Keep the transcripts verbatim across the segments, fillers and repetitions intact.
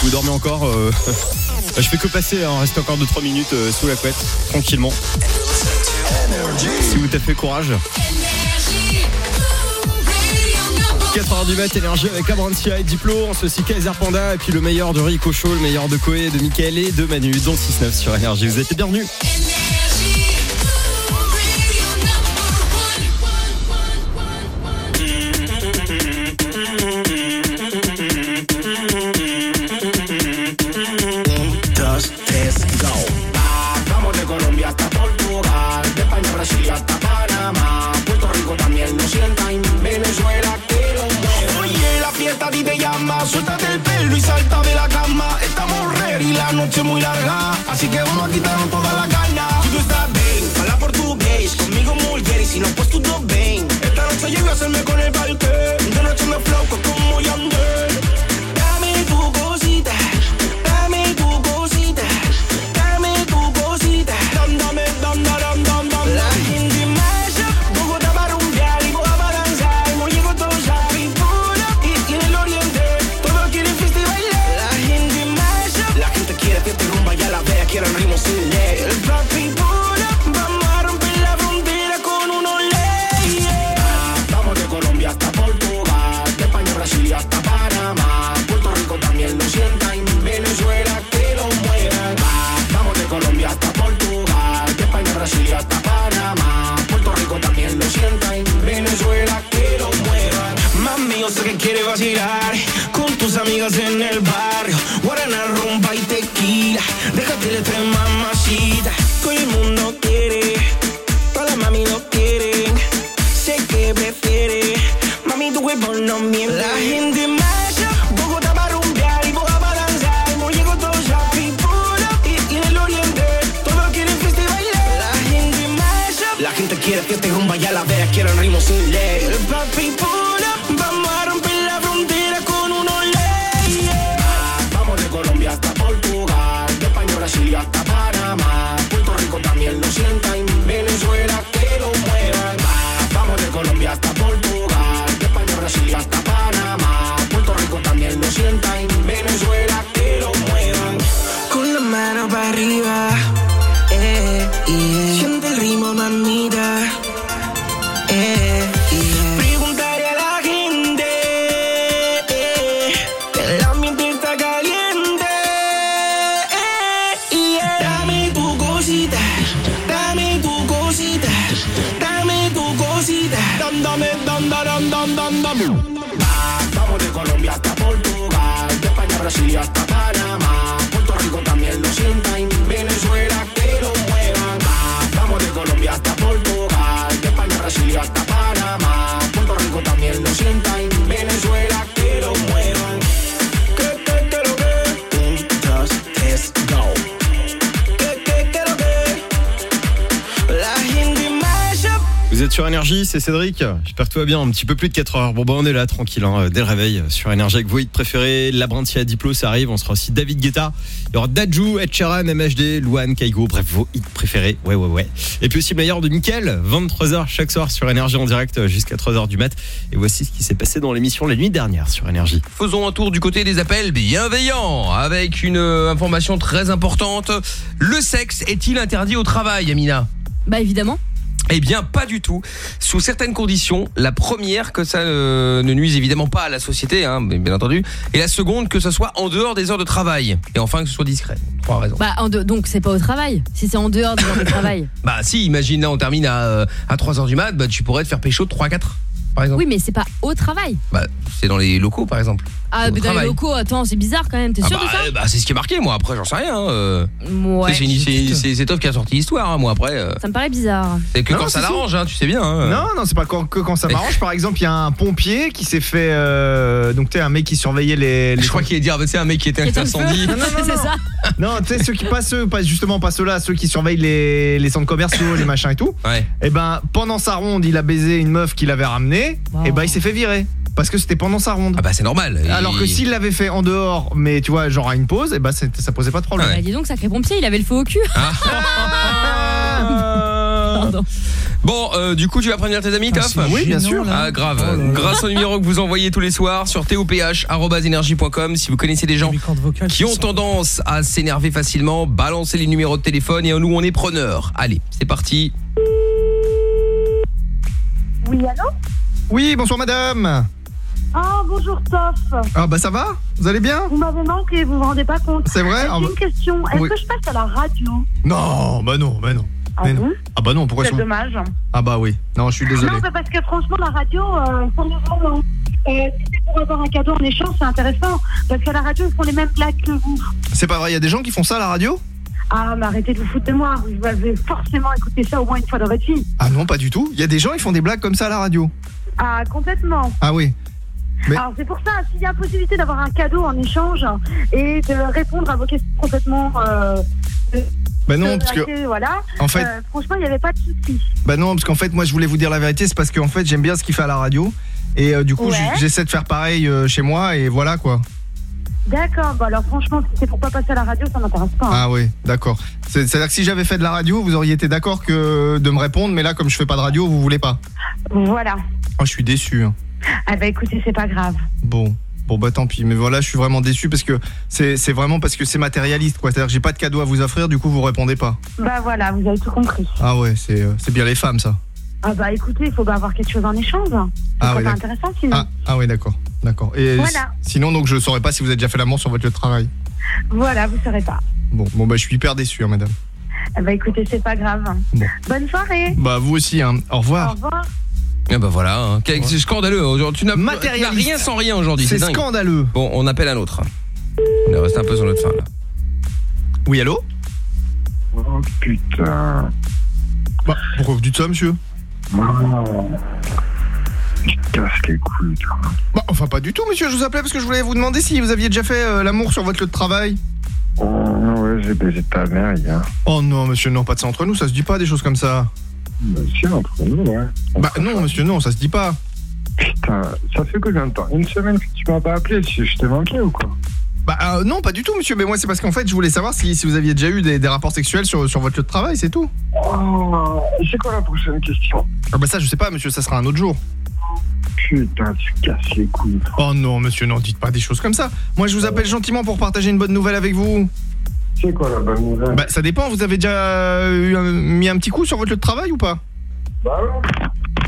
vous dormez encore, euh, je fais que passer, hein, reste encore deux trois minutes euh, sous la couette, tranquillement. Si vous taffez, courage. quatre heures du mat, énergie avec Abrantia et Diplo. On se aussi Kaiser Panda et puis le meilleur de Rico Show, le meilleur de Koé, de Mickaël et de Manu, dont six neuf sur Énergie. Vous êtes les bienvenus. Suéltate el pelo y salta de la cama. Estamos ready, la noche muy larga, así que vamos a quitarnos toda la caña. Si tú estás bien, habla portugués, conmigo mulher y si no pues tú dos ven. Esta noche llego a hacerme con el parque, de noche me flow como Yandel. Dame tu cosita, dame tu cosita, dame tu cosita. Dam, dame, dam, dam, dam, dam. La gente masha, Bogotá para rumbear y Boga para danzar. No llego todo ya, pintura y, y en el oriente. Quieren ritmos sin ley. El papi pura, vamos a romper la frontera con unos leyes. Ah, vamos de Colombia hasta Portugal, de España a Brasil hasta Panamá. Puerto Rico también lo sienta y Venezuela que lo muevan. Ah, vamos de Colombia hasta Portugal, de España a Brasil hasta Panamá. Puerto Rico también lo sienta y Venezuela que lo muevan. Mami, yo sé que quiere vacilar con tus amigas en el barrio. Guaraná, rumba y tequila. Déjate de tres mamacita. Todo el mundo quiere, todas las mami lo quieren. Sé que prefiere, mami tu cuerpo no miente. La gente masha, Bogotá para rumbear y Boga para danzar. No llego todo ya, pipura y, y en el oriente. Todos quieren fiesta y bailar. La gente masha, la gente quiere fiesta y rumba, ya la vea, quieren ritmos sin ley. El papi pura, vamos a romper la frontera con unos leyes. Ah, vamos de Colombia hasta Portugal, de España a Brasil hasta Panamá. Puerto Rico también lo sienta y Venezuela que lo muevan. Ah, vamos de Colombia hasta Portugal, de España a Brasil hasta Panamá. Puerto Rico también lo sienta y Venezuela que lo muevan. Con la mano para arriba, eh, yeah. Siente el ritmo, mamita, eh, yeah. Preguntaré a la gente, eh, que el ambiente está caliente, eh, yeah. Dame tu cosita, dame tu cosita, dame tu cosita. Dam, dame, dam, dam, dam, dam, dam. Ah, vamos de Colombia hasta Portugal, de España a Brasil hasta Panamá. Puerto Rico también lo sienta y Venezuela que lo muevan. Ah, vamos de Colombia hasta Portugal, de España a Brasil hasta Panamá. Puerto Rico también lo sienta y Venezuela que lo muevan. ¿Qué, qué, qué lo que? Un, dos, tres, go. ¿Qué, qué, qué lo que? La gente masha. Vous êtes sur Énergie, c'est Cédric. J'espère que tout va bien, un petit peu plus de quatre heures. Bon bah on est là, tranquille, hein, dès le réveil sur Énergie avec vos hits préférés. Labrantia, Diplo, ça arrive. On sera aussi David Guetta. Il y aura Dadju, Ed Sheeran, M H D, Luan, Kaigo. Bref, vos hits préférés. Ouais, ouais, ouais. Et puis aussi le meilleur de Mickaël. vingt-trois heures chaque soir sur Énergie en direct jusqu'à trois heures du mat. Et voici ce qui s'est passé dans l'émission la nuit dernière sur Énergie. Faisons un tour du côté des appels bienveillants avec une euh, information très importante. Le sexe est-il interdit au travail, Amina ? Bah évidemment. Eh bien, pas du tout. Sous certaines conditions. La première, que ça euh, ne nuise évidemment pas à la société, hein, bien entendu. Et la seconde, que ce soit en dehors des heures de travail. Et enfin, que ce soit discret. Trois raisons. Bah, en de... donc c'est pas au travail. Si c'est en dehors des heures de travail. Bah si, imagine là, on termine à, euh, à trois heures du mat, bah tu pourrais te faire pécho de trois à quatre. Par exemple. Oui, mais c'est pas au travail. Bah, c'est dans les locaux, par exemple. Ah, mais dans les locaux, attends, c'est bizarre quand même. T'es ah sûr bah, de ça ? Bah, c'est ce qui est marqué, moi. Après, j'en sais rien. Euh... Ouais. C'est, c'est, c'est, c'est Toff qui a sorti l'histoire, hein, moi. Après. Euh... Ça me paraît bizarre. C'est que non, quand c'est ça l'arrange, hein, tu sais bien. Hein. Non, non, c'est pas quand, que quand ça m'arrange. Par exemple, il y a un pompier qui s'est fait. Euh, donc, tu sais, un mec qui surveillait les. les Je crois qu'il est dire, c'est un mec qui était incendie. Non, non, non, c'est non. ça. Non, tu sais, ceux qui passent, eux, pas, justement, pas ceux-là, ceux qui surveillent les, les centres commerciaux, les machins et tout. Ouais. Et ben, pendant sa ronde, il a baisé une meuf qu'il avait ramenée. Wow. Et ben, il s'est fait virer. Parce que c'était pendant sa ronde. Ah bah c'est normal. Alors que s'il l'avait fait en dehors, mais tu vois, genre à une pause, et bah ça posait pas de problème. Ah ouais. Bah dis donc, sacré pompier, il avait le feu au cul. Ah. Pardon. Bon, euh, du coup, tu vas prévenir tes amis, Toff? Ah, oui, bien sûr. Là. Ah, grave. Oh là là. Grâce au numéro que vous envoyez tous les soirs sur t o p h arobase énergie point com. Si vous connaissez des gens qui ont tendance à s'énerver facilement, balancez les numéros de téléphone et nous, on est preneurs. Allez, c'est parti. Oui, allô? Oui, bonsoir madame. Ah, bonjour Toff. Ah bah ça va? Vous allez bien? Vous m'avez manqué, vous vous rendez pas compte. C'est vrai? J'ai ah, une question, est-ce oui. que je passe à la radio? Non, bah non, bah non. Ah Mais bon? non. Ah bah non, pourquoi C'est ça? dommage. Ah bah oui, non, je suis désolé. Non, mais parce que franchement, la radio, euh, sérieusement, non. Euh, si c'est pour avoir un cadeau en échange, c'est intéressant. Parce qu'à la radio, ils font les mêmes blagues que vous. C'est pas vrai, il y a des gens qui font ça à la radio? Ah, mais arrêtez de vous foutre de moi. Vous avez forcément écouté ça au moins une fois dans votre vie. Ah non, pas du tout. Il y a des gens qui font des blagues comme ça à la radio. Ah, complètement. Ah oui. Mais... Alors c'est pour ça, s'il y a possibilité d'avoir un cadeau en échange et de répondre à vos questions complètement... Euh, de... Bah non, parce que laquelle, voilà. en fait, euh, franchement, il n'y avait pas de souci. Bah non, parce qu'en fait, moi, je voulais vous dire la vérité, c'est parce qu'en fait, j'aime bien ce qu'il fait à la radio, et euh, du coup, ouais. j'essaie de faire pareil euh, chez moi, et voilà quoi. D'accord, bah alors franchement, si c'est pour pas passer à la radio, ça m'intéresse pas. Hein. Ah oui, d'accord. C'est, c'est-à-dire que si j'avais fait de la radio, vous auriez été d'accord que de me répondre, mais là, comme je fais pas de radio, vous voulez pas. Voilà. Oh, je suis déçu. Hein. Ah bah écoutez, c'est pas grave. Bon. Bon bah tant pis, mais voilà, je suis vraiment déçu parce que c'est, c'est vraiment parce que c'est matérialiste quoi, c'est-à-dire que j'ai pas de cadeau à vous offrir, du coup vous répondez pas. Bah voilà, vous avez tout compris. Ah ouais, c'est, c'est bien les femmes ça. Ah bah écoutez, il faut bah avoir quelque chose en échange. C'est ah ouais, pas intéressant sinon. Ah, ah ouais, d'accord, d'accord. Et voilà. Sinon donc je saurais pas si vous avez déjà fait l'amour sur votre lieu de travail. Voilà, vous saurez pas. Bon, bon bah je suis hyper déçu hein, madame. Ah bah écoutez, c'est pas grave. Bon. Bonne soirée. Bah vous aussi hein, au revoir. Au revoir. Ah bah voilà, hein. C'est ouais. scandaleux. Tu n'as, tu n'as rien sans rien aujourd'hui. C'est, c'est dingue. Scandaleux. Bon, on appelle un autre. On est resté un peu sur notre fin là. Oui, allô? Oh putain. Bah, pourquoi vous dites ça, monsieur? Non. Je casse les couilles, toi. Bah, enfin, pas du tout, monsieur. Je vous appelais parce que je voulais vous demander si vous aviez déjà fait euh, l'amour sur votre lieu de travail. Oh, ouais, j'ai baisé ta mère hier. Oh non, monsieur, non, pas de ça entre nous. Ça se dit pas des choses comme ça. Bah, si, entre nous, ouais. On bah, non, monsieur, non, ça se dit pas. Putain, ça fait combien de temps? Une semaine que tu m'as pas appelé? Je t'ai manqué ou quoi? Bah, euh, non, pas du tout, monsieur. Mais moi, c'est parce qu'en fait, je voulais savoir si, si vous aviez déjà eu des, des rapports sexuels sur, sur votre lieu de travail, c'est tout. Oh, c'est quoi la prochaine question? Ah, bah, ça, je sais pas, monsieur, ça sera un autre jour. Putain, tu casses les couilles. Oh non, monsieur, non, dites pas des choses comme ça. Moi, je vous appelle gentiment pour partager une bonne nouvelle avec vous. C'est quoi la bonne nouvelle? Bah, ça dépend. Vous avez déjà eu un, mis un petit coup sur votre lieu de travail ou pas? Bah oui.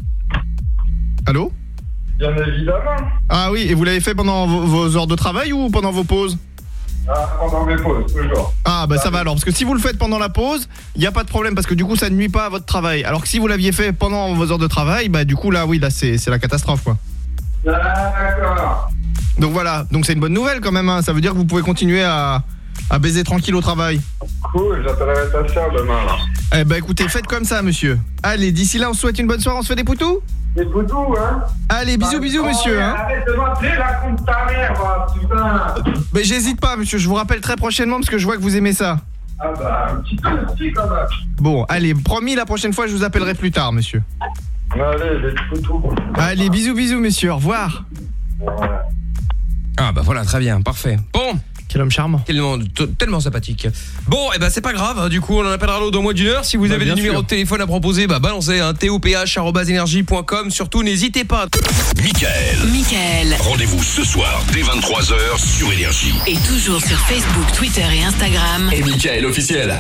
Allô? Bien évidemment. Ah oui, et vous l'avez fait pendant vos, vos heures de travail ou pendant vos pauses? Ah, pendant mes pauses, toujours. Ah bah ça va alors, parce que si vous le faites pendant la pause, il n'y a pas de problème, parce que du coup ça ne nuit pas à votre travail. Alors que si vous l'aviez fait pendant vos heures de travail, bah du coup là oui, là c'est, c'est la catastrophe quoi. D'accord. Donc voilà, donc c'est une bonne nouvelle quand même, hein. Ça veut dire que vous pouvez continuer à, à baiser tranquille au travail. Cool, j'appellerai ta soeur demain là. Eh bah écoutez, faites comme ça monsieur. Allez, d'ici là on se souhaite une bonne soirée, on se fait des poutous? Des poutous, hein? Allez, bisous, bisous, monsieur, oh, hein. Arrête de m'appeler la con de ta mère, va, putain. Mais j'hésite pas, monsieur, je vous rappelle très prochainement parce que je vois que vous aimez ça. Ah bah, un petit peu aussi, quand même. Bon, allez, promis, la prochaine fois, je vous appellerai plus tard, monsieur. Allez, les poutous. Allez, bisous, bisous, monsieur, au revoir. Ouais. Ah bah voilà, très bien, parfait. Bon. Quel homme charmant. Tellement, t- tellement sympathique. Bon, et eh ben c'est pas grave, du coup on en appellera l'autre dans moins d'une heure. Si vous bah, avez des numéros sûr. de téléphone à proposer, bah balancez un t o p h arobase énergie point com. Surtout n'hésitez pas. Mickaël. Mickaël. Rendez-vous ce soir dès vingt-trois heures sur Énergie. Et toujours sur Facebook, Twitter et Instagram. Et Mickaël officiel.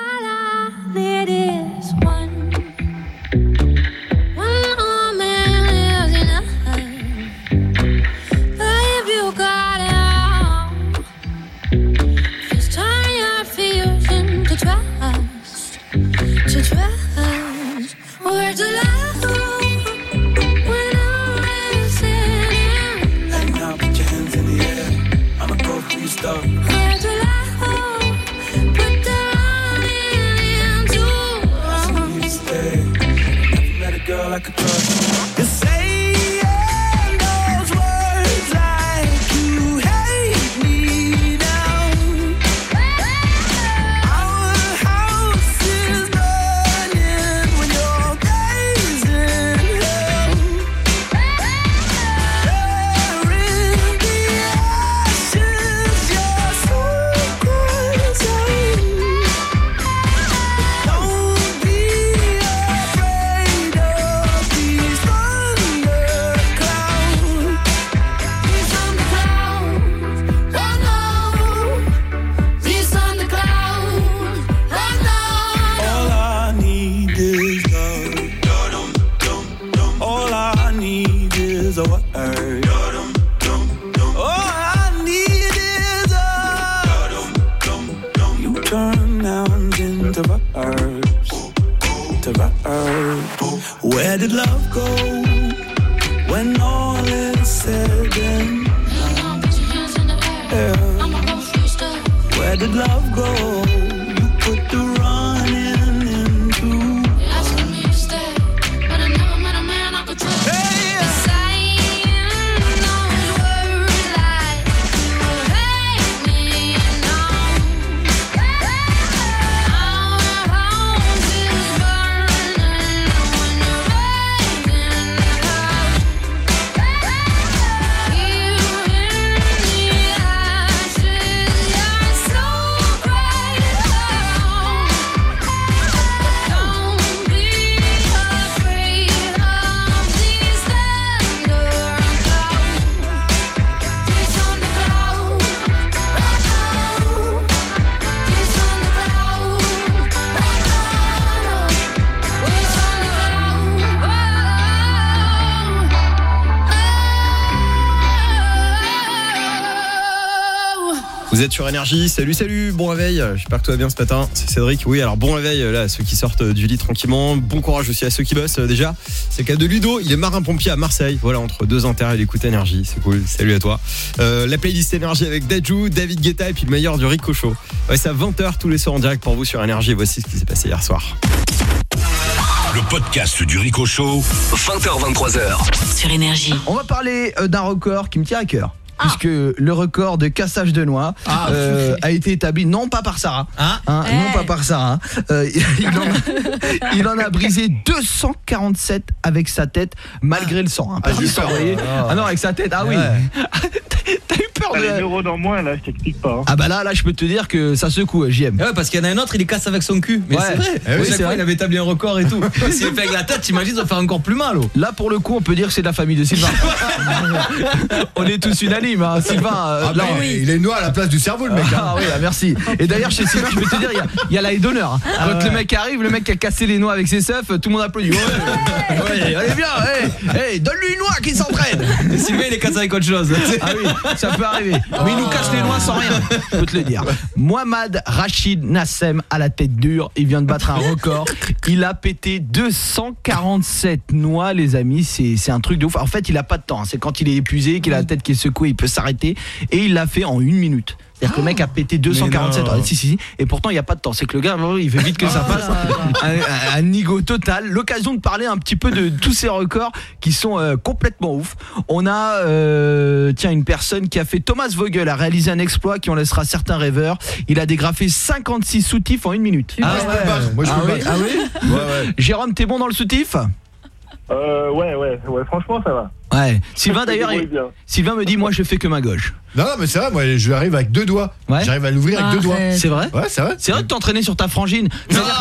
Like a drug. You're saying those words like you hate me now. Our house is burning when your days in hell. There in the ashes, your soul cries out. Don't be afraid. to verbs, to verbs. Where did love go when all is said and done? Yeah. Where did love go? You put the running into. Asking me to stay, but I never met a man I could trust. Hey! Vous êtes sur Énergie, salut salut, bon réveil, j'espère que tout va bien ce matin, c'est Cédric. Oui, alors bon réveil là à ceux qui sortent du lit tranquillement, bon courage aussi à ceux qui bossent déjà. C'est le cas de Ludo, il est marin-pompier à Marseille, voilà, entre deux intérêts, il écoute Énergie, c'est cool, salut à toi. euh, La playlist Énergie avec Dadju, David Guetta et puis le meilleur du Rico Show. Ouais, c'est à vingt heures tous les soirs en direct pour vous sur Énergie, et voici ce qui s'est passé hier soir. Le podcast du Rico Show, vingt heures vingt-trois heures sur Énergie. On va parler d'un record qui me tient à cœur. Ah. Puisque le record de cassage de noix ah. euh, a été établi non pas par Sarah, ah. hein, hey. non pas par Sarah. Euh, il, en a, il en a brisé deux cent quarante-sept avec sa tête malgré le sang. Hein, pas ah, juste envoyé. Ah non, avec sa tête. Ah oui. Ouais. T'as eu peur de... Les neurones en moins là, je t'explique pas. Hein. Ah bah là, là, je peux te dire que ça secoue, J M. Ouais, parce qu'il y en a un autre, il est casse avec son cul. Mais ouais. c'est vrai. Eh oui, c'est vrai. Il avait établi un record et tout. Mais s'il fait avec la tête, t'imagines, ça va faire encore plus mal. Oh. Là, pour le coup, on peut dire que c'est de la famille de Sylvain. On est tous unanimes, hein. Sylvain. Ah là, oui. Il a une noix à la place du cerveau, le mec. Hein. Ah oui, ah, merci. Et d'ailleurs, chez Sylvain, je peux te dire, il y a, il y a la haie d'honneur. Hein. Ah, quand ouais. le mec arrive, le mec qui a cassé les noix avec ses seufs, tout le monde applaudit. Ouais, ouais, allez bien, hey, hey, donne-lui une noix qui s'entraîne. Et Sylvain, il est cassé avec autre chose. Ah oui, ça peut arriver. Mais il nous cache les noix sans rien. Je peux te le dire. Mohamed Rachid Nassem à la tête dure, il vient de battre un record. Il a pété deux cent quarante-sept noix, les amis. C'est, c'est un truc de ouf. En fait, il a pas de temps. C'est quand il est épuisé, qu'il a la tête qui est secouée, il peut s'arrêter. Et il l'a fait en une minute. C'est-à-dire que le mec a pété deux cent quarante-sept. Ah, si, si, si. Et pourtant, il n'y a pas de temps. C'est que le gars, il fait vite que ça passe. Un, un, un nigo total. L'occasion de parler un petit peu de tous ces records qui sont euh, complètement ouf. On a, euh, tiens, une personne qui a fait, Thomas Vogel a réalisé un exploit qui en laissera certains rêveurs. Il a dégrafé cinquante-six soutifs en une minute. Ah, ah, ouais. ouais. Moi, je ah, peux oui. pas. Ah oui ouais, ouais. Jérôme, t'es bon dans le soutif? Euh, ouais, ouais, ouais, franchement, ça va. Ouais. Sylvain, d'ailleurs, il... Sylvain me dit, moi, je fais que ma gauche. Non, non, mais c'est vrai, moi, je arrive avec deux doigts. Ouais. J'arrive à l'ouvrir avec ah, deux doigts. C'est vrai? Ouais, c'est vrai. C'est vrai de t'entraîner sur ta frangine. C'est-à-dire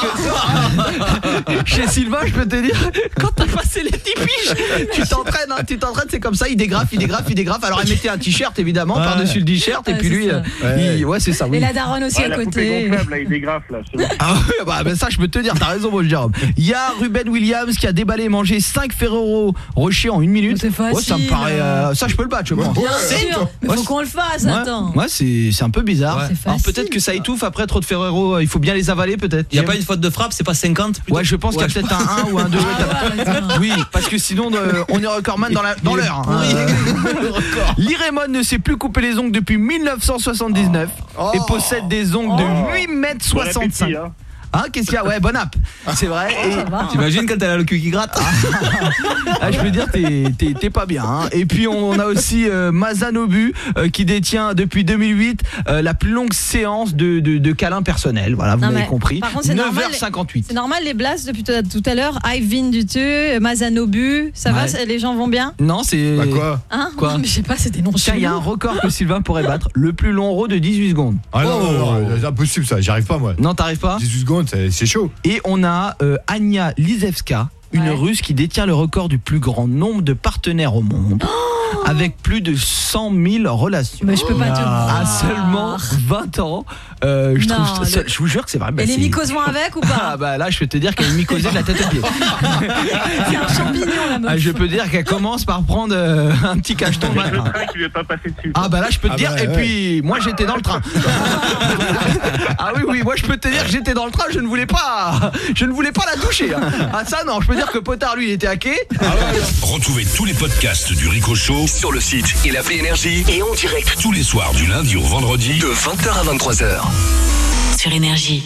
que chez Sylvain, je peux te dire, quand t'as passé les dix piges, tu t'entraînes, hein, tu t'entraînes, c'est comme ça, il dégrafe, il dégrafe, il dégrafe. Alors, il mettait un t-shirt, évidemment, ouais. par-dessus le t-shirt, ouais, et puis lui, euh, ouais. Il... ouais, c'est ça. Oui. Et la daronne aussi ouais, à côté. Gonflable, là, il dégrafe, là. Bon. Ah oui, bah, bah, ça, je peux te dire, t'as raison, mon Jérôme. Il y a Ruben Williams qui a déballé et mangé cinq Ferrero Rocher en une minute. C'est facile. Ouais, ça me paraît. Euh, ça, je peux le battre, je pense. Bien sûr, mais faut qu'on le fasse, ouais. attends. Ouais, c'est, c'est un peu bizarre. Ouais. Alors peut-être que ça étouffe après trop de Ferrero, il faut bien les avaler peut-être. Il n'y a pas une faute de frappe, c'est pas cinquante plutôt. Ouais, je pense ouais, qu'il y a peut-être un un ou un deux. Ouais, oui, parce que sinon euh, on est recordman dans, la, dans l'heure. Hein. L'Irémon ne sait plus couper les ongles depuis dix-neuf cent soixante-dix-neuf oh. et possède des ongles oh. de huit mètres soixante-cinq. Bon Hein, qu'est-ce qu'il y a? Ouais, bonne app. C'est vrai. Et... T'imagines quand elle a le cul qui gratte? Ah, je peux dire, t'es, t'es, t'es pas bien. Hein. Et puis, on a aussi euh, Mazanobu euh, qui détient depuis deux mille huit euh, la plus longue séance de, de, de câlins personnels. Voilà, vous non, m'avez compris. Par contre, c'est neuf heures cinquante-huit. Normal, c'est normal, les blasts depuis tout à l'heure. Ivan Dutu, Mazanobu, ça ouais. va? Les gens vont bien? Non, c'est. Bah quoi? Hein quoi non, mais je sais pas, c'est des noms. Tiens, il y a un record que Sylvain pourrait battre. Le plus long row de dix-huit secondes. Ah non, oh. non, non, c'est impossible ça. J'y arrive pas, moi. Non, t'arrives pas? dix-huit secondes. C'est, c'est chaud. Et on a euh, Anya Lizevska, une ouais. Russe qui détient le record du plus grand nombre de partenaires au monde. Oh avec plus de cent mille relations. Mais je peux pas te À croire. seulement vingt ans. Euh, je, Non, trouve, ça- le- je vous jure que c'est vrai. Bah, Et les c'est- mycoses vont avec ou pas? Ah bah là je peux te dire qu'elle est mycosée de la tête aux pieds. C'est un champignon la meuf. Ah, je peux dire qu'elle commence par prendre euh, un petit cacheton le Le matin. train qui lui est pas passé dessus. Ah bah là je peux te Ah dire bah, et ouais. puis moi j'étais dans le train. Ah oui oui moi je peux te dire que j'étais dans le train, je ne voulais pas je ne voulais pas la toucher. hein. Ah ça non, je peux dire que Potard lui il était hacké. Retrouvez tous les podcasts du Rico Show sur le site et l'appli Énergie et en direct tous les soirs du lundi au vendredi de vingt heures à vingt-trois heures. Sur Énergie.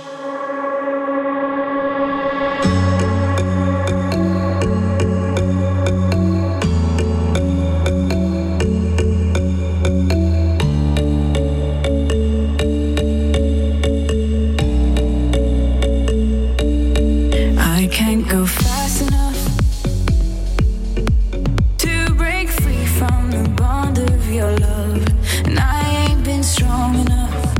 I can't go fast enough to break free from the bond of your love, and I ain't been strong enough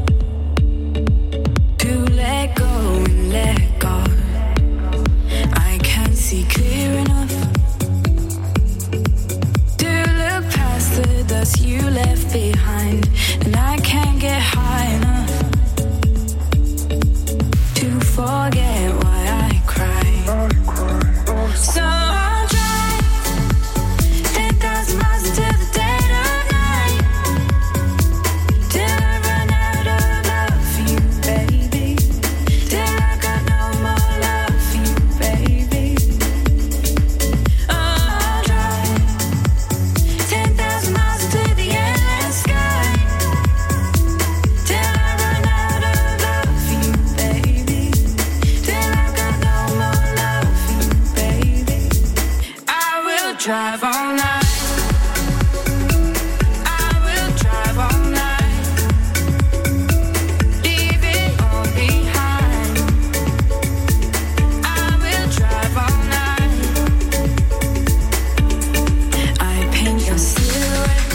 to let go and let God. I can't see clear enough to look past the dust you left behind, and I can't get high enough to forget why I cry. So I'll drive ten thousand miles until the dead of night, till I run out of love for you, baby, till I got no more love for you, baby. I'll drive ten thousand miles until the endless sky, till I run out of love for you, baby, till I got no more love for you, baby. I will drive all night. I will drive all night. Leave it all behind. I will drive all night. I paint your silhouette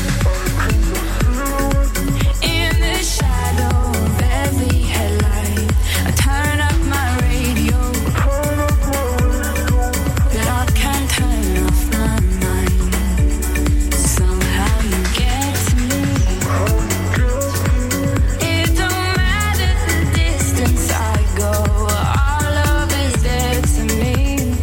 in the shadow of every headlight. I turn up my radio, but I can't turn off my mind. Somehow you get to me. It don't matter the distance I go, our love is there to me.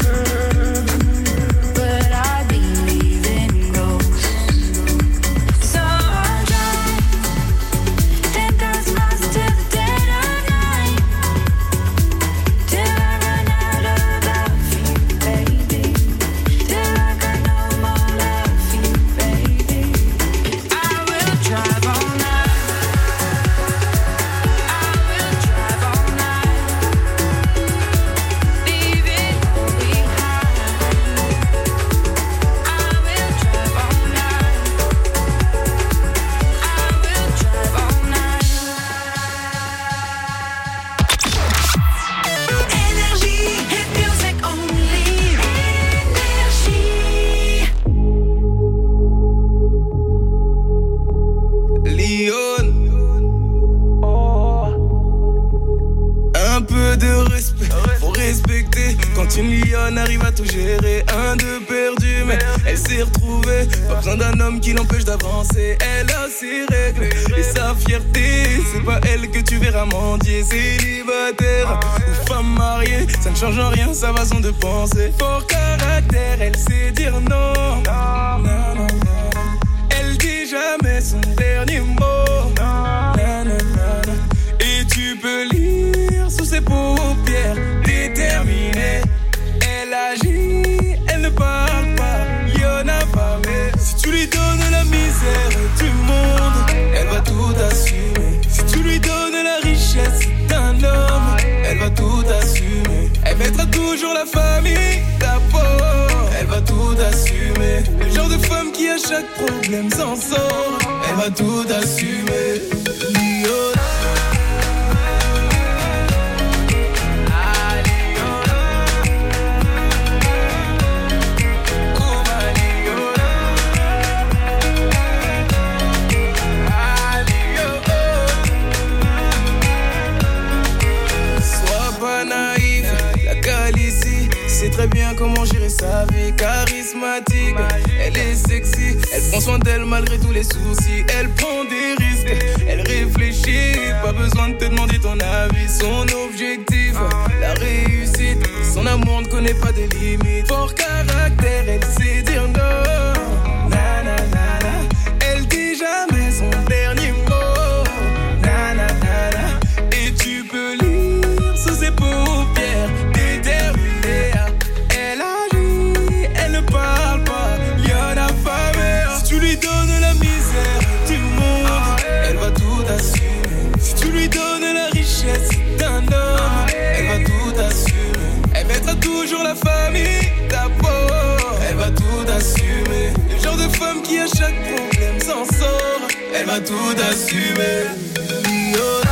But I believe in ghosts, so I'll drive ten thousand miles until the dead of night, till I run out of love for you, baby, till I got no more love for you, baby. I will drive all night. I will drive all night. Leave it all behind. I will drive all night. I will drive all night. Energy, hit music only. Energy. Lyon. Un peu de respect, faut respecter. Quand une lionne arrive à tout gérer, un de perdu, mais elle s'est retrouvée. Pas besoin d'un homme qui l'empêche d'avancer. Elle a ses règles et sa fierté. C'est pas elle que tu verras mendier. Célibataire ou femme mariée, ça ne change en rien sa façon de penser. Fort caractère, elle sait dire non. Non, non, non. Elle dit jamais son dernier mot. Non, non, non, non. Et tu peux lire sous ses paupières, déterminée. Elle agit, elle ne parle pas, y'en a pas. Mais si tu lui donnes la misère du monde, elle va tout assumer. Si tu lui donnes la richesse d'un homme, elle va tout assumer. Elle mettra toujours la famille d'abord, elle va tout assumer. Le genre de femme qui à chaque problème s'en sort, elle va tout assumer. Lyon. Sois pas naïf, la Calicie sait très bien comment gérer sa vie. Charismatique, elle est sexy, Elle prend soin d'elle malgré tous les soucis. Elle prend des risques, elle réfléchit. Pas besoin de te demander ton avis. Son objectif, la réussite. Son amour ne connaît pas de limites. Fort caractère, elle sait dire non. Na, na, na, na. Elle dit jamais son dernier mot. Na, na, na, na. Et tu peux lire sous ses paupières déterminée. Elle agit, elle ne parle pas, y'en a pas. Si tu lui donnes la misère du monde, elle va tout assumer. Si tu lui donnes la richesse d'un homme, elle va tout assumer. Elle mettra toujours la famille d'abord. Elle va tout assumer. Le genre de femme qui à chaque problème s'en sort. Elle va tout assumer. Oh.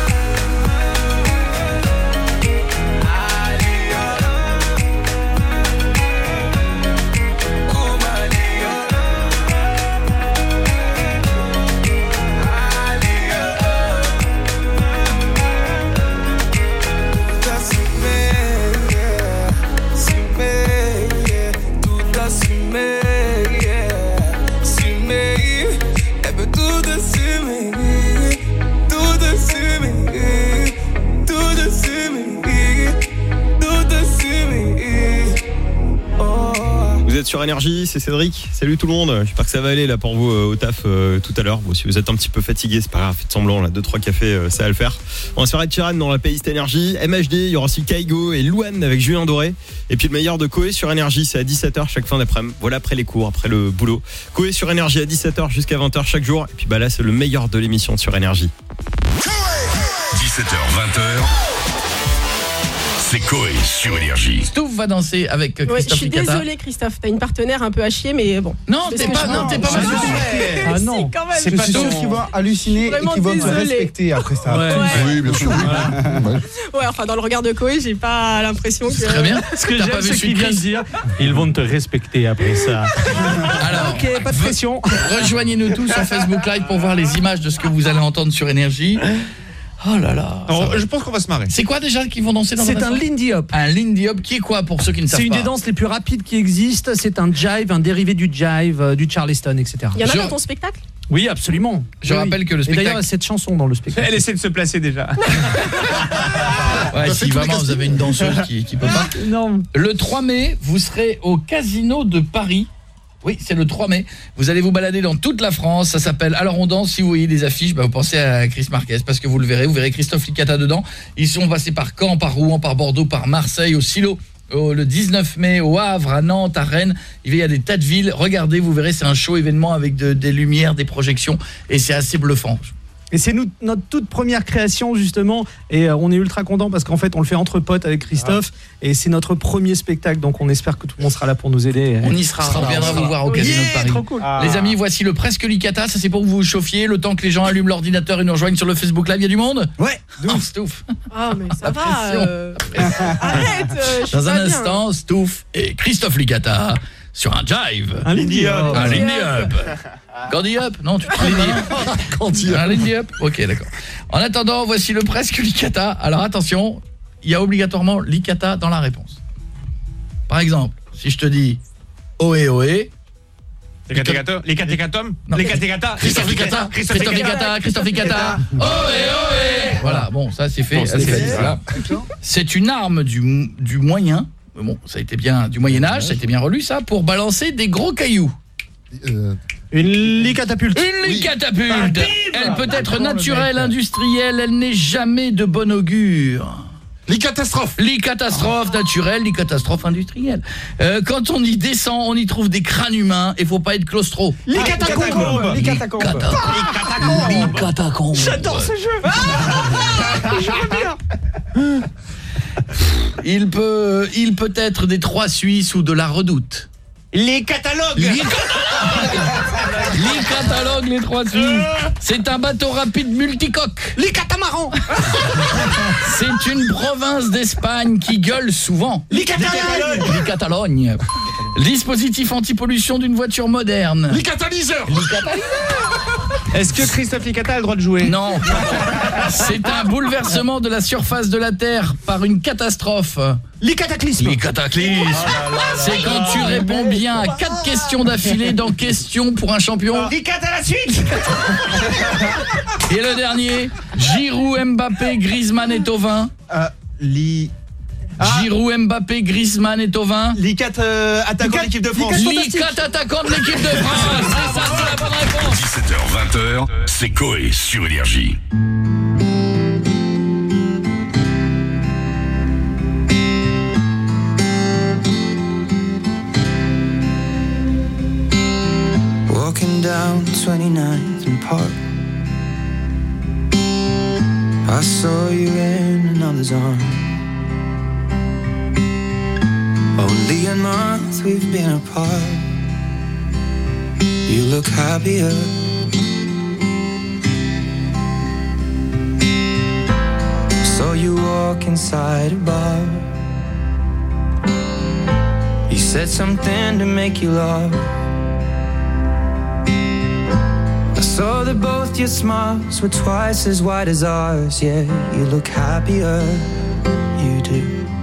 Vous êtes sur Énergie, c'est Cédric. Salut tout le monde. J'espère que ça va aller là pour vous euh, au taf euh, tout à l'heure. Bon, si vous êtes un petit peu fatigué, c'est pas grave, faites semblant là, deux trois cafés, euh, ça va le faire. On va se faire Ed Sheeran dans la playlist Énergie. M H D, il y aura aussi Kaigo et Louane avec Julien Doré. Et puis le meilleur de Koé sur Énergie, c'est à dix-sept heures chaque fin d'après-midi. Voilà, après les cours, après le boulot. Koé sur Énergie à dix-sept heures jusqu'à vingt heures chaque jour. Et puis bah là, c'est le meilleur de l'émission sur Énergie. dix-sept heures, vingt heures. C'est Koé sur Énergie. Stouff va danser avec Christophe Ouais, je suis Licata. désolée Christophe, t'as une partenaire un peu à chier mais bon. Non, Je fais t'es ce que pas- je non, peux. t'es pas mal. Si, Ah non, quand même. C'est pas sûr qu'ils vont halluciner et qu'ils vont te désolée. respecter après ça. Ouais. Oui, bien sûr. Oui. Ouais, enfin dans le regard de Koé, j'ai pas l'impression que Très bien. Ce que T'as j'aime, pas vu c'est celui qu'il de vient de Chris dire, ils vont te respecter après ça. Alors, ok, pas de pression. Rejoignez-nous tous sur Facebook Live pour voir les images de ce que vous allez entendre sur Énergie. Oh là là. Alors, je pense qu'on va se marrer. C'est quoi déjà qu'ils vont danser dans C'est un un instant Lindy Hop. Un Lindy Hop qui est quoi pour ceux qui ne savent C'est pas? une des danses les plus rapides qui existent. C'est un jive, un dérivé du jive, euh, du Charleston, et cetera. Il y en a Je- dans ton spectacle? Oui, absolument. Je Oui, rappelle oui. que le Et spectacle- d'ailleurs, il y a cette chanson dans le spectacle. Elle essaie de se placer déjà. Ouais, si vraiment vous avez une danseuse qui qui peut pas. Non. Le trois mai, vous serez au Casino de Paris. Oui, c'est le trois mai. Vous allez vous balader dans toute la France. Ça s'appelle Alors on danse. Si vous voyez des affiches, bah vous pensez à Chris Marquez parce que vous le verrez. Vous verrez Christophe Licata dedans. Ils sont passés par Caen, par Rouen, par Bordeaux, par Marseille, au Silo. Au- le dix-neuf mai, au Havre, à Nantes, à Rennes. Il y a des tas de villes. Regardez, vous verrez, c'est un show événement avec de- des lumières, des projections. Et c'est assez bluffant. Et c'est nous, notre toute première création justement, et euh, on est ultra content parce qu'en fait on le fait entre potes avec Christophe, et c'est notre premier spectacle, donc on espère que tout le monde sera là pour nous aider. On y sera, on viendra vous voir au Casino de Paris. trop cool. Les amis, voici le presque Licata. Ça c'est pour que vous vous chauffiez. Le temps que les gens allument l'ordinateur et nous rejoignent sur le Facebook Live. Il y a du monde? Ouais. Oh, Stouff. Ah mais ça La va. pression. euh, Arrête, euh, je suis Dans pas un bien. instant, Stouff et Christophe Licata sur un jive. Un Lindy Hop. Un Lindy Hop. Candy Up? Non, tu te trompes pas. Candy Un Lindy Up? Ok, d'accord. En attendant, voici le presque Licata. Alors attention, il y a obligatoirement Licata dans la réponse. Par exemple, si je te dis Ohé Ohé. Les catécatomes Les catécatomes Non. Les catécata Christophe Licata, Christophe Licata, Christophe Licata. Ohé Ohé. Voilà, bon, ça c'est fait. Bon, ça, c'est c'est fait. fait, voilà. C'est une arme du, du moyen, bon, ça a été bien du Moyen-Âge, ça a été bien relu ça, pour balancer des gros cailloux. Euh, Une licatapulte. Une licatapulte. Elle peut être naturelle, industrielle, elle n'est jamais de bon augure. Licatastrophe. Licatastrophe naturelle, licatastrophe industrielle. Euh, quand on y descend, on y trouve des crânes humains et faut pas être claustro. Les catacombes. Les catacombes. Les catacombes. J'adore ce jeu. Il peut, il peut être des Trois Suisses ou de la Redoute. Les catalogues Les catalogues. Les catalogues, les Trois Suisses. C'est un bateau rapide multicoque. Les catamarans. C'est une province d'Espagne qui gueule souvent. Les Catalogne. Les Catalogne. Dispositif anti-pollution d'une voiture moderne. Les catalyseurs. Les catalyseurs. Est-ce que Christophe Licata a le droit de jouer? Non. C'est un bouleversement de la surface de la Terre par une catastrophe. Les cataclysmes. Les cataclysmes. C'est quand tu réponds bien à quatre questions d'affilée dans Question pour un champion. Les cat à la suite. Et le dernier, Giroud, Mbappé, Griezmann et Thauvin. Euh, li... Giroud, Mbappé, Griezmann et Thauvin. Licat euh, attaquant de l'équipe de France. Licat attaquant de l'équipe de France. C'est ça, c'est la bonne réponse. dix-sept heures vingt, c'est Coé sur Énergie. Walking down twenty-ninth and Park, I saw you in another's arm. Only a month we've been apart. You look happier. Saw you walk inside a bar. You said something to make you laugh. I saw that both your smiles were twice as wide as ours. Yeah, you look happier, you do.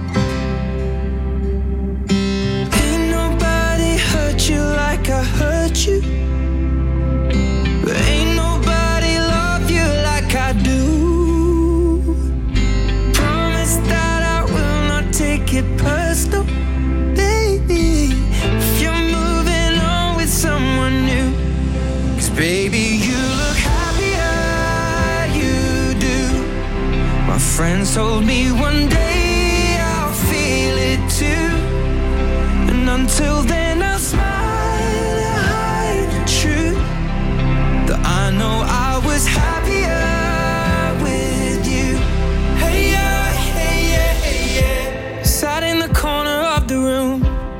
Ain't nobody hurt you like I hurt you, but ain't nobody love you like I do. Promise that I will not take it personal, baby, if you're moving on with someone new. Cause baby, you look happier, you do. My friends told me one day I'll feel it too, and until then I'll smile and hide the truth, that I know I was happier with you. Hey yeah, hey yeah, hey yeah. Sat in the corner of the room,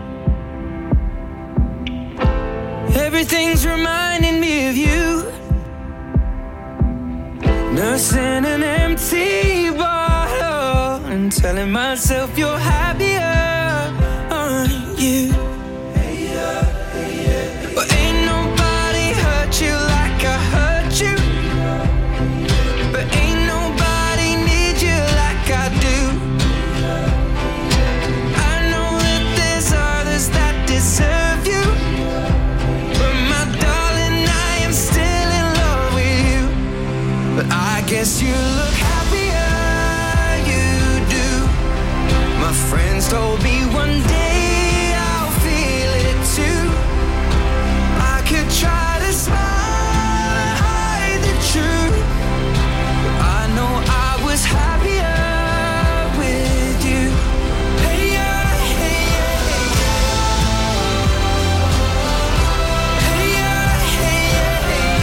everything's reminding me of you. Nursing an empty bottle and telling myself you're happier, aren't you? But ain't nobody hurt you like I hurt you, but ain't nobody need you like I do. I know that there's others that deserve you, but my darling, I am still in love with you. But I guess you look happier, you do. My friends told me one day I'll feel it too. I could try to smile and hide the truth, but I know I was happier with you. Hey yeah, hey yeah, hey yeah. Hey yeah, hey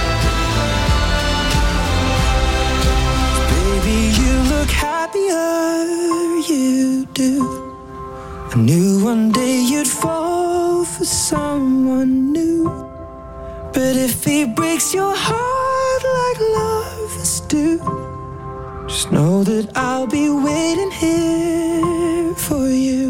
yeah, hey yeah. Baby, you look happier, you do. I knew one day you'd fall for someone new, but if he breaks your heart like lovers do, just know that I'll be waiting here for you.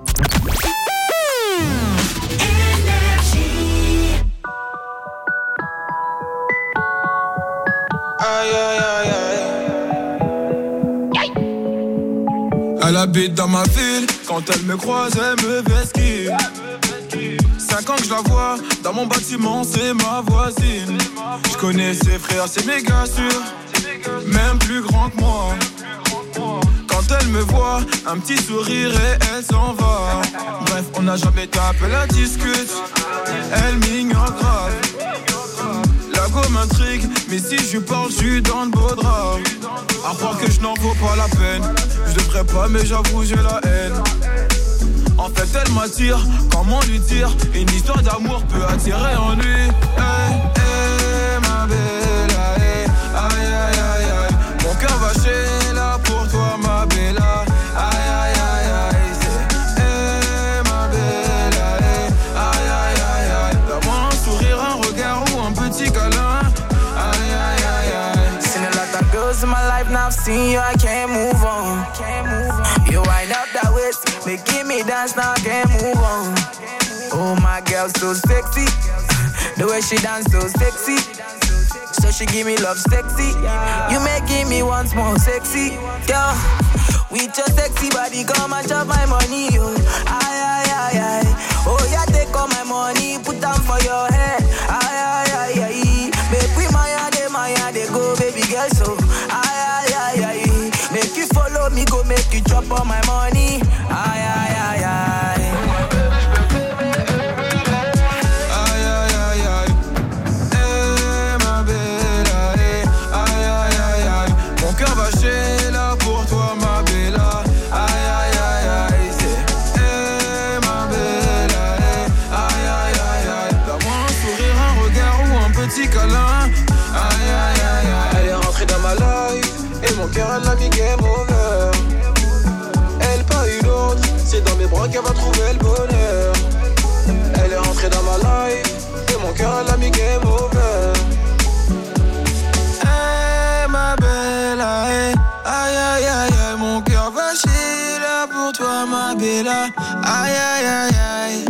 Aïe aïe aïe aïe. Elle habite dans ma ville, quand elle me croise, elle me vesquille. Cinq ans que je la vois, dans mon bâtiment, c'est ma voisine. Je connais ses frères, c'est méga sûr, même plus grand que moi. Quand elle me voit, un petit sourire et elle s'en va. Bref, on n'a jamais tapé la discute, elle m'ignore grave. La go m'intrigue, mais si je lui parle, je suis dans le beau drap. À croire que je n'en vaux pas la peine, je devrais pas, mais j'avoue j'ai la haine. En fait elle m'attire, comment lui dire, une histoire d'amour peut attirer en lui. Hey, hey, ma belle, hey, aïe aïe aïe aïe. Mon cœur va chez là pour toi ma belle, aïe aïe aïe aïe. Hey, ma belle, hey, aïe aïe aïe aïe. Donne-moi un sourire, un regard ou un petit câlin, aïe aïe aïe aïe. Seen a lot of girls in my life, now I've seen you, I can't move on. You wind up that waist, making me dance, now I can't move on. Oh my girl, so sexy, the way she dance, so sexy. know she give me love sexy. You making me once more sexy, girl. With your sexy body, come and chop my money, yo. Aye, aye, aye, aye. Oh, yeah, take all my money, put them for your head. Aye, aye, aye, aye. Make we maya, de maya, de go, baby girl, so. Aye, aye, aye, aye. Make you follow me, go make you chop all my money. Aye, aye, aye, aye. Mon cœur elle l'a mis game over. Elle pas une autre, c'est dans mes bras qu'elle va trouver le bonheur. Elle est rentrée dans ma life et mon cœur elle l'a mis game over. Hey ma belle, hey. Aïe aïe aïe aïe, mon cœur va chier là pour toi ma bella. Aïe aïe aïe aïe.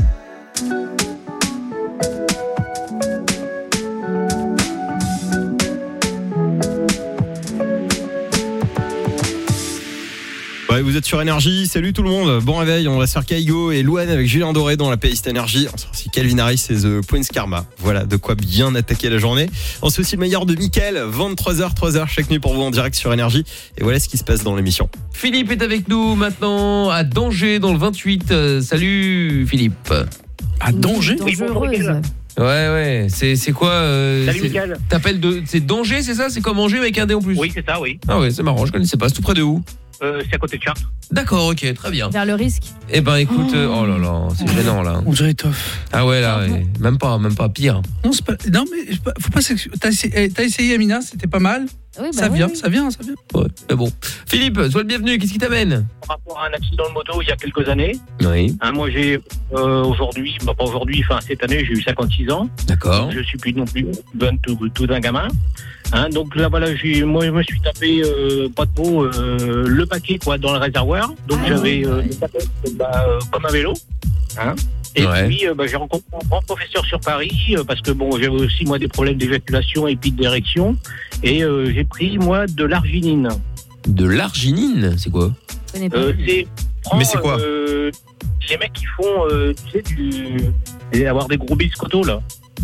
Ouais, vous êtes sur Énergie, salut tout le monde, bon réveil, on va se faire Kaigo et Louane avec Julien Doré dans la playlist Énergie. On sera aussi Calvin Harris et The Prince Karma. Voilà, de quoi bien attaquer la journée. On se aussi le meilleur de Mickaël, vingt-trois heures, trois heures chaque nuit pour vous en direct sur Énergie. Et voilà ce qui se passe dans l'émission. Philippe est avec nous maintenant à Danger dans le vingt-huit. Euh, salut Philippe. À Danger? Dangereuse. Ouais ouais, c'est c'est quoi euh, Salut c'est- Mickaël. T'appelles de c'est Danger, c'est ça? C'est comme Angers mais avec un D en plus. Oui, c'est ça, oui. Ah ouais, c'est marrant, je connaissais pas, c'est tout près de où? Euh, c'est à côté de Chartres. D'accord, OK, très bien. Vers le risque. Eh ben écoute, euh, oh là là, c'est gênant là. On dirait tough. Ah ouais là, ouais. même pas même pas pire. Non, c'est pas. Non, mais c'est pas- faut pas s'excuser. T'as essayé, eh, t'as essayé, Amina, c'était pas mal. Oui, bah ça oui, vient, oui. ça vient, ça vient. Ouais, mais bon. Philippe, sois le bienvenu, qu'est-ce qui t'amène? Par rapport à un accident de moto il y a quelques années. Oui. Hein, moi j'ai euh, aujourd'hui, bah, pas aujourd'hui, enfin cette année j'ai eu cinquante-six ans. D'accord. Je suis plus non plus jeune tout, tout un gamin. Hein, donc là voilà, j'ai, moi je me suis tapé euh, pas de peau, euh, le paquet quoi dans le réservoir. Donc Ah, j'avais euh, ouais. le paquet, bah, euh, comme un vélo. Hein. Et Ouais. puis euh, bah, j'ai rencontré un grand professeur sur Paris euh, parce que bon j'avais aussi moi des problèmes d'éjaculation et puis d'érection et euh, j'ai pris moi de l'arginine. De l'arginine, c'est quoi? Je connais pas. Euh, c'est prends, Mais c'est quoi euh, les mecs qui font euh, tu sais du et avoir des gros biscottos là.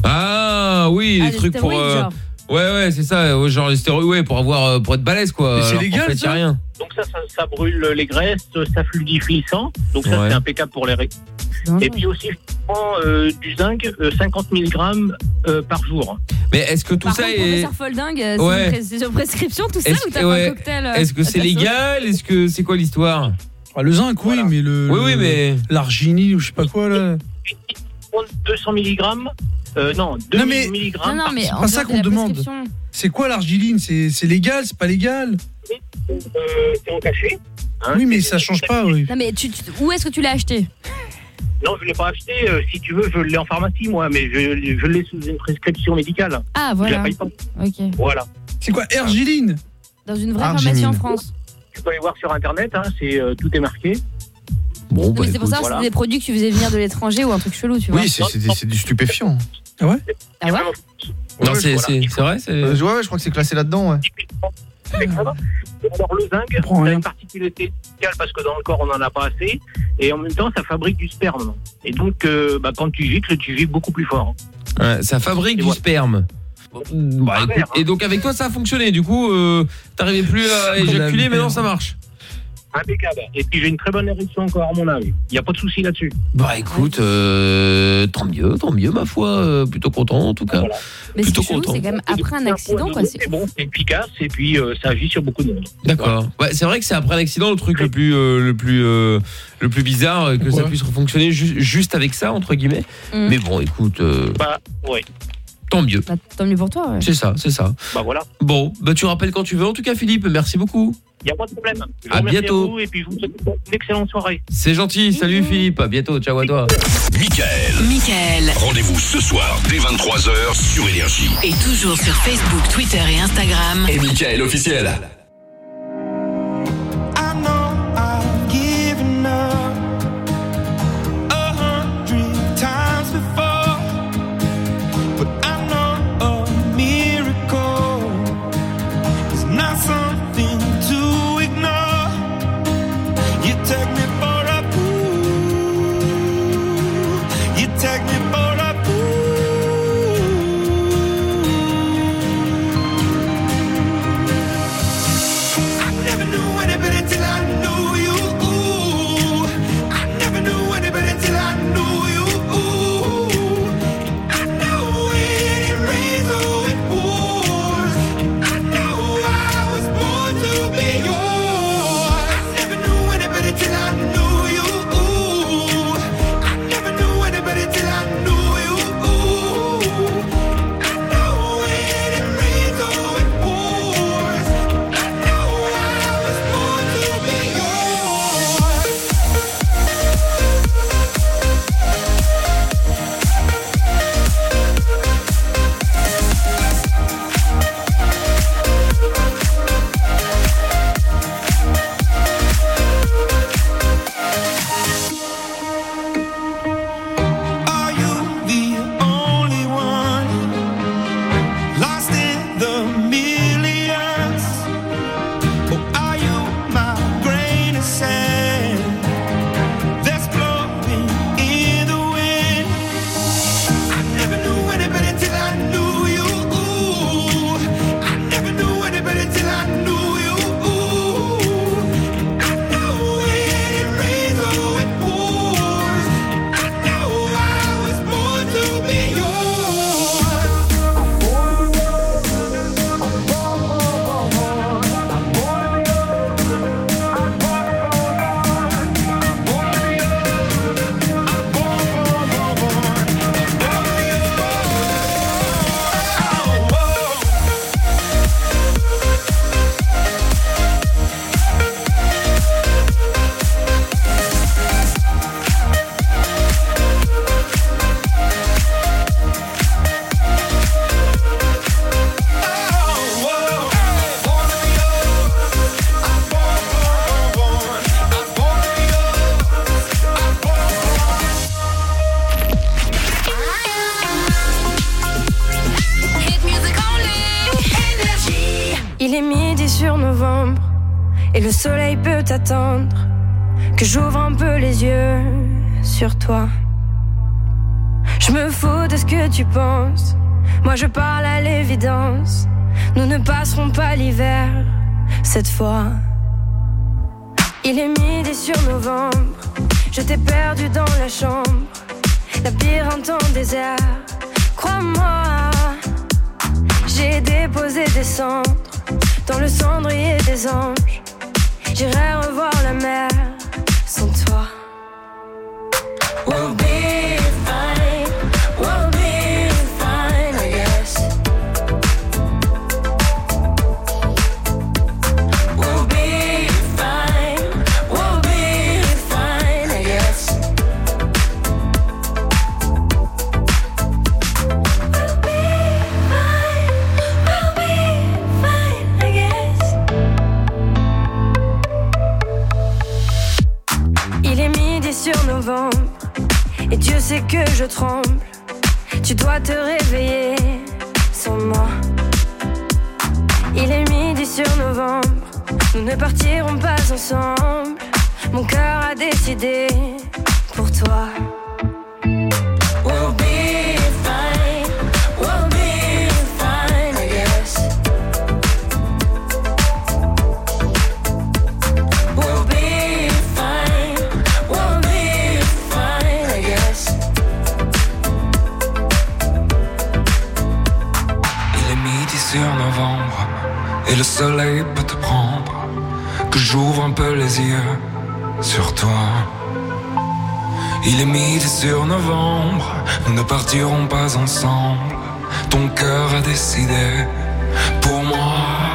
Ah oui, Ah, les des trucs pour stéroïdes, euh, genre. ouais ouais, c'est ça, ouais, genre les stéroïdes ouais, pour avoir euh, pour être balèze quoi. Mais c'est Alors qu'en légal, fait, y ça a rien. Donc ça, ça ça brûle les graisses, ça fluidifie le sang. Donc ça Ouais. c'est impeccable pour les ré- Et puis aussi je prends euh, du zinc euh, cinquante milligrammes euh, par jour. Mais est-ce que tout Par ça contre, est professeur Folding, euh, Ouais. c'est une pres- c'est sur prescription tout ça Est-ce ou t'as que- pas ouais. un cocktail euh, Est-ce que à c'est ta sauce légal? Est-ce que c'est quoi l'histoire? Ah, le zinc, oui, Voilà. mais le. Oui oui, mais L'arginine ou je sais pas quoi, là. Prends deux cents milligrammes. Euh, non, deux Non, mais- milligrammes Non, non, par mais C'est en pas ça dehors de qu'on la demande. prescription. C'est quoi l'arginine? C'est c'est légal, c'est pas légal? euh, c'est en cachet. Hein, Oui, mais c'est- ça change pas, oui. Non, mais tu, tu- où est-ce que tu l'as acheté? Non, je ne l'ai pas acheté. euh, si tu veux, je l'ai en pharmacie, moi, mais je, je l'ai sous une prescription médicale. Ah, Je la voilà. paye pas. Ok. Voilà. C'est quoi, ergiline? Dans une vraie Arginine. pharmacie en France. Tu peux aller voir sur Internet, hein, c'est, euh, tout est marqué. bon Non, bah mais c'est pour écoute. ça que voilà. c'est des produits que tu faisais venir de l'étranger ou un truc chelou, tu vois. Oui, c'est c'est du- c'est du stupéfiant. Ah ouais? Ah ouais? Non, Ouais, c'est voilà. c'est c'est vrai, c'est Euh, ouais, ouais, je crois que c'est classé là-dedans. Ouais. Avec ça. Alors le zinc, ça comprends a rien. une particularité spéciale parce que dans le corps on n'en a pas assez et en même temps ça fabrique du sperme. Et donc euh, bah, quand tu gicles, tu gicles beaucoup plus fort. Ouais, ça fabrique Et du voilà. sperme. Bah, Ah, écoute, merde, hein. et donc avec toi ça a fonctionné. Du coup, euh, t'arrivais plus à éjaculer, la maintenant merde. ça marche. Impeccable. Et puis j'ai une très bonne érection encore à mon âge. Il n'y a pas de souci là-dessus. Bah écoute, euh, tant mieux, tant mieux ma foi, euh, plutôt content en tout cas. Voilà. Mais ce qui Plutôt est chelou, content. c'est quand même après un accident, quoi. C'est C'est bon, c'est efficace et puis euh, ça agit sur beaucoup de monde. D'accord. Ouais, c'est vrai que c'est après l'accident le truc le plus euh, le plus euh, le plus bizarre euh, que ça Pourquoi puisse fonctionner ju- juste avec ça entre guillemets. Mm. Mais bon, écoute, euh, Bah ouais. tant mieux. Bah, tant mieux pour toi, ouais. C'est ça, c'est ça. Bah voilà. Bon, bah tu rappelles quand tu veux en tout cas Philippe, merci beaucoup. Il n'y a pas de problème. Je vous À remercie bientôt. vous et puis je vous souhaite une excellente soirée. C'est gentil, salut Philippe, à bientôt, ciao à toi. Michael. Michael. Rendez-vous ce soir dès vingt-trois heures sur Énergie. Et toujours sur Facebook, Twitter et Instagram. Et Michael officiel. I know I've given up a hundred times before, but I know a miracle knew any better till I knew you. I never knew any better till I knew you. I know when it rains or it pours. I know I was born to be yours. I never knew any better till I knew you. I never knew any better till I knew you. I know when it rains or it pours. I know I was born to be yours. Are you the only one lost in the millions? Or are you my grain of sand that's blowing in the wind? I never knew any better till I knew you. I never knew any better till I knew you. I know when it rains or it pours. I know I was born to be Il est midi sur novembre et le soleil peut attendre que j'ouvre un peu les yeux sur toi. Je me fous de ce que tu penses, moi je parle à l'évidence. Nous ne passerons pas l'hiver cette fois. Il est midi sur novembre, je t'ai perdu dans la chambre, labyrinthe en désert. Crois-moi, j'ai déposé des cendres dans le cendrier des anges. J'irai revoir la mer sans toi. We'll be fine, we'll be fine, I guess. We'll be fine, we'll be fine, I guess. We'll be fine, we'll be fine, I guess. Il est midi sur novembre et Dieu sait que je tremble. Tu dois te réveiller sans moi. Il est midi sur novembre, nous ne partirons pas ensemble. Mon cœur a décidé pour toi. We'll be fine, we'll be fine, I guess. We'll be fine, we'll be fine, I guess. Il est midi sur novembre et le soleil peut te prendre, que j'ouvre un peu les yeux sur toi. Il est midi sur novembre, nous ne partirons pas ensemble. Ton cœur a décidé pour moi.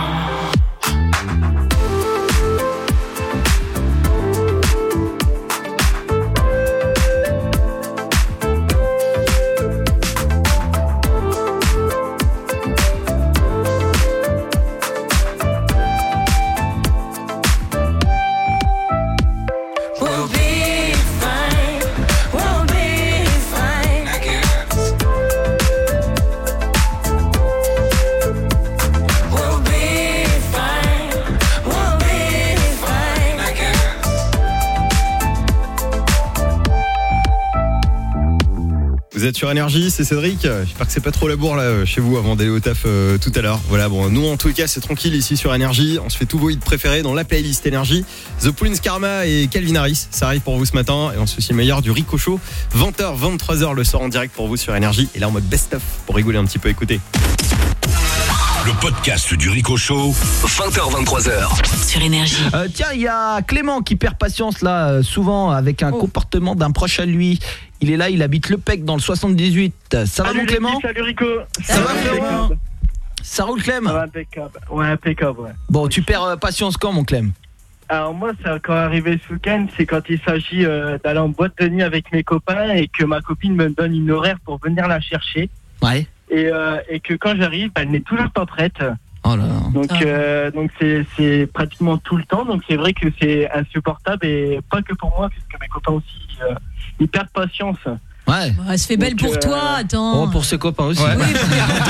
We'll be fine, we'll be fine, I guess. Vous êtes sur Énergie, c'est Cédric. J'espère que c'est pas trop la bourre là chez vous avant d'aller au taf euh, tout à l'heure. Voilà, bon, nous en tout cas c'est tranquille ici sur Énergie. On se fait tous vos hits préférés dans la playlist Énergie. The Prince Karma et Calvin Harris, ça arrive pour vous ce matin. Et on se fait aussi le meilleur du Rico Show. vingt heures, vingt-trois heures le soir en direct pour vous sur Énergie. Et là en mode best-of pour rigoler un petit peu, écoutez. Le podcast du Rico Show, vingt heures vingt-trois heures. Sur Énergie. Euh, tiens, il y a Clément qui perd patience là, euh, souvent avec un comportement d'un proche à lui. Il est là, il habite Le Pec dans le soixante-dix-huit. Ça va mon Clément? Salut Rico. Ça va Clément? Ça roule Clem? Ça va impeccable. Ouais, impeccable, ouais. Bon, tu perds euh, patience quand mon Clem? Alors moi, ça quand arrivé ce week-end, c'est quand il s'agit euh, d'aller en boîte de nuit avec mes copains et que ma copine me donne une horaire pour venir la chercher. Ouais. Et, euh, et que quand j'arrive, elle n'est toujours pas prête. Oh là. Donc euh, donc c'est c'est pratiquement tout le temps. Donc c'est vrai que c'est insupportable et pas que pour moi, puisque mes copains aussi euh, ils perdent patience. Ouais. Elle se fait belle Donc, pour euh, toi, attends. Oh, pour ses copains aussi. Ouais. Oui,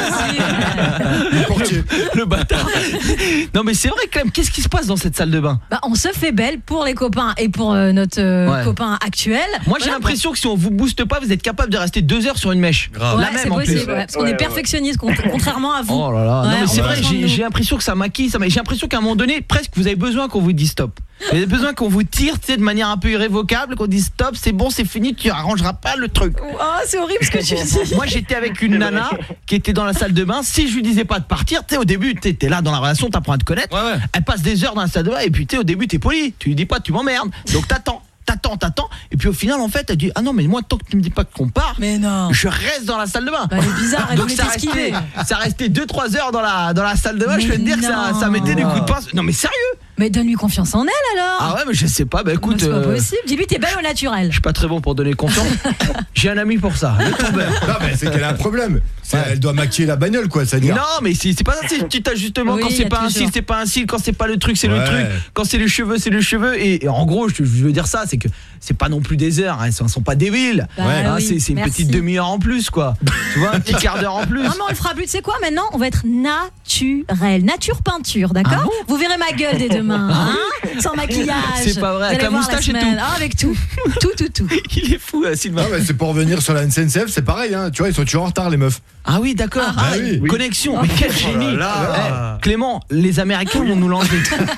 pour le, le bâtard. Non mais c'est vrai Clem, qu'est-ce qui se passe dans cette salle de bain? Bah, on se fait belle pour les copains et pour euh, notre euh, Ouais. copain actuel. Moi j'ai Voilà, l'impression que si on vous booste pas, vous êtes capable de rester deux heures sur une mèche. bon. La Ouais, c'est même en possible, plus. ouais, parce qu'on est perfectionniste, con- contrairement à vous. Oh là là, Ouais, non mais on c'est prend vrai, soin de j'ai nous. j'ai l'impression que ça maquille, ça, j'ai l'impression qu'à un moment donné, presque vous avez besoin qu'on vous dise stop. Vous avez besoin qu'on vous tire, tu sais, de manière un peu irrévocable, qu'on dise stop, c'est bon, c'est fini, tu arrangeras pas le truc. Oh, c'est horrible ce que tu dis. Moi j'étais avec une nana qui était dans la salle de bain, si je lui disais pas de partir, tu sais, au début, tu es là dans la relation, t'apprends à te connaître, elle passe des heures dans la salle de bain et puis tu sais, au début t'es poli, tu lui dis pas tu m'emmerdes, donc t'attends. T'attends, t'attends, et puis au final en fait elle dit ah non mais moi tant que tu me dis pas qu'on part, mais non, je reste dans la salle de bain. Bah, elle est bizarre, elle donc voulait ça t'esquiver. restait, ça restait deux trois heures dans la dans la salle de bain. Mais je vais te dire que ça, non. ça mettait des coups de pince. Non mais sérieux. Mais donne-lui confiance en elle alors. Ah ouais mais je sais pas, bah écoute, C'est pas euh, possible. Dis-lui t'es belle au naturel. je suis pas très bon pour donner confiance. J'ai un ami pour ça. Le tombeur. Non mais c'est qu'elle a un problème. C'est- Elle doit maquiller la bagnole quoi, ça dire. Non mais c'est c'est pas ça, c'est une petite ajustement. Oui, Quand y c'est a pas un toujours. cil, c'est pas un cil. Quand c'est pas le truc, c'est le Ouais. truc. Quand c'est les cheveux, c'est les cheveux. Et, et en gros, je, je veux dire ça, c'est que c'est pas non plus des heures. Hein, elles sont, elles sont pas débiles. Bah Hein, oui, c'est c'est une merci. petite demi-heure en plus quoi. Tu vois, un petit quart d'heure en plus. Non mais on le fera plus, tu sais quoi maintenant? On va être naturel, nature peinture, d'accord? Ah bon Vous verrez ma gueule dès demain, hein? Sans maquillage. C'est pas vrai, Vous avec allez la voir moustache et semaine. tout. Ah, avec tout. Tout, tout, tout. Il est fou, euh, Sylvain. Non mais c'est pour revenir sur la N C N C F, c'est pareil hein. Tu vois, ils sont toujours en retard les meufs. Ah oui, d'accord. Ah, Ah, oui. Connexion. Mais quel génie. Oh là. Eh, Clément, les Américains vont nous l'enlever.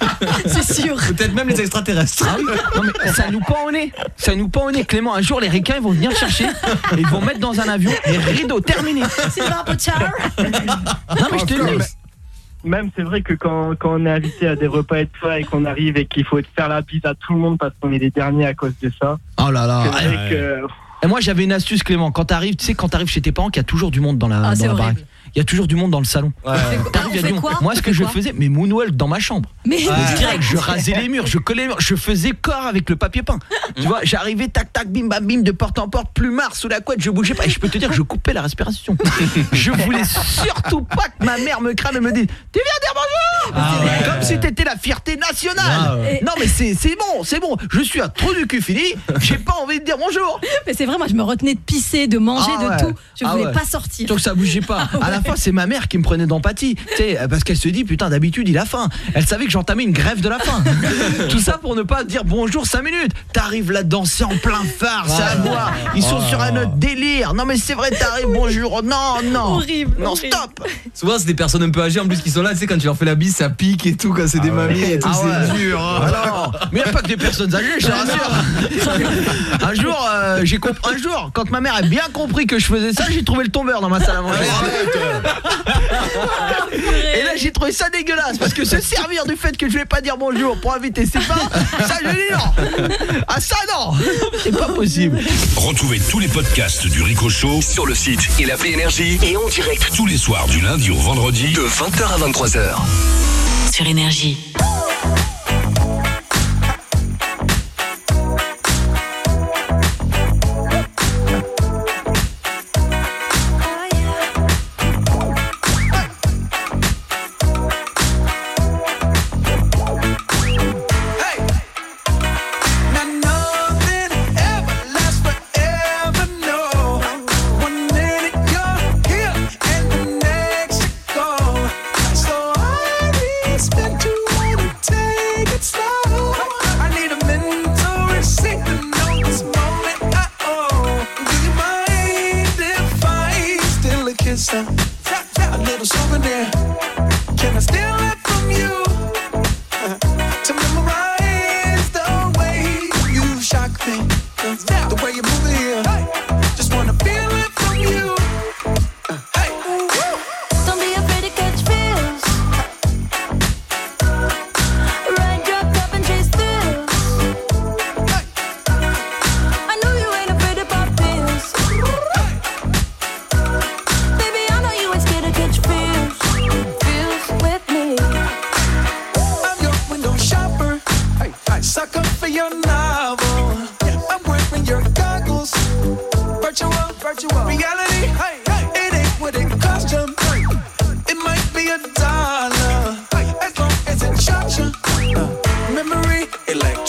C'est sûr. Peut-être même les extraterrestres. Ah oui. Non mais ça nous pend au nez. Ça nous pend au nez. Clément, un jour les ricains ils vont venir chercher et ils vont mettre dans un avion et rideau terminé. Sylvain Pochard. Non mais je te le dis. Même c'est vrai que quand, quand on est invité à des repas et tout ça et qu'on arrive et qu'il faut faire la bise à tout le monde parce qu'on est les derniers à cause de ça. Oh là là. C'est vrai que Et moi j'avais une astuce Clément, quand t'arrives, tu sais quand t'arrives chez tes parents qu'il y a toujours du monde dans la, Ah, dans c'est la horrible. baraque. Il y a toujours du monde dans le salon. Ouais. T'arrives, il y a On fait du monde. quoi Moi ce On que fait je quoi faisais, mais moonwalk dans ma chambre. Mais Direct, direct. je rasais les murs, je collais les murs, je faisais corps avec le papier peint. Tu vois, j'arrivais tac tac bim bam bim de porte en porte, plumard sous la couette, je bougeais pas et je peux te dire que je coupais la respiration. Je voulais surtout pas que ma mère me crame et me dise "Tu viens dire bonjour." Ah ouais. Comme si t'étais la fierté nationale. Ah ouais. Non mais c'est c'est bon, c'est bon. Je suis à trop du cul fini, j'ai pas envie de dire bonjour. Mais c'est vrai, moi je me retenais de pisser, de manger, Ah ouais. de tout. Je Ah voulais ouais. pas sortir. Donc ça bougeait pas. À la fin, c'est ma mère qui me prenait d'empathie. Tu sais, parce qu'elle se dit putain, d'habitude, il a faim. Elle savait que j'entamais une grève de la faim. Tout ça pour ne pas dire bonjour cinq minutes. T'arrives là danser en plein phare, c'est à boire. Ils sont Oh. sur un autre délire. Non mais c'est vrai, t'arrives bonjour. Non, non. Horrible. Non, horrible. stop. Souvent c'est des personnes un peu âgées en plus qui sont là, tu sais quand tu leur fais la bise ça pique et tout quand c'est des mamies et tout, Ah ouais. c'est dur. hein. Alors, mais il n'y a pas que des personnes âgées, je te rassure. Un jour, euh, j'ai comp- un jour, quand ma mère a bien compris que je faisais ça, j'ai trouvé le tombeur dans ma salle à manger. Et là, j'ai trouvé ça dégueulasse parce que se servir du fait que je vais pas dire bonjour pour inviter ses parents, ça je dis non. Ah ça non, c'est pas possible. Retrouvez tous les podcasts du Rico Show sur le site et l'appli Énergie et en direct tous les soirs du lundi au vendredi de vingt heures à vingt-trois heures. Sur Énergie. Now nothing ever lasts forever, no. One minute you're here and the next you're gone. So I respect you wanna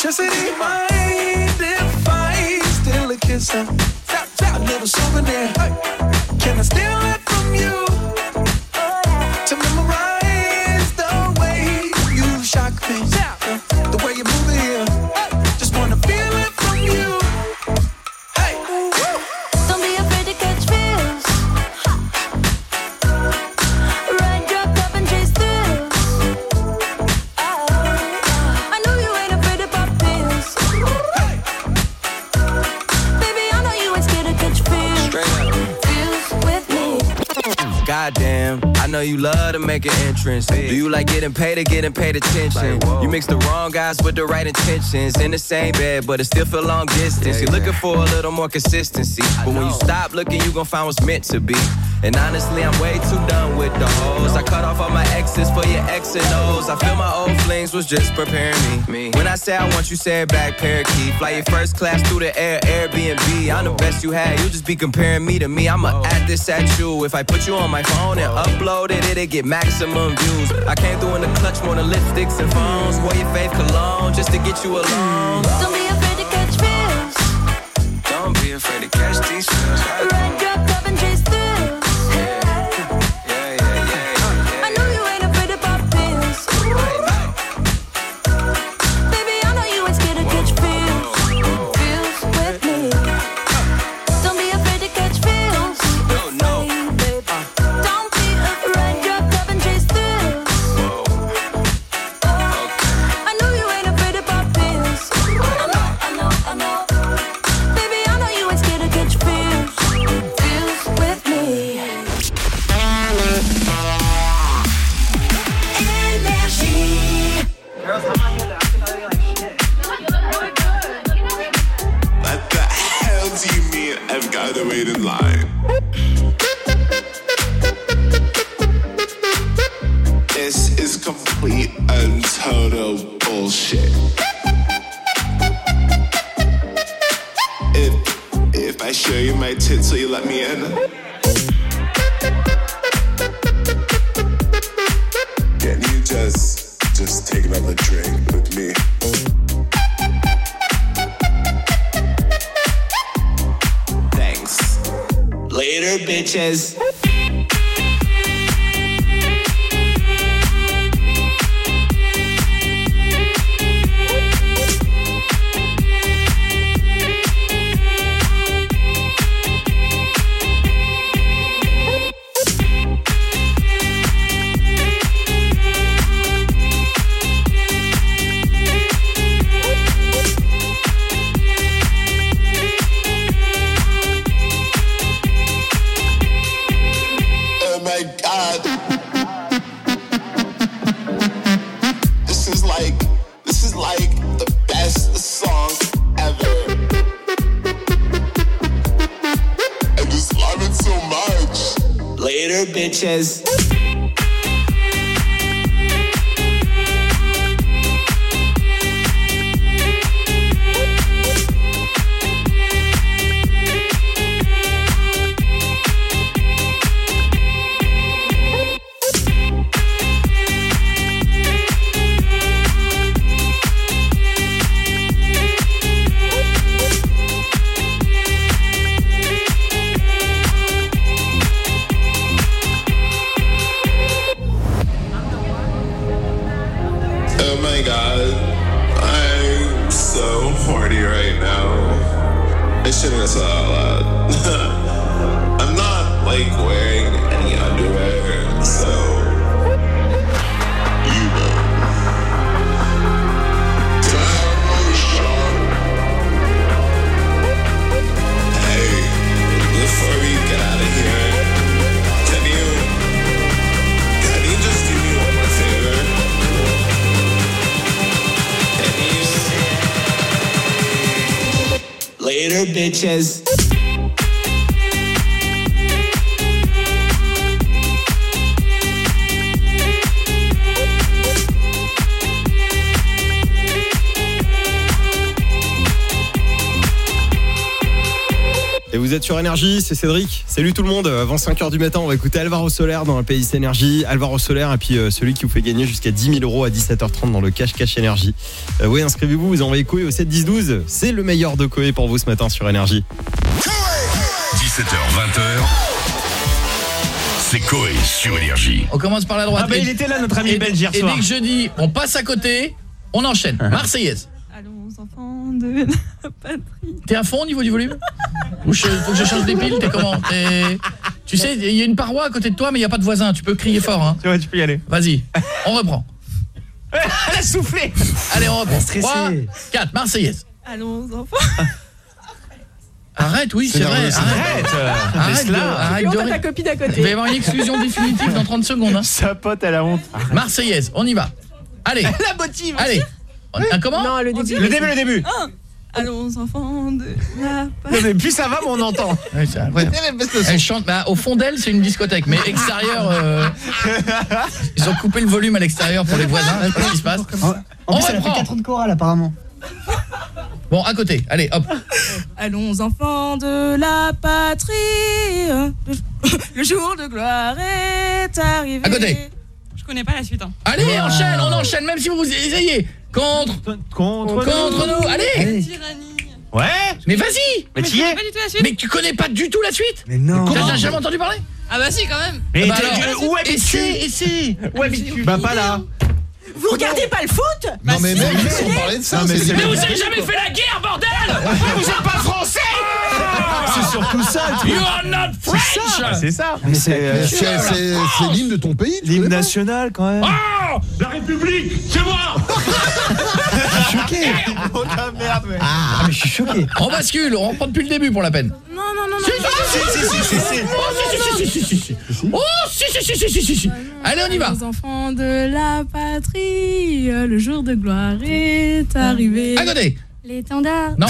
Just an in my hand if I still a kisser. A little souvenir. Can I steal it from you? To memorize the way you shock me, the way you move it here. Just wanna feel it from you. Hey, Don't be afraid to catch feels. Ride your cup and chase thrills. I know you ain't afraid to pop pills. Baby, I know you ain't scared to catch feels. Feels with me. Goddamn, I know you love to make an entrance. Do you like getting paid or getting paid attention? You mix the wrong guys with the right intentions. In the same bed, but it still feel long distance. You're looking for a little more consistency. But when you stop looking, you gon' find what's meant to be. And honestly, I'm way too done with the hoes. I cut off all my exes for your X and O's. I feel my old flings was just preparing me. When I say I want you, say it back, parakeet. Fly your first class through the air, Airbnb. I'm the best you had, you just be comparing me to me. I'ma add this at you. If I put you on my phone and upload it, it'll get maximum views. I came through in the clutch more than lipsticks and phones. Wore your fave cologne just to get you alone. Don't be afraid to catch feels. Don't be afraid to catch these feels. Ride your cup and chase thrills. I know you ain't afraid to pop pills. Baby, I know you ain't scared to catch feels. Feels with me. Don't be afraid to catch feels. No, no. Don't be afraid. Ride your cup and chase thrills. I know you ain't afraid to pop pills. I know, I know, I know. Baby, I know you ain't scared to catch feels. Feels with me. What the hell do you mean I've got to wait in line? This is complete and total bullshit. If if I show you my tits, will you let me in? Can you just just take another drink with me? Thanks. Later, bitches. Oh my god. This is like this is like the best song ever. I just love it so much. Later, bitches. Oh my god. I'm so horny right now. I shouldn't have said that out loud. I'm not like wearing any underwear, so you know. Can I have another shot? Hey, before we get out of here, can you can you just do me one more favor? Later, bitches. Et vous Vous êtes sur Énergie, c'est Cédric. Salut tout le monde. Avant cinq heures du matin, on va écouter Alvaro Soler dans la playlist Énergie. Alvaro Soler et puis euh, celui qui vous fait gagner jusqu'à dix mille euros à dix-sept heures trente dans le Cash Cash Énergie. Euh, oui, inscrivez-vous, vous envoyez Koé au sept dix douze. C'est le meilleur de Koé pour vous ce matin sur Énergie. dix-sept heures vingt. C'est Koé sur Énergie. On commence par la droite. Ah bah, il était là, notre ami et, belge hier et soir. dès que je dis on passe à côté, on enchaîne. Marseillaise. Allons enfants de la patrie. T'es à fond au niveau du volume? Ou je, faut que je change des piles? T'es comment? T'es... Tu sais, il y a une paroi à côté de toi, mais il n'y a pas de voisin. Tu peux crier fort. Hein. C'est vrai, tu peux y aller. Vas-y, on reprend. Elle a soufflé. Allez, on reprend. trois, quatre, Marseillaise. Allons enfants. Arrête, oui, c'est, c'est vrai. Arrête. Arrête, de, arrête de... ta copine à côté. Il va y avoir une exclusion définitive dans trente secondes. Hein. Sa pote, elle a honte. Marseillaise, on y va. Allez. La motive. Allez. Un comment? Non, le début. Le début, le début. Un. Allons enfants de la Non, mais plus ça va, mais on entend. Ouais, c'est vrai. Elle chante, bah, au fond d'elle, c'est une discothèque, mais extérieur, euh... ils ont coupé le volume à l'extérieur pour les voisins. Je sais pas ce qui se passe. En plus, elle a fait quatre ans de chorale, apparemment. Bon, à côté, allez, hop. Allons enfants de la patrie, le jour de gloire est arrivé. À côté. Je connais pas la suite. Hein. Allez, wow. enchaîne, on enchaîne, même si vous essayez. Contre, contre, contre nous. nous. Allez. Allez. Tyrannie. Ouais. Mais vas-y. Mais, mais tu es. Pas du tout la suite. Mais tu connais pas du tout la suite? Mais non. T'as jamais entendu parler? Ah bah si, quand même. Mais bah alors, où habites-tu? Essaie, où habites-tu? Bah pas là. Vous regardez pas le foot? Non mais même on parlait de ça. Mais vous avez jamais fait la guerre, bordel. Vous êtes pas français. C'est surtout ça. You are not French. C'est ça. Mais c'est c'est l'hymne de ton pays. L'hymne national quand même. Oh, la République, c'est moi. Je suis choqué. Oh la merde. Ah mais je suis choqué. On bascule, on reprend depuis le début pour la peine. Non non non non. Si si si si si. Oh si si si si si. Oh si si si si si si. Allez, on y va. Les enfants de la patrie, le jour de gloire est arrivé. À côté. L'étendard. Non.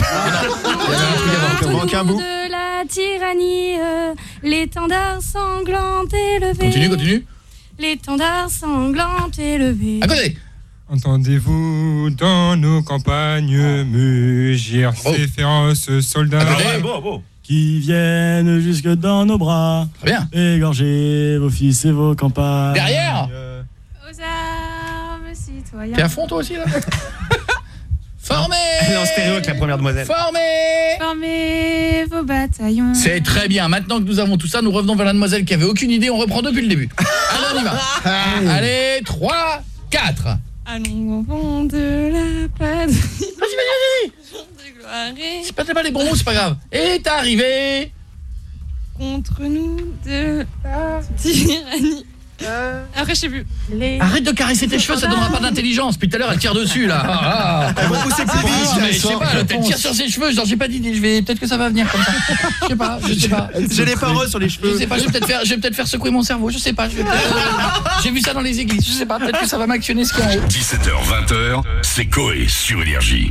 Il manque un bout. De la tyrannie, l'étendard sanglant élevé. Continue, continue. L'étendard sanglant élevé. À côté. Entendez-vous dans nos campagnes mugir oh. ces féroces soldats ah, beau, beau. qui viennent jusque dans nos bras, bien. égorger vos fils et vos campagnes. Derrière. Aux armes citoyens. T'es à fond toi aussi là? Formez. Elle est en stéréo avec la première demoiselle. Formez. Formez vos bataillons. C'est très bien. Maintenant que nous avons tout ça, nous revenons vers la demoiselle qui avait aucune idée. On reprend depuis le début. Allez, on y va. Allez, trois, quatre. Allons au fond de la patrie. Vas-y, vas-y, vas-y. C'est pas, pas les bons mots, c'est pas grave. Est arrivé contre nous de la tyrannie. Euh... Après, je sais plus. Les... Arrête de caresser tes cheveux, ça donnera pas d'intelligence. Puis tout à l'heure, elle tire dessus là. Ah, ah. Elle va pousser plus vite. Mais je sais pas, elle tire sur ses cheveux. Genre, j'ai pas d'idée. Je vais peut-être que ça va venir comme ça. Je sais pas, je sais pas. J'ai les paroles sur les cheveux. Je sais pas. Je vais peut-être faire, je vais peut-être faire secouer mon cerveau. Je sais pas. Je vais peut-être... J'ai vu ça dans les églises. Je sais pas. Peut-être que ça va m'actionner ce qu'il y a en haut. dix-sept heures vingt, c'est Koé sur Énergie.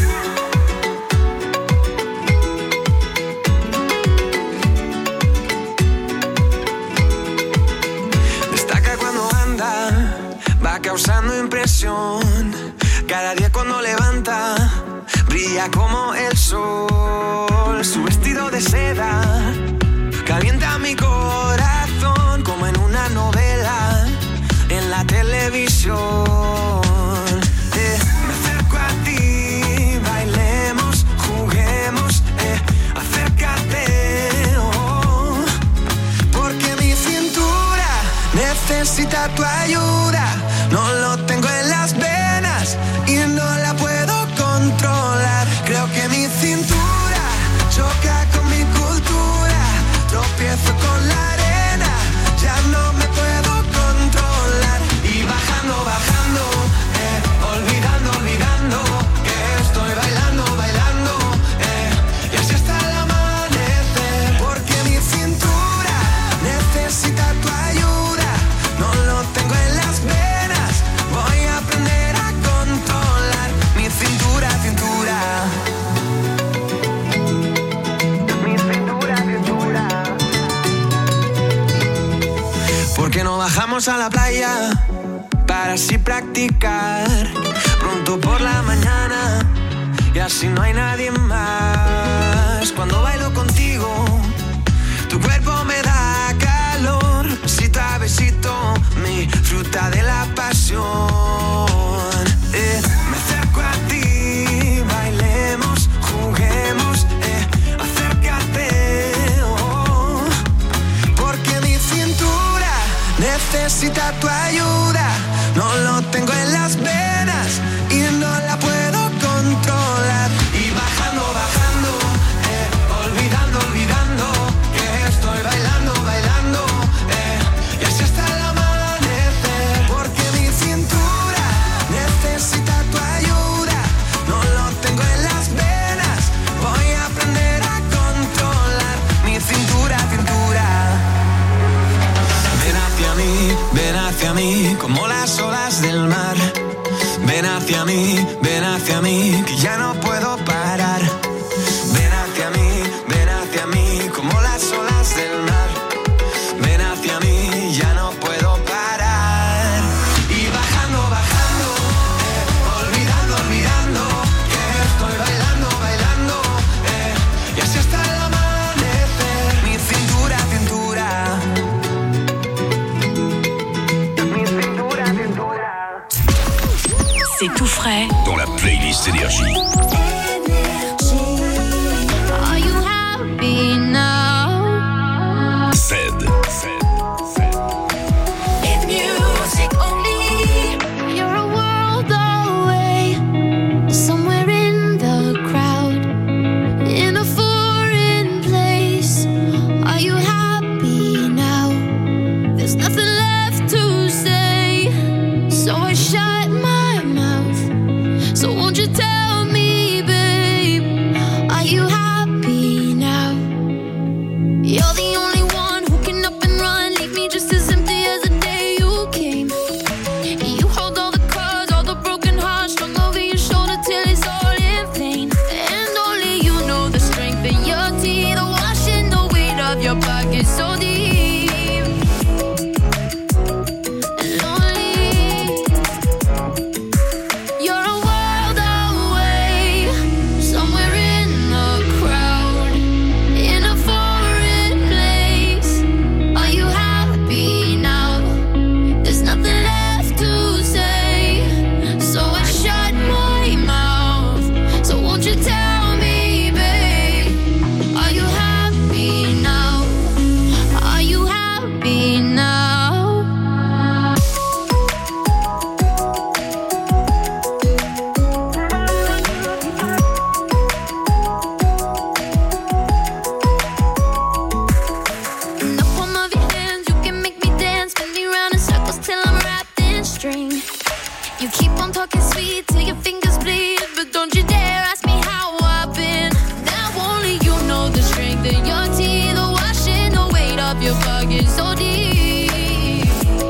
Va causando impresión. Cada día cuando levanta, brilla como el sol. Su vestido de seda calienta mi corazón como en una novela en la televisión. Eh, me acerco a ti, bailemos, juguemos, eh, acércate, oh, porque mi cintura necesita tu ayuda. No lo tengo en las venas y no la puedo controlar. Creo que mi cintura choca con mi cultura. Tropiezo con la arena, ya no me puedo controlar. Y bajando, bajando, eh, olvidando, olvidando que estoy bailando, bailando, eh, y así hasta el amanecer. Porque mi cintura necesita tu ayuda. No lo tengo en las venas. Voy a aprender a controlar mi cintura, cintura. Mi cintura, cintura. ¿Por qué no bajamos a la playa para así practicar? Pronto por la mañana y así no hay nadie más. Cuando bailo contigo Tu cuerpo me da calor, besito a besito, mi fruta de la pasión. Eh, me acerco a ti, bailemos, juguemos, eh, acércate, oh, porque mi cintura necesita tu ayuda. No lo tengo en las venas y no la puedo controlar. Y bajando, bajando, eh, olvidando, olvidando que estoy bailando, bailando, eh, y así hasta el amanecer. Porque mi cintura necesita tu ayuda. No lo tengo en las venas, voy a aprender a controlar mi cintura, cintura. Ven hacia mí, ven hacia mí, como las olas del mar. Ven hacia mí, ven hacia mí, que ya no puedo parar. Ven hacia mí, ven hacia mí, como las olas del mar. Ven hacia mí, ya no puedo parar. Y bajando, bajando, eh, olvidando, olvidando que estoy bailando, bailando, eh, y así hasta el amanecer. Mi cintura, cintura. C'est tout frais. Dans la playlist Énergie. Are you happy now? Zed. It's music only. You're a world away, somewhere in the crowd, in a foreign place. Are you happy now? There's nothing left to say, so I shut my mouth. So won't you tell me, babe, are you happy now? You're the only one who can up and run, leave me just as empty as the day you came. You hold all the cards, all the broken hearts, strung over your shoulder till it's all in vain. And only you know the strength in your teeth, the washing the weight of your pockets so deep. And lonely, you're a world away, somewhere in the crowd, in a foreign place. Are you happy now? There's nothing left to say, so I shut my mouth. So won't you tell me, babe, are you happy now? Are you happy now? In the palm of your hands, you can make me dance, spin me round in circles till I'm wrapped in string. You keep on talking sweet till your fingers bleed, but don't you dare ask me how I've been. Now only you know the strength in your teeth, the washing the weight of your pockets so deep.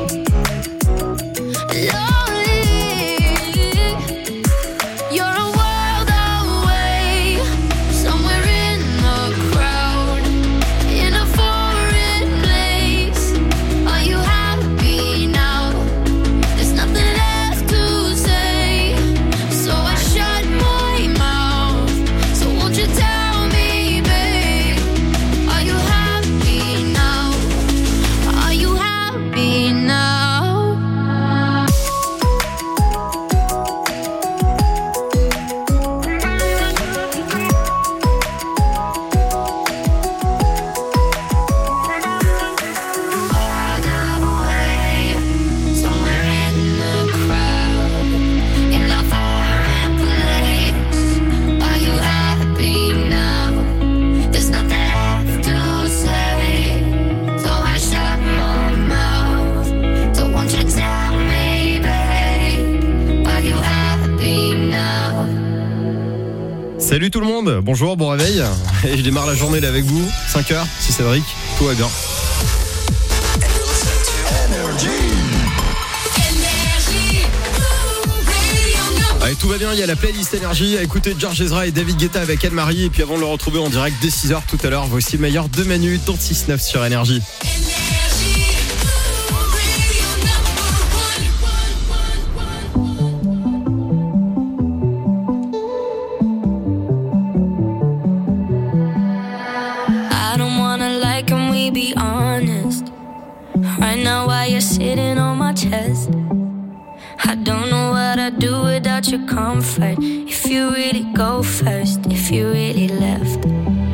Lonely, you're a world away, somewhere in the crowd, in a foreign place. Are you happy now? There's nothing left to say, so I shut my mouth. So won't you tell me, babe, are you happy now? Are you happy now? Somewhere in the crowd, in a foreign place. Are you happy now? There's nothing left to say, so I shut my mouth. So won't you tell me, babe, are you happy now? Salut tout le monde, bonjour, bon réveil. Et je démarre la journée là avec vous, cinq heures, c'est Cédric, tout va bien. Allez, tout va bien, il y a la playlist Énergie à écouter George Ezra et David Guetta avec Anne-Marie. Et puis avant de le retrouver en direct dès six heures tout à l'heure, voici le meilleur de Manu dans six neuf sur Énergie. I don't wanna like him, we about your comfort. If you really go first, if you really left.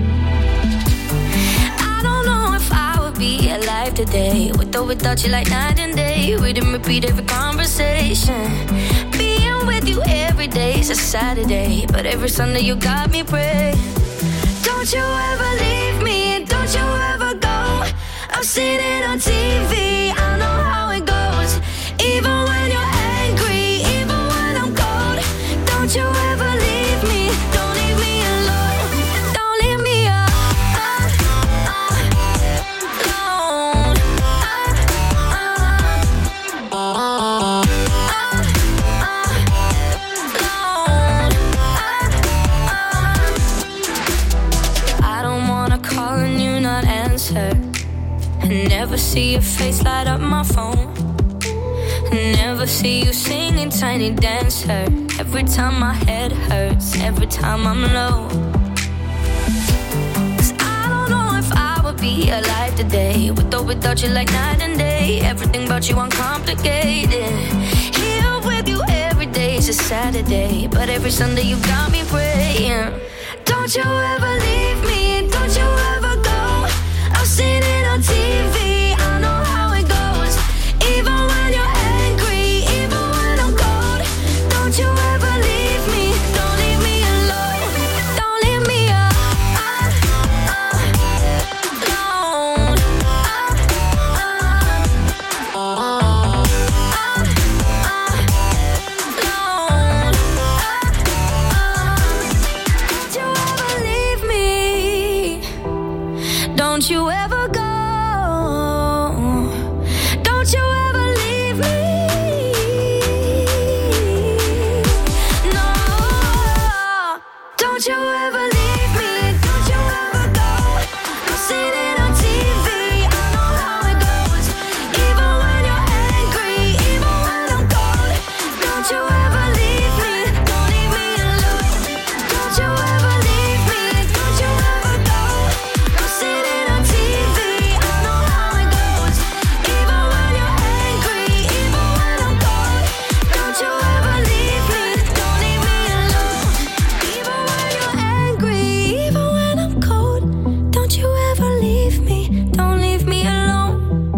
I don't know if I would be alive today, with or without you like night and day. Read and repeat every conversation. Being with you every day is a Saturday, but every Sunday you got me praying. Don't you ever leave me, don't you ever go. I've seen it on T V, I know how it goes. Even when you're angry, even when I'm cold. Don't you ever leave me, don't leave me alone. Don't leave me alone. I don't wanna call and you not answer. Never see your face light up my phone. Never see you singing Tiny Dancer. Every time my head hurts, every time I'm low. 'Cause I don't know if I would be alive today, with or without you like night and day. Everything about you uncomplicated. Here with you every day is a Saturday, but every Sunday you got me praying. Don't you ever leave me, don't you ever go. I've seen it on T V, I know how it goes. Even when you're angry, even when I'm cold. Don't you ever leave me, don't leave me alone. Don't leave me alone. Don't you ever leave me. Don't you ever go. Don't you ever leave me. No. Don't you ever leave me. Don't you ever go. I've seen it on T V. I know how it goes. Even when you're angry, even when I'm cold. Don't you ever leave me. Don't leave me alone. Don't you ever leave me. Don't you ever go. I've seen it on T V. I know how it goes. Even when you're angry, even when I'm cold. Don't you ever leave me. Don't leave me alone. Even when you're angry, even when I'm cold. Don't you ever leave me. Don't leave me alone.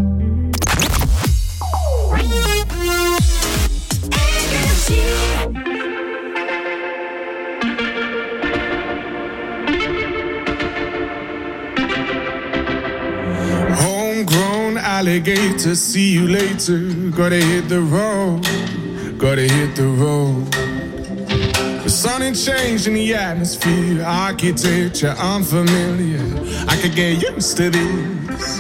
Homegrown alligator, see you later. Gotta hit the road, gotta hit the road. The sun ain't changed in the atmosphere, architecture unfamiliar. I could get used to this.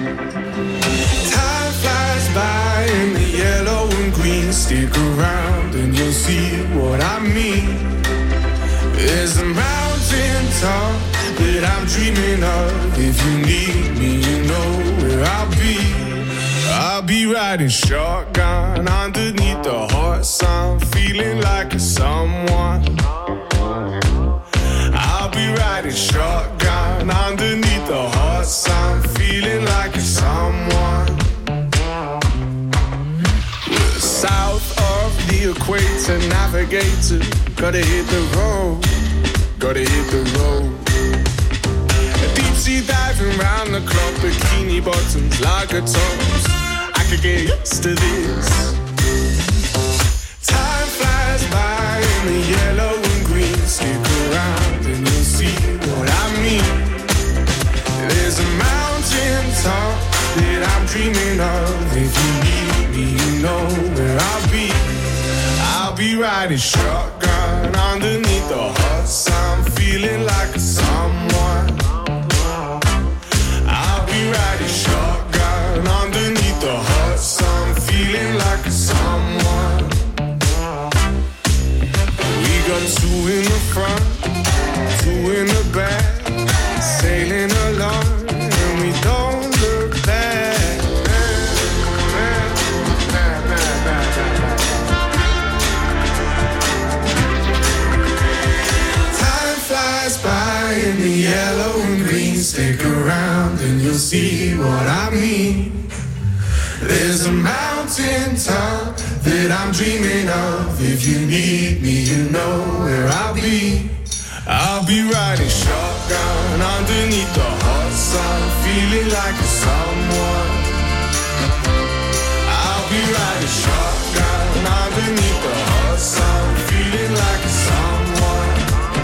Time flies by in the yellow and green. Stick around and you'll see what I mean. There's a mountain top that I'm dreaming of. If you need me, you know where I'll be. I'll be riding shotgun underneath the hot sun, feeling like a someone. I'll be riding shotgun underneath the hot sun, feeling like a someone. We're south of the equator, navigator. Gotta hit the road, gotta hit the road. Deep sea diving round the clock, bikini bottoms, lager tops. I could get used to this. Time flies by in the yellow and green. Stick around and you'll see what I mean. There's a mountain top that I'm dreaming of. If you need me, you know where I'll be. I'll be riding shotgun underneath the hot sun, feeling like a someone. I'll be riding shotgun underneath the hot sun, feeling like a someone. We got two in the front, two in the back, sailing along, and we don't look back. Time flies by in the yellow and green. Stick around and you'll see what I mean. There's a mountain top that I'm dreaming of. If you need me, you know where I'll be. I'll be riding shotgun underneath the hot sun, feeling like a someone. I'll be riding shotgun underneath the hot sun, feeling like a someone.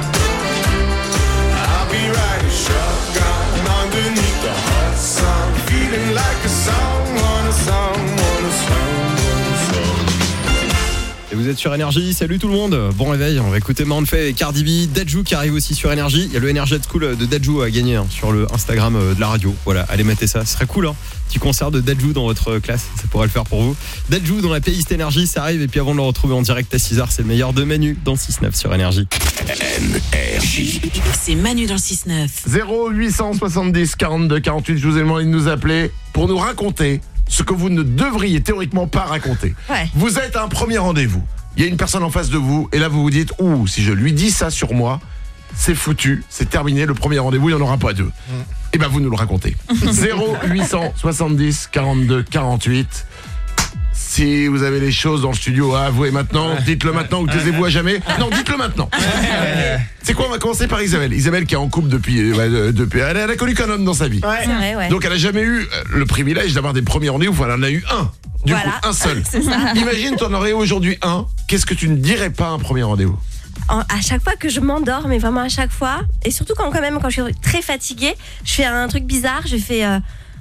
I'll be riding shotgun underneath the hot sun, feeling like a someone, a someone, a someone, a someone. Et vous êtes sur Énergie, salut tout le monde, bon réveil, on va écouter Maroon five et Cardi B, Dadju qui arrive aussi sur Énergie, il y a le Energy at School de Dadju à gagner hein, sur le Instagram de la radio, voilà, allez mettez ça, ce serait cool hein, petit concert de Dadju dans votre classe, ça pourrait le faire pour vous. Dadju dans la playlist Énergie, ça arrive et puis avant de le retrouver en direct à six heures, c'est le meilleur de Manu dans six neuf sur Énergie. Énergie. C'est Manu dans le six neuf. zéro huit cent soixante-dix quarante-deux quarante-huit, je vous ai demandé de nous appeler pour nous raconter ce que vous ne devriez théoriquement pas raconter. Ouais. Vous êtes à un premier rendez-vous. Il y a une personne en face de vous et là vous vous dites « Ouh, si je lui dis ça sur moi, c'est foutu, c'est terminé, le premier rendez-vous, il n'y en aura pas deux. » Et ben vous nous le racontez. zéro huit cent soixante-dix quarante-deux quarante-huit. Si vous avez les choses dans le studio à avouer maintenant, dites-le maintenant ou taisez-vous à jamais. Non, dites-le maintenant. C'est quoi, on va commencer par Isabelle. Isabelle qui est en couple depuis... Ouais, depuis elle, elle a connu qu'un homme dans sa vie. Ouais. C'est vrai, ouais. Donc elle a jamais eu le privilège d'avoir des premiers rendez-vous. Enfin, elle en a eu un. Du Voilà. coup, un seul. C'est ça. Imagine, t'en aurais aujourd'hui un. Qu'est-ce que tu ne dirais pas à un premier rendez-vous? En- à chaque fois que je m'endors, mais vraiment à chaque fois, et surtout quand quand même quand je suis très fatiguée, je fais un truc bizarre, je fais euh,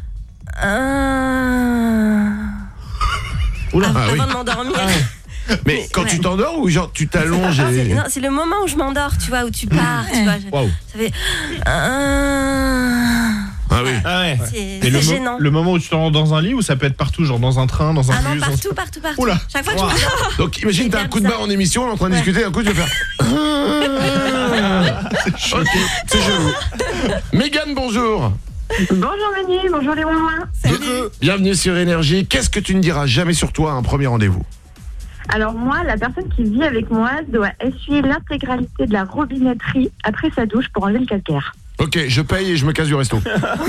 un... Oula, Av- ah oui. avant de m'endormir. Mais quand ouais. tu t'endors ou genre tu t'allonges Ah, c'est, et... non, c'est le moment où je m'endors, tu vois, où tu pars, tu vois. je- Waouh. Ça fait un... Ah oui. Ah ouais. C'est, Et c'est le, mo- gênant. le moment où tu t'endors dans un lit ou ça peut être partout, genre dans un train, dans un Ah non, bus, dans- partout, partout, partout. Oula. Chaque fois que je m'endors. Donc imagine t'as un coup de barre en émission, on est en train de discuter, un coup tu vas faire... Ok, c'est chelou. Mégane, bonjour. Bonjour Manu, bonjour les Ouin-Ouin. Bienvenue sur Énergie. Qu'est-ce que tu ne diras jamais sur toi à un premier rendez-vous? Alors moi, la personne qui vit avec moi doit essuyer l'intégralité de la robinetterie après sa douche pour enlever le calcaire. Ok, je paye et je me casse du resto.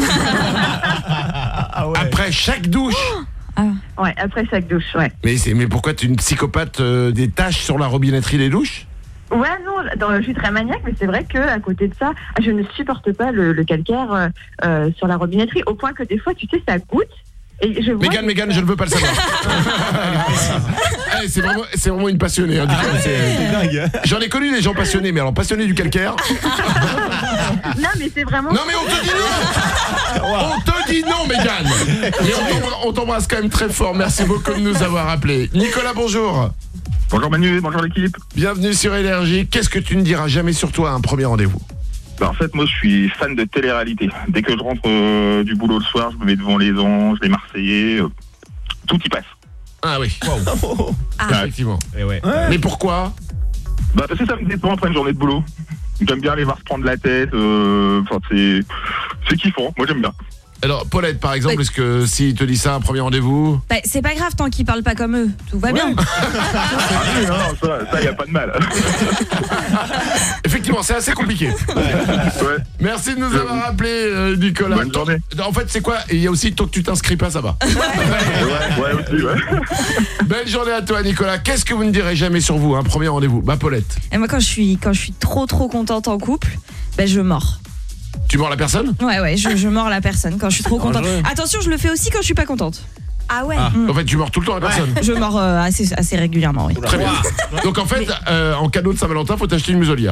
Après chaque douche. Ouais, après chaque douche, ouais. Mais, c'est, mais pourquoi tu es une psychopathe euh, des taches sur la robinetterie des douches? Ouais, non, dans, je suis très maniaque, mais c'est vrai que à côté de ça, je ne supporte pas le, le calcaire euh, euh, sur la robinetterie, au point que des fois, tu sais, ça goûte. Et je vois Mégane, des- Mégane, je ne veux pas le savoir. Allez, c'est, vraiment, c'est vraiment une passionnée. Hein, du coup, c'est... dingue. J'en ai connu des gens passionnés, mais alors passionnés du calcaire. Non, mais c'est vraiment... Non, mais on te dit non. On te dit non, Mégane. Mais on t'embrasse, on t'embrasse quand même très fort. Merci beaucoup de nous avoir appelés. Nicolas, bonjour. Bonjour Manu, bonjour l'équipe. Bienvenue sur Énergie. Qu'est-ce que tu ne diras jamais sur toi à un premier rendez-vous? Bah, en fait, moi je suis fan de télé-réalité. Dès que je rentre euh, du boulot le soir, je me mets devant les Anges, les Marseillais, euh, tout y passe. Ah oui. Wow. Ah. Effectivement. Et ouais. Mais pourquoi? Bah parce que ça me détend après une journée de boulot. J'aime bien les voir se prendre la tête. euh, Enfin, c'est c'est kiffant. Moi j'aime bien. Alors, Paulette, par exemple, Ouais. est-ce que s'il te dit ça, un premier rendez-vous? Bah, c'est pas grave tant qu'ils parlent pas comme eux, tout va bien. Ah oui, non, ça, ça y a pas de mal. Effectivement, c'est assez compliqué. Ouais. Merci de nous avoir appelé, euh, Nicolas. Bonne journée. En fait, c'est quoi? Il y a aussi, tant que tu t'inscris pas, ça va. Ouais, ouais aussi, ouais. Belle journée à toi, Nicolas. Qu'est-ce que vous ne direz jamais sur vous, un premier rendez-vous? Bah, Paulette. Et moi, quand je suis, quand je suis trop trop contente en couple, bah, je mords. Tu mords la personne? Ouais, ouais, je, je mords la personne quand je suis trop contente. dangereux. Attention, je le fais aussi quand je suis pas contente. Ah ouais. Ah. En fait, tu mords tout le temps la personne. Je mords euh, assez, assez régulièrement, oui. Très bien. Donc en fait, euh, en cadeau de Saint-Valentin, faut t'acheter une muselière.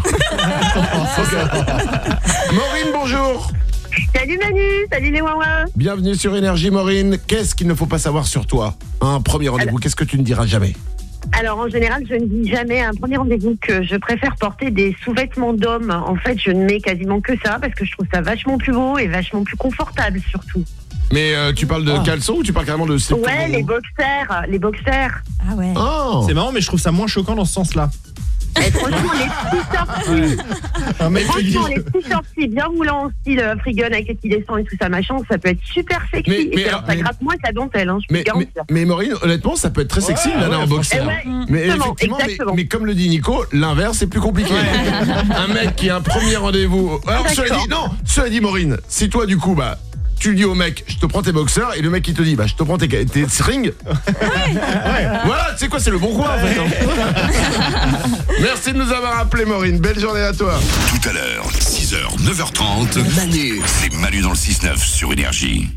Maureen, bonjour. Salut Manu, salut les Ouin-Ouin. Bienvenue sur Énergie, Maureen. Qu'est-ce qu'il ne faut pas savoir sur toi? Un premier rendez-vous, qu'est-ce que tu ne diras jamais? Alors en général, je ne dis jamais à un premier rendez-vous que je préfère porter des sous-vêtements d'homme. En fait, je ne mets quasiment que ça parce que je trouve ça vachement plus beau et vachement plus confortable surtout. Mais euh, tu parles de caleçon ou tu parles carrément de slip? Ouais, les boxers, les boxers. Ah ouais. Oh. C'est marrant, mais je trouve ça moins choquant dans ce sens-là. Et franchement, les petits sorties. Un mec qui dit- Franchement, les petits sorties bien roulants en style euh, free gun avec les petits dessins et tout ça, machin, ça peut être super sexy. Mais- mais et alors, alors, ça mais- gratte moins que la dentelle, hein, je peux Mais, te mais, garantir. mais Maureen, honnêtement, ça peut être très sexy Ouais, une nana ouais, en boxer. franchement. Eh ouais, mais exactement, effectivement, mais, exactement. mais comme le dit Nico, l'inverse c'est plus compliqué. Un mec qui a un premier rendez-vous. Alors Ah, cela d'accord. dit, non, cela dit Maureen, si toi du coup, bah, tu lui dis au mec, je te prends tes boxeurs, et le mec il te dit, bah je te prends tes, tes strings. Ouais. Voilà, tu sais quoi, c'est le bon coin en fait. Hein. Merci de nous avoir appelé, Maureen. Belle journée à toi. Tout à l'heure, six heures, neuf heures trente, Manu. C'est Manu dans le six neuf sur Énergie.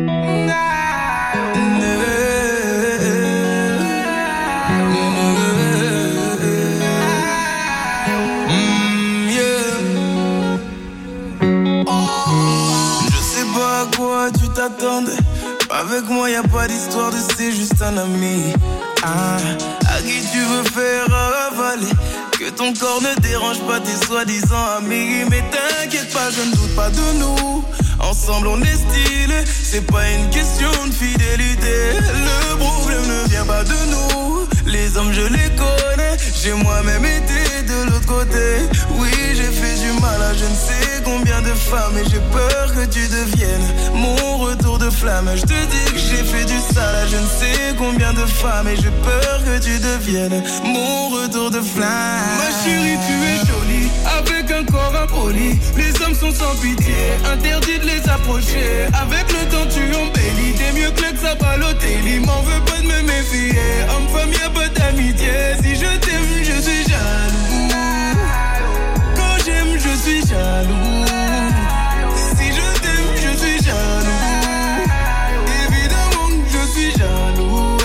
Tu t'attendais. Avec moi y'a pas d'histoire de c'est juste un ami. Ah, à qui tu veux faire avaler. Que ton corps ne dérange pas tes soi-disant amis. Mais t'inquiète pas, je ne doute pas de nous. Ensemble on est stylé. C'est pas une question de fidélité. Le problème ne vient pas de nous. Les hommes je les connais. J'ai moi-même été de l'autre côté. Oui j'ai fait du mal à je ne sais combien de femmes. Et j'ai peur que tu deviennes mon retour de flamme. Je te dis que j'ai fait du sale à je ne sais combien de femmes. Et j'ai peur que tu deviennes mon retour de flamme. Ma chérie tu es jolie avec un corps impoli. Les hommes sont sans pitié, interdit de les approcher. Avec le temps tu embellis. T'es mieux que l'ex à Balotelli. M'en veux pas de me méfier. Homme-femme y'a pas d'amitié. Si je t'aime je suis jaloux. Quand j'aime je suis jaloux. Si je t'aime je suis jaloux. Évidemment que je suis jaloux.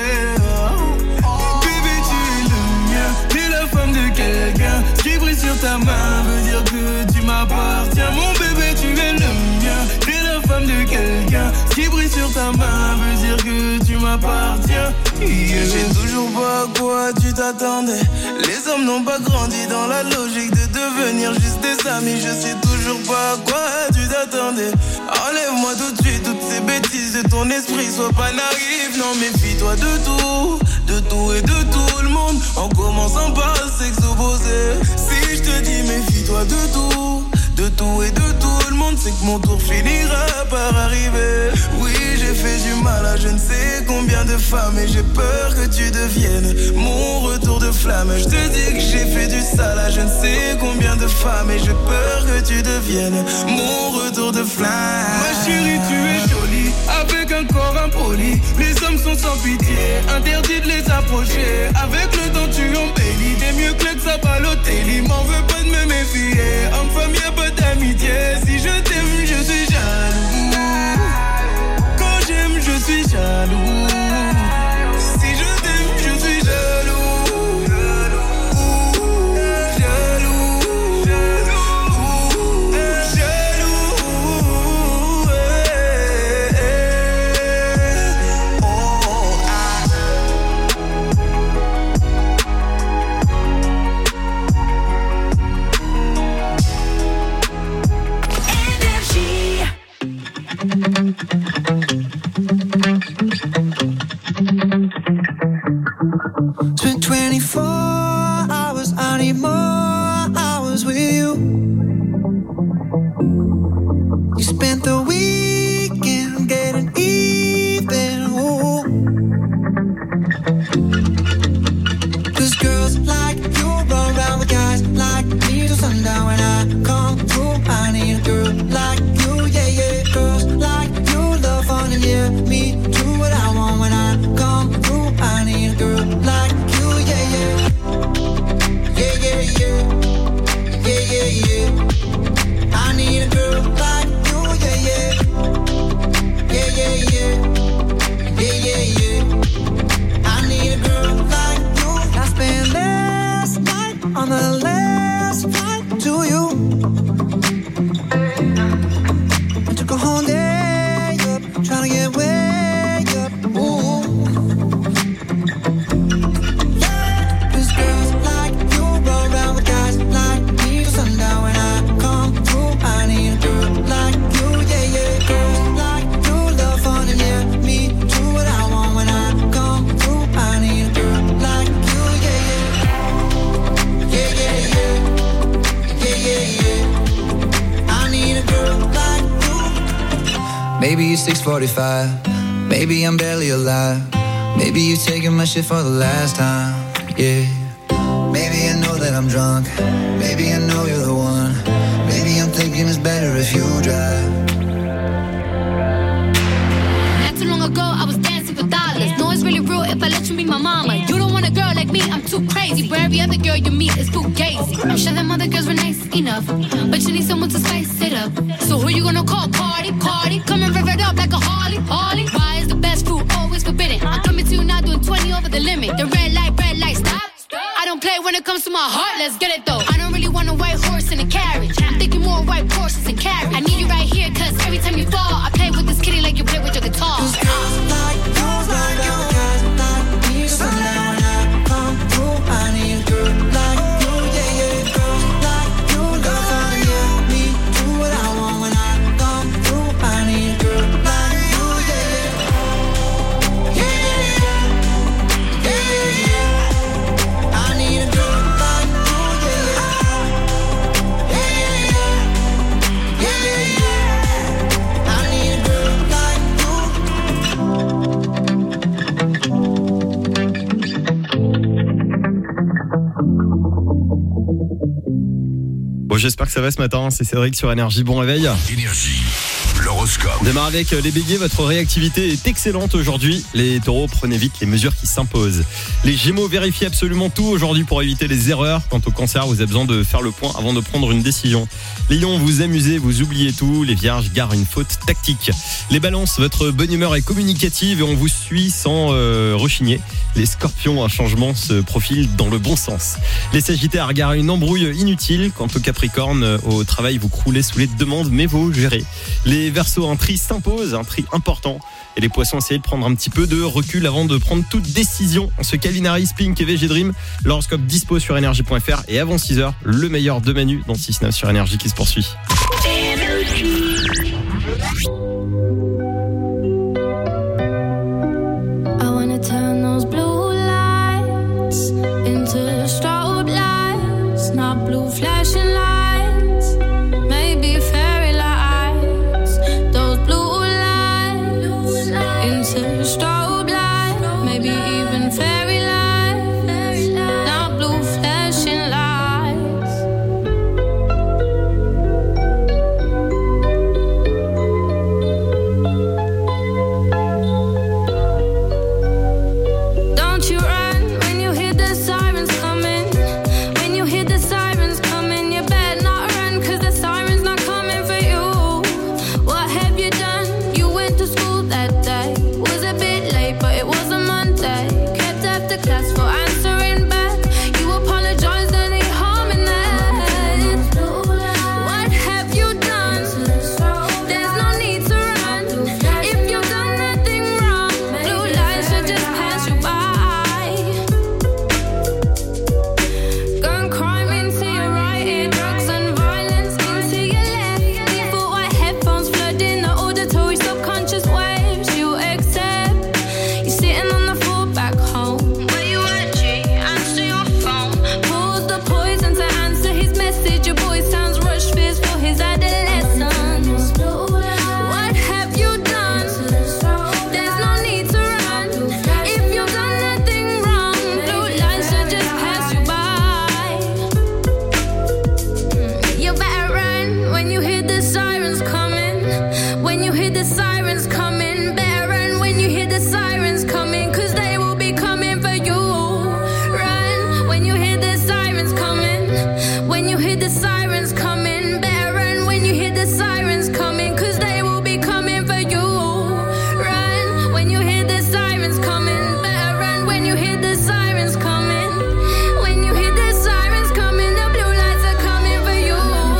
Bébé tu es le mien. T'es la femme de quelqu'un. Ce qui brille sur ta main veut dire que tu m'appartiens. Mon bébé tu es le mien. T'es la femme de quelqu'un. Ce qui brille sur ta main veut dire que tu m'appartiens. Yeah. Je sais toujours pas à quoi tu t'attendais. Les hommes n'ont pas grandi dans la logique de devenir juste des amis. Je sais toujours pas à quoi tu t'attendais. Enlève-moi tout de suite toutes ces bêtises de ton esprit. Sois pas naïf, non méfie-toi de tout. De tout et de tout le monde. En commençant par le sexe opposé. Si je te dis méfie-toi de tout. De tout et de tout le monde, c'est que mon tour finira par arriver. Oui, j'ai fait du mal à je ne sais combien de femmes. Et j'ai peur que tu deviennes mon retour de flamme. Je te dis que j'ai fait du sale à je ne sais combien de femmes. Et j'ai peur que tu deviennes mon retour de flamme. Ma chérie, tu es jolie avec un corps impoli. Les hommes sont sans pitié, interdit de les approcher. Avec le temps tu embellis. T'es mieux que l'ex à Balotelli. M'en veux pas de me méfier. Homme-femme y'a pas d'amitié. Si je t'aime je suis jaloux. Quand j'aime je suis jaloux. Si je t'aime je suis jaloux. Jaloux. Jaloux. Jaloux. Jaloux. Eh, eh. Oh, ah. Spent twenty-four hours, I need more hours with you. You spent the weekend getting even. Ooh. Cause girls like you run around with guys like me till sundown. When I come through, I need a girl like you, yeah, yeah. Girls like you love fun and yeah, me do what I want. When I come through, I need a girl like you, yeah, yeah. Yeah, yeah, yeah. Yeah, yeah, yeah. I need a girl like you, yeah, yeah. Yeah, yeah, yeah. Yeah, yeah, yeah. I need a girl like you. I spent last night on the last flight to you. I took a whole day up, trying to get way up. Ooh. Yeah. Cause girls like you run around with guys like me till sundown. When I come through, I need a girl like you, yeah, yeah. Girls like you love fun and yeah, me do what I want. When I come through, I need a girl like you, yeah, yeah. Yeah, yeah, yeah. Yeah, yeah, yeah. I need a girl like you. Maybe it's six forty-five. Maybe I'm barely alive. Maybe you're taking my shit for the last time. Yeah. Maybe I know that I'm drunk. Maybe I know you're the one. Maybe I'm thinking it's better if you drive. too crazy. Where every other girl you meet is fugazi. I'm sure them other girls were nice enough, but you need someone to spice it up. So who you gonna call? Cardi, Cardi. Come and rev it up like a Harley, Harley. Why is the best food always forbidden? I'm coming to you now doing twenty over the limit. The red light, red light, stop. I don't play when it comes to my heart, let's get it though. I don't really want a white horse in a carriage. I'm thinking more white horses and carriage. I need you right here, cause every time you fall, I play with this kitty like you play with your guitar. Cause girls like you, girls like you, guys like me. So now when I come through, I need a girl like you, yeah, yeah. Girls like you, girls like you. Me do what I want when I come through. I need a girl like you, yeah, yeah. Yeah, yeah, yeah. Yeah, yeah, yeah. I need a girl like you, yeah, yeah. Yeah, yeah, yeah. Yeah, yeah, yeah. I need a girl like Bon, j'espère que ça va ce matin, c'est Cédric sur Énergie, bon réveil. Énergie, l'horoscope. Démarre avec les béliers, votre réactivité est excellente aujourd'hui. Les taureaux, prenez vite les mesures qui s'imposent. Les gémeaux, vérifiez absolument tout aujourd'hui pour éviter les erreurs. Quant au cancer, vous avez besoin de faire le point avant de prendre une décision. Les lions, vous amusez, vous oubliez tout. Les vierges, gare une faute tactique. Les balances, votre bonne humeur est communicative et on vous suit sans euh, rechigner. Les scorpions, un changement se profile dans le bon sens. Les sagittaires, gare une embrouille inutile. Quant au capricorne, au travail, vous croulez sous les demandes, mais vous gérez. Les verseaux, un tri s'impose, un tri important. Et les poissons, essayez de prendre un petit peu de recul avant de prendre toute décision. On se Calvin Harris, Pink et V G Dream. L'horoscope dispo sur énergie point f r. Et avant six heures, le meilleur de Manu dans six neuf sur Énergie qui se poursuit. I wanna turn those blue lights into strobe lights, not blue flashing lights, maybe fairy lights. Those blue lights into strobe lights, maybe even fairy lights, not blue flashing lights. Don't you run when you hear the sirens coming. When you hear the sirens coming, you better not run, cause the siren's not coming for you. What have you done? You went to school that day. Was a bit late, but it was a Monday. Kept after class for answering back. You apologized and ain't harming that. What have you done? There's no need to run. If you've done nothing wrong, blue lights should just pass you by. Gun crime into your right ear, drugs and violence into your left. Default white headphones flooding the auditory subconscious waves you accept. You're sitting on the floor back home. Where you at, G? Answer your phone. Pause the poison to answer his message. Your boy sounds rushed, fears for his adolescence. What have you done? There's no need to run. If you've done nothing wrong, blue lights should just pass you by. You better run when you hear the sirens coming. When you hear the sirens coming, better run when you hear the sirens coming, cause they will be coming for you. Run when you hear the sirens coming. When you hear the sirens coming, better run when you hear the sirens coming, cause they will be coming for you. Run when you hear the sirens coming, better run when you hear the sirens coming. When you hear the sirens coming, the blue lights are coming for you.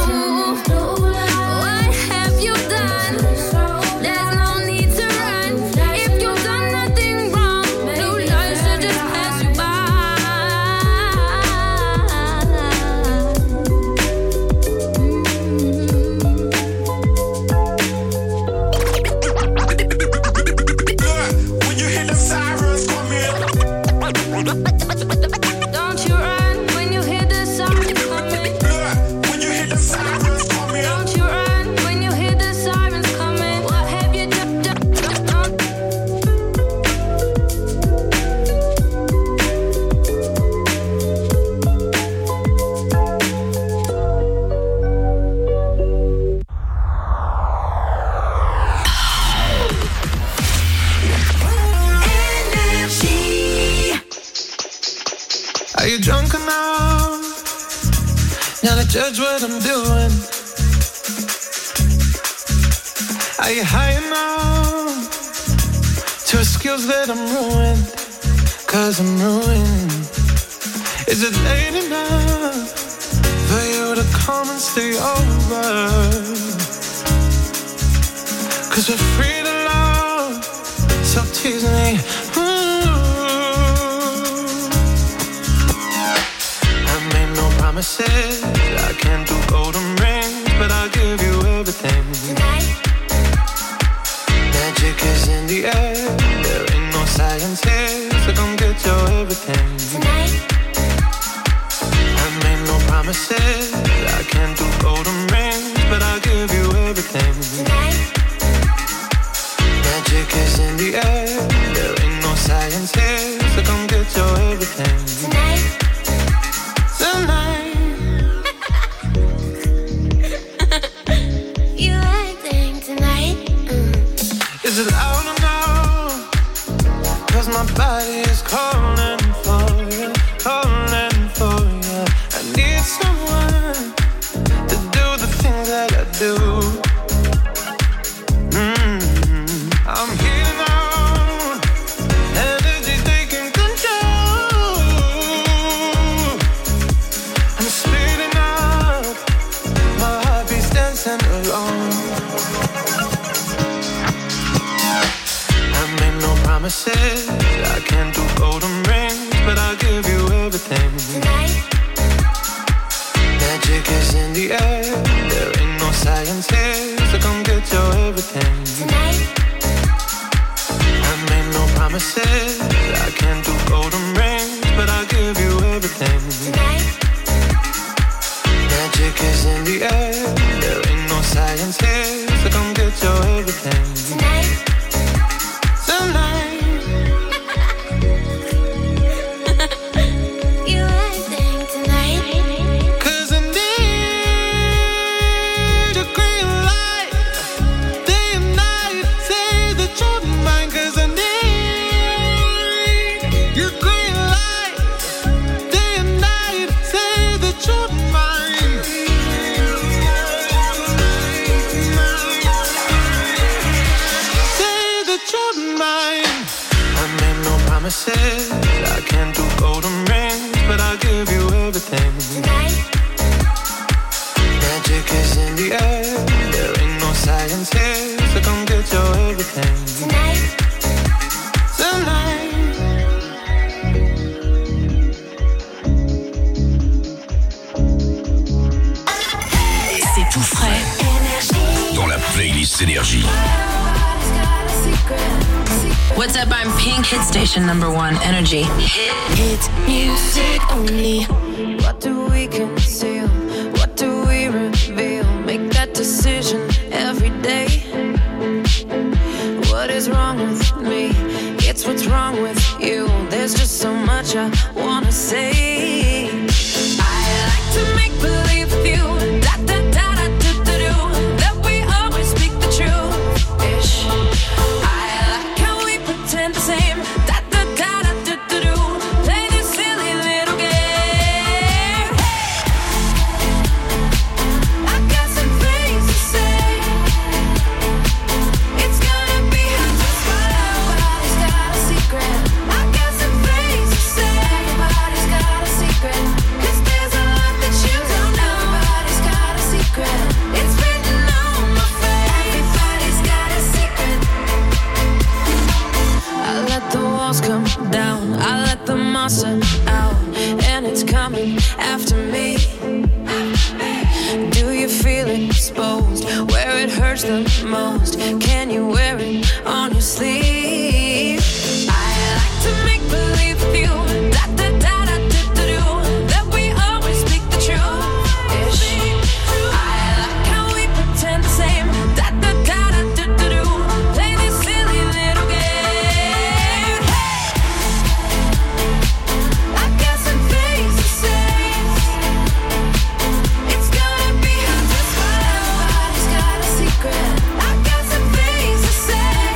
What have you done? There's no need to run. If you've done nothing wrong, blue lights should just pass you by. Judge what I'm doing. Are you high enough to skills that I'm ruined? Cause I'm ruined. Is it late enough for you to come and stay over? Cause we're free to love, so tease me. Ooh. I made no promises, I can't do golden rings, but I'll give you everything. Tonight. Magic is in the air, there ain't no science here, so come get your everything. Tonight. I made no promises, I can't do golden rings, but I'll give you everything. Tonight. Magic is in the air, there ain't no science here, so come get your everything. Tonight. Tonight. You acting tonight. Mm. Is it loud or no? Cause my body is calling for you, calling for you. I need someone to do the things that I do. Mm. I'm heating on, energy taking control. I'm speeding up, my heartbeat's dancing alone. I made no promises, I can't do golden rings, but I'll give you everything. Tonight. Magic is in the air, there ain't no science here, so come get your everything. Tonight. I made no promises, I can't do golden rings, but I'll give you everything. Tonight. Magic is in the air, there ain't no science here, so come get your everything. Tonight. Tonight. You acting tonight. Cause I need a green light, day and night, say that you're mine. Cause I need your green light, day and night, say that you're mine. Say that you're mine. I made no promises, I can't do golden rings, but I'll give you everything. Tonight. Magic is in the air, there ain't no science here, so come get your everything. Tonight. Tonight. C'est tout frais. Dans la playlist Énergie. What's up? I'm Pink, hit station number one, Energy. Hit music only. What do we conceal? What do we reveal? Make that decision every day. What is wrong with me? It's what's wrong with you. There's just so much I wanna say. I like to make believe with you. Da da da da do do do. That we always speak the truth. Ish. I like how we pretend the same. Da da da da do do do. Play this silly little game. I got some things to say. It's gonna be hard to swallow. Everybody's got a secret. I got some things to say. Everybody's got a secret. 'Cause there's a lot that you don't know. Everybody's got a secret. It's written on my face. Everybody's got a secret. I let the walls come down. I let the monster out. And it's coming after me. Do you feel exposed where it hurts the most? Can you wear it on your sleeve? I like to make believe with you. Da da da da do do do. That we always speak the truth. Ish. I like how we pretend the same. Da da da da do do do. Play this silly little game. I got some things to say. It's gonna be hard to swallow. Everybody's got a secret. I got some things to say.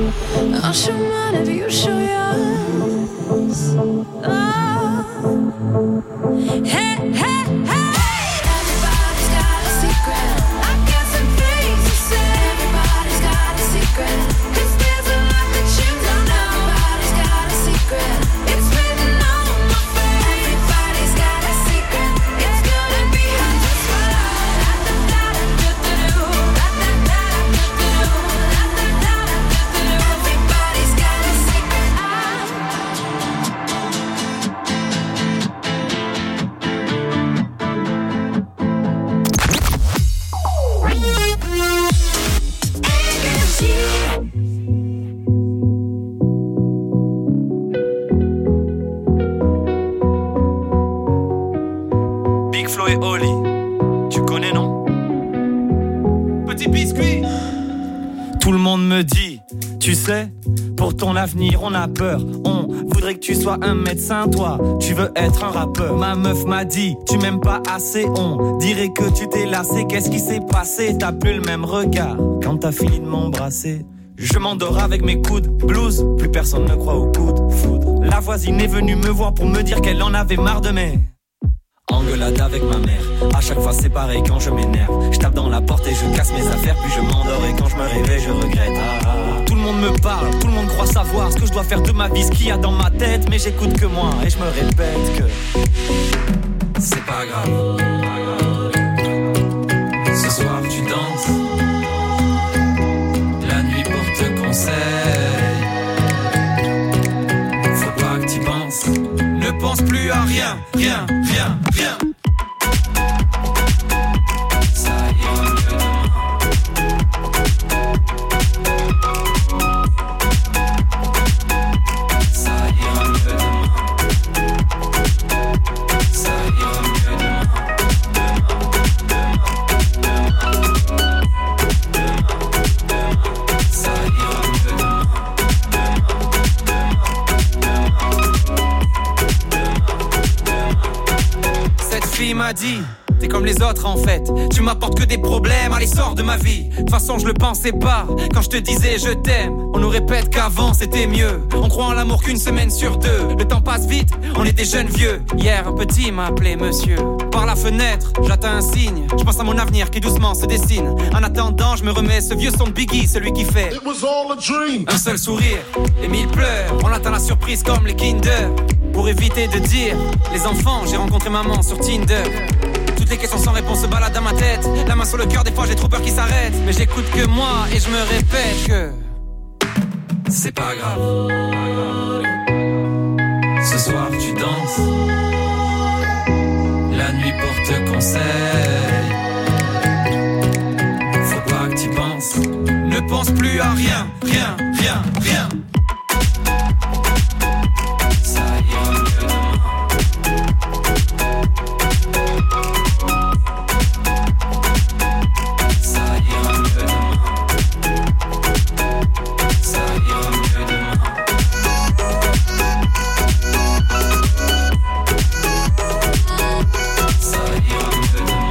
I'll show mine if you show yours. Oh. Hey, hey, hey. Everybody's got a secret. I got some things to say. Everybody's got a secret. 'Cause there's a lot that you don't know. Everybody's got a secret. It's written on my face. Everybody's got a secret. It's gonna be hard to swallow. La-da-da-da-da-da-do. La-da-da-da-da-da-do. La-da-da-da-da-da-do. Everybody's got a secret. Big Flo et Oli, tu connais non? Petit biscuit. Tout le monde me dit, tu sais, pour ton avenir on a peur. On voudrait que tu sois un médecin, toi, tu veux être un rappeur. Ma meuf m'a dit, tu m'aimes pas assez, on dirait que tu t'es lassé. Qu'est-ce qui s'est passé? T'as plus le même regard quand t'as fini de m'embrasser. Je m'endors avec mes coudes, blues, plus personne ne croit au coup de foudre. La voisine est venue me voir pour me dire qu'elle en avait marre de mes engueulade avec ma mère. À chaque fois c'est pareil quand je m'énerve. Je tape dans la porte et je casse mes affaires. Puis je m'endors et quand je me réveille je regrette. Ah, ah, ah. Tout le monde me parle, tout le monde croit savoir ce que je dois faire de ma vie, ce qu'il y a dans ma tête. Mais j'écoute que moi et je me répète que c'est pas grave. Ce soir tu danses, la nuit porte conseil. Faut pas que tu penses, ne pense plus à rien, rien, rien, rien. Ça ira mieux demain. Ça ira mieux demain. Ça ira mieux demain. Ça ira mieux demain. Cette fille m'a dit, t'es comme les autres en fait. Tu m'apportes que des problèmes, allez sors de ma vie. De toute façon je le pensais pas, quand je te disais je t'aime. On nous répète qu'avant c'était mieux. On croit en l'amour qu'une semaine sur deux. Le temps passe vite, on est des jeunes vieux. Hier un petit m'a appelé monsieur. Par la fenêtre, j'attends un signe. Je pense à mon avenir qui doucement se dessine. En attendant je me remets ce vieux son de Biggie, celui qui fait It was all a dream. Un seul sourire et mille pleurs. On attend la surprise comme les Kinder. Pour éviter de dire les enfants, j'ai rencontré maman sur Tinder. Toutes les questions sans réponse se baladent dans ma tête. La main sur le cœur, des fois j'ai trop peur qu'ils s'arrêtent. Mais j'écoute que moi et je me répète que c'est pas grave. Ce soir tu danses, la nuit porte conseil. Faut pas que tu penses, ne pense plus à rien, rien, rien, rien. Ça ira mieux demain. Ça ira mieux demain. Ça ira mieux demain. Ça ira mieux demain.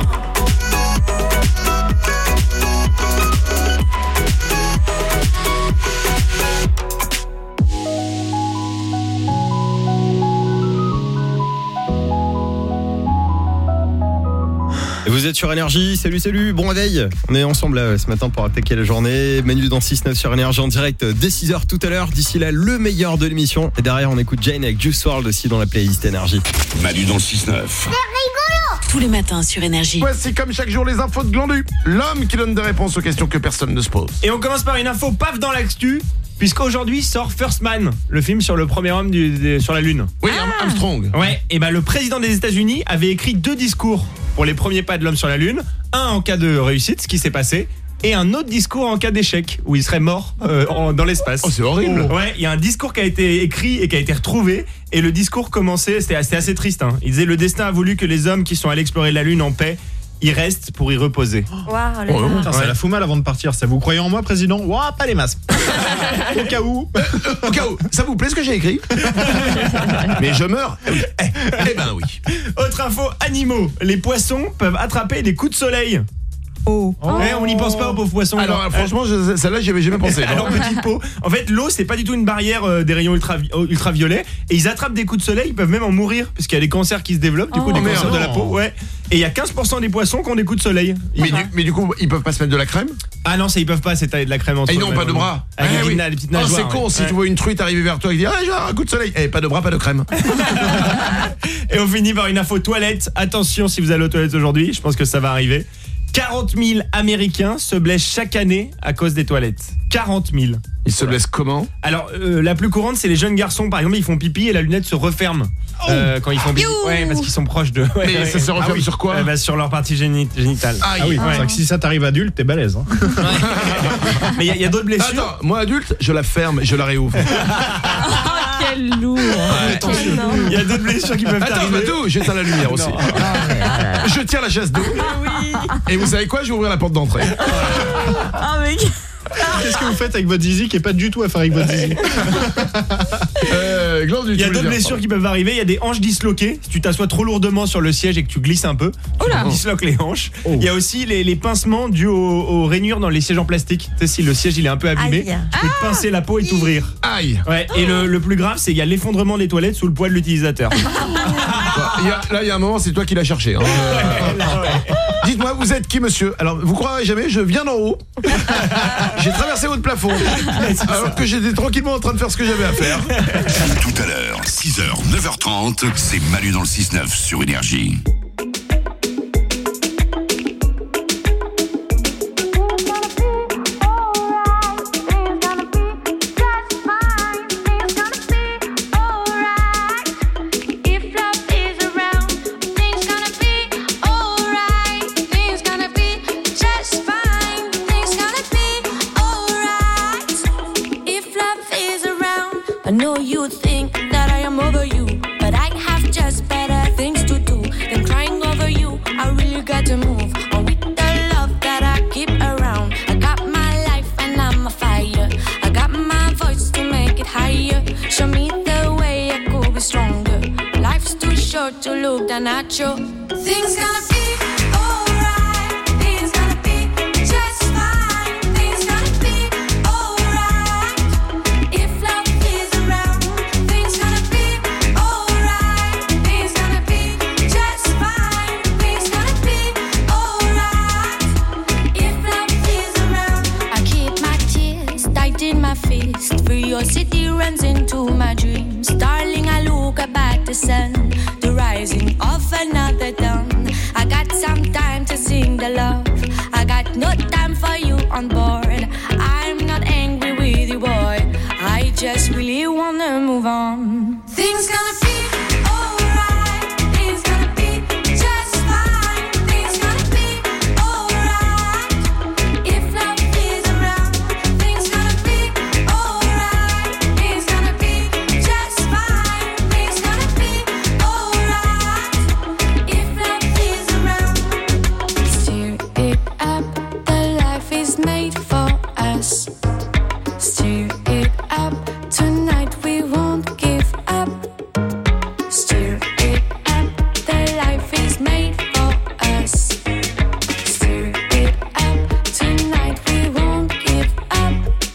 Et vous êtes sur Énergie, salut salut, bon réveil. On est ensemble là, ce matin pour attaquer la journée. Manu dans six neuf sur Énergie en direct dès six heures tout à l'heure. D'ici là, le meilleur de l'émission. Et derrière, on écoute Jane avec Juice world aussi dans la playlist Énergie. Manu dans le six neuf. C'est rigolo. Tous les matins sur Énergie. Voici comme chaque jour les infos de Glandu. L'homme qui donne des réponses aux questions que personne ne se pose. Et on commence par une info paf dans l'actu, puisqu'aujourd'hui sort First Man, le film sur le premier homme du, des- sur la Lune. Oui, Armstrong. Ouais, et ben le président des États-Unis avait écrit deux discours pour les premiers pas de l'homme sur la Lune. Un en cas de réussite, ce qui s'est passé, et un autre discours en cas d'échec, où il serait mort euh, en- dans l'espace. Oh, c'est horrible. Ouais, il y a un discours qui a été écrit et qui a été retrouvé, et le discours commençait, c'était c'était assez triste, hein. Il disait: le destin a voulu que les hommes qui sont allés explorer la Lune en paix y restent pour y reposer. Waouh, le Oh, gars. putain, ça la fout mal avant de partir. Ça vous croyez en moi, président? Ouah, pas les masques. Au cas où. Au cas où, ça vous plaît ce que j'ai écrit? Mais je meurs. Eh, eh ben oui. Autre info, animaux. Les poissons peuvent attraper des coups de soleil. Oh. Ouais, on n'y pense pas aux pauvres poissons. Alors, alors franchement, je, celle-là, j'y avais jamais pensé. Alors, petite peau. En fait, l'eau, c'est pas du tout une barrière euh, des rayons ultra, ultraviolets. Et ils attrapent des coups de soleil, ils peuvent même en mourir. Parce qu'il y a des cancers qui se développent, du coup, Oh, des merde. cancers de la peau. Ouais. Et il y a quinze pour cent des poissons qui ont des coups de soleil. Mais, du, mais du coup, ils peuvent pas se mettre de la crème? Ah non, ça, ils peuvent pas s'étaler de la crème entre Et ils eux, n'ont pas de malheureusement. bras. Avec Ah, les, oui. petites- les petites Ah, nageoires. c'est con, ouais. si Ouais. tu vois une truite arriver vers toi et dire ah, j'ai un coup de soleil. Eh, pas de bras, pas de crème. Et on finit par une info toilette. Attention si vous allez aux toilettes aujourd'hui, je pense que ça va arriver. quarante mille Américains se blessent chaque année à cause des toilettes. quarante mille. Ils se blessent comment? Alors, euh, la plus courante, c'est les jeunes garçons. Par exemple, ils font pipi et la lunette se referme euh, quand ils font pipi. Ouais, parce qu'ils sont proches de. Ouais, Mais ouais. ça se referme Ah oui. sur quoi? Euh, bah, Sur leur partie géni- génitale. Ah oui, c'est vrai que si ça t'arrive adulte, t'es balèze. Hein. Mais il y, y a d'autres blessures. Attends, moi adulte, je la ferme, je la réouvre. Quel lourd. Attention. Il y a d'autres blessures qui peuvent Attends, arriver. Badou, j'éteins la lumière aussi. Je tire la chasse d'eau. Et vous savez quoi? Je vais ouvrir la porte d'entrée. Ah, mec. Qu'est-ce que vous faites avec votre zizi qui est pas du tout à faire avec votre zizi? euh, Glandu, Il y a tu voulais d'autres dire, blessures pardon. qui peuvent arriver. Il y a des hanches disloquées. Si tu t'assois trop lourdement sur le siège et que tu glisses un peu, tu disloques les hanches. Il y a aussi les, les pincements dus aux, aux rainures dans les sièges en plastique. Tu sais, si le siège il est un peu abîmé, Aïe. tu peux te pincer la peau et t'ouvrir. Aïe. Ouais. Et le, le plus grave, c'est qu'il y a l'effondrement des toilettes sous le poids de l'utilisateur. Il y a- Là, il y a un moment, c'est toi qui l'as cherché. Hein. Dites-moi, vous êtes qui, monsieur? Alors, vous croirez jamais, je viens d'en haut. J'ai traversé votre plafond. Alors que j'étais tranquillement en train de faire ce que j'avais à faire. Tout à l'heure, six heures, neuf heures trente, c'est Manu dans le six neuf sur Énergie. I know you think that I am over you, but I have just better things to do than crying over you. I really got to move on with the love that I keep around. I got my life and I'm a fire. I got my voice to make it higher. Show me the way I could be stronger. Life's too short to look down at you. Things gonna be alright. Things gonna be just fine. Things gonna be alright. If love is around, things gonna be alright. Things gonna be just fine. Things gonna be alright. If love is around, I keep my tears tight in my fist. Curiosity runs into my dreams. Darling, I look up at the sun, the rising of another dawn. I got some time to sing the love. I got no time for you on board. I'm not angry with you, boy. I just really wanna move on. Things gonna be alright. Things gonna be just fine. Things gonna be alright. If love is around, things gonna be alright. Things gonna be just fine. Things gonna be alright. If love is around, stir it up. The life is made for us. Stir it up. Tonight we won't give up. Stir it up. The life is made for us. Stir it up. Tonight we won't give up.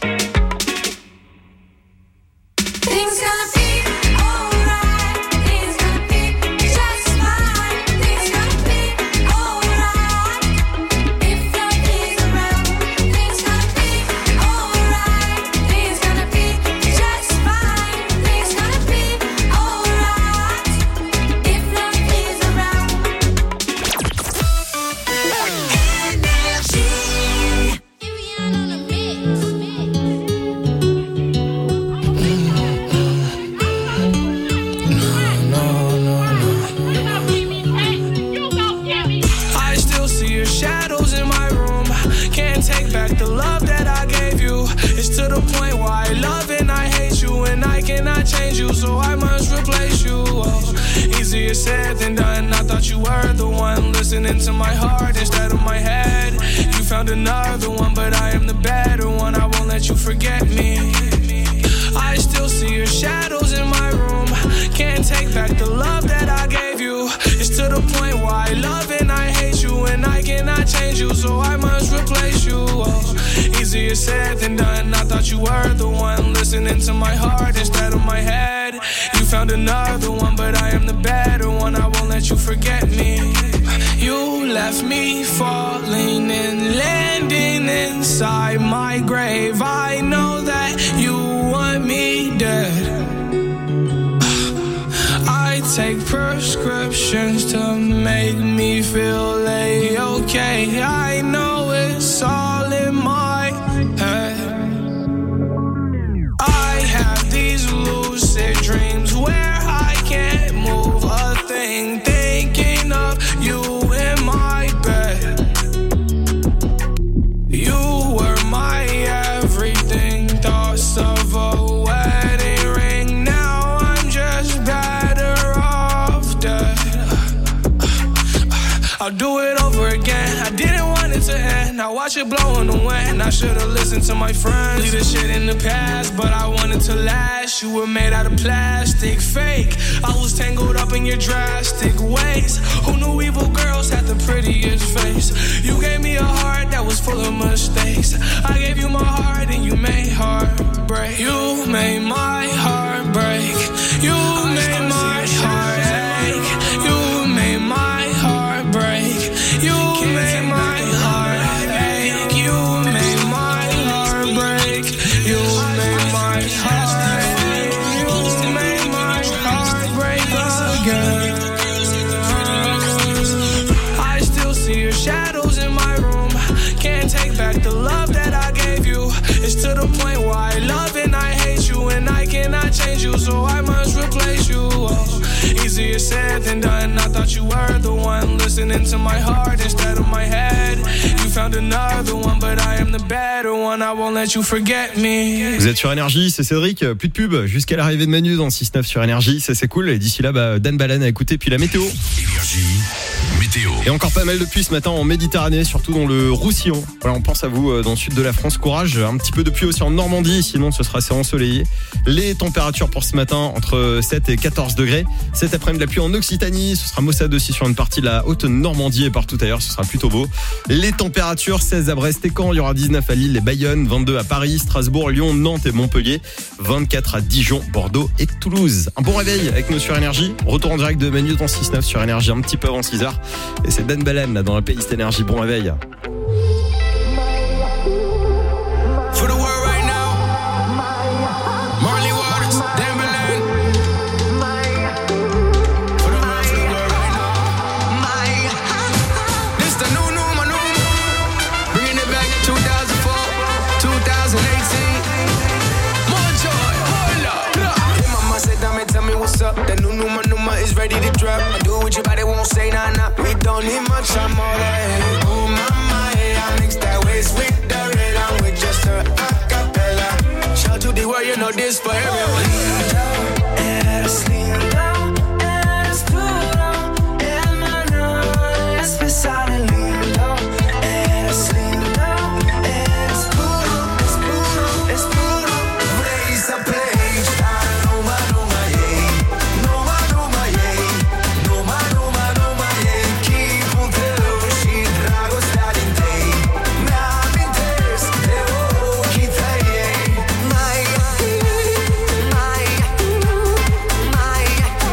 Things gonna be alright. Things gonna be just fine. Things gonna be alright. If love is around, things gonna be alright. Things gonna be just fine. Things gonna be alright. If love is around. I still see your shadows in my room. Can't take back the love that I gave you. It's to the point where I love and I hate you, and I cannot change you, so I must replace you. Oh, easier said than done. I thought you were the one listening to my heart instead of my head. You found another one, but I am the better one. I won't let you forget me. I still see your shadows in my room. Can't take back the love that I gave you. It's to the point where I love and I hate you, and I cannot change you, so I must replace you. Oh, easier said than done. I thought you were the one listening to my heart instead of my head. You found another one, but I am the better one. I won't let you forget me. You left me falling and landing inside my grave. I know that you want me dead. I take prescriptions to make me feel A-okay. I know it's all in my head. I have these lucid dreams where I can't move a thing, thinking of you in my bed. You were my everything, thoughts of a wedding ring. Now I'm just better off dead. I'll do it over again. I didn't want it to end. I watch it blow in the wind. I should've listened to my friends. Leave this shit in the past, but I wanted to last. You were made out of plastic, fake. I was tangled up in your drastic ways. Who knew evil girls had the prettiest face? You gave me a heart that was full of mistakes. I gave you my heart and you made heartbreak. You made my heart break. You made my heart ache. You made my heart break. You made my heart ache. You made my heart break. You made my heart ache. You made my heart break again. I still see your shadows in my room. Can't take back the love that I gave you. It's to the point where I love and I hate you, and I cannot change you, so I must replace you. Oh, easier said than done. I thought you were the one listening to my heart instead of my head. You found another one, but I am the better one. I won't let you forget me. Vous êtes sur Énergie, c'est Cédric. Plus de pub jusqu'à l'arrivée de Manu dans six neuf sur Énergie. Ça, c'est cool. Et d'ici là, bah, Dan Balan à écouter. Puis la météo. Énergie, météo. Et encore pas mal de pluie ce matin en Méditerranée, surtout dans le Roussillon. Voilà, on pense à vous euh, dans le sud de la France. Courage. Un petit peu de pluie aussi en Normandie. Sinon, ce sera assez ensoleillé. Les températures pour ce matin entre sept et quatorze degrés. Cet après-midi, la pluie en Occitanie. Ce sera maussade aussi sur une partie de la haute Normandie et partout ailleurs. Ce sera plutôt beau. Les températures, seize à Brest et Caen. Il y aura dix-neuf à Lille et Bayonne. vingt-deux à Paris, Strasbourg, Lyon, Nantes et Montpellier. vingt-quatre à Dijon, Bordeaux et Toulouse. Un bon réveil avec nous sur Énergie. Retour en direct de Manu dans six neuf sur Énergie un petit peu avant six heures. Et c'est Dan Balan là dans la playlist Énergie. Bon réveil. For the world right now, Marley Waters, Dan Balan. For the world, for the world right now. This the new, new, my new, bringing it back two thousand four, two thousand eighteen. More joy, hold up. Hey mama said, dame, tell me what's up. The new, new, my new, my is ready to drop. I do what your body won't say, nah, nah. We don't need much, I'm all that. Oh mama, hey, I mix that waist with the red. I'm with just a acapella. Shout to the world, you know this for everyone. Eres lindo, eres puro, hermano, especial y lindo. Eres lindo, eres puro, es puro, es puro. Raise a play, no ma, no ma, yeah. No ma, no ma, yeah. No ma, no ma, no ma, yeah. Keep on telling she drago starting day. Na mintes, te voy a quitar, yeah. My, my, my, my,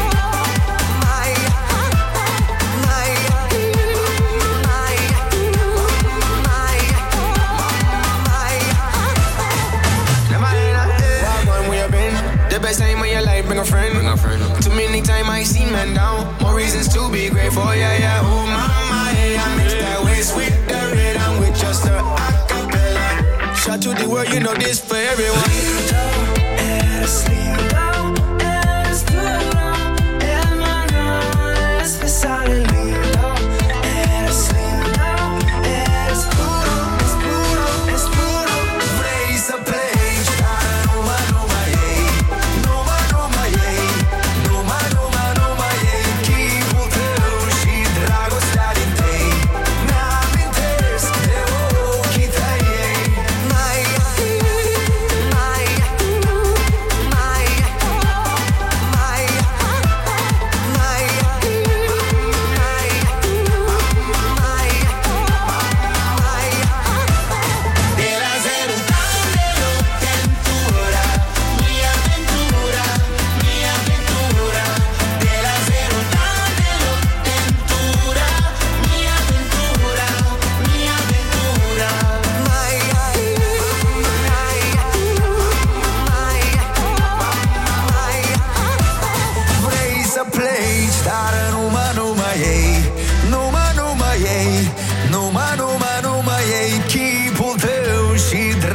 the best time of your life, bring a friend. Bring a friend. Too many times I seen men down. More reasons to be grateful, yeah, yeah. Oh, mama, yeah, I mix that waist with the red. I'm with just a acapella. Shout to the world, you know this for everyone. Eres lindo, eres puro, hermano, especial y lindo. Eres lindo, eres puro, es puro, es puro. Raise a play. My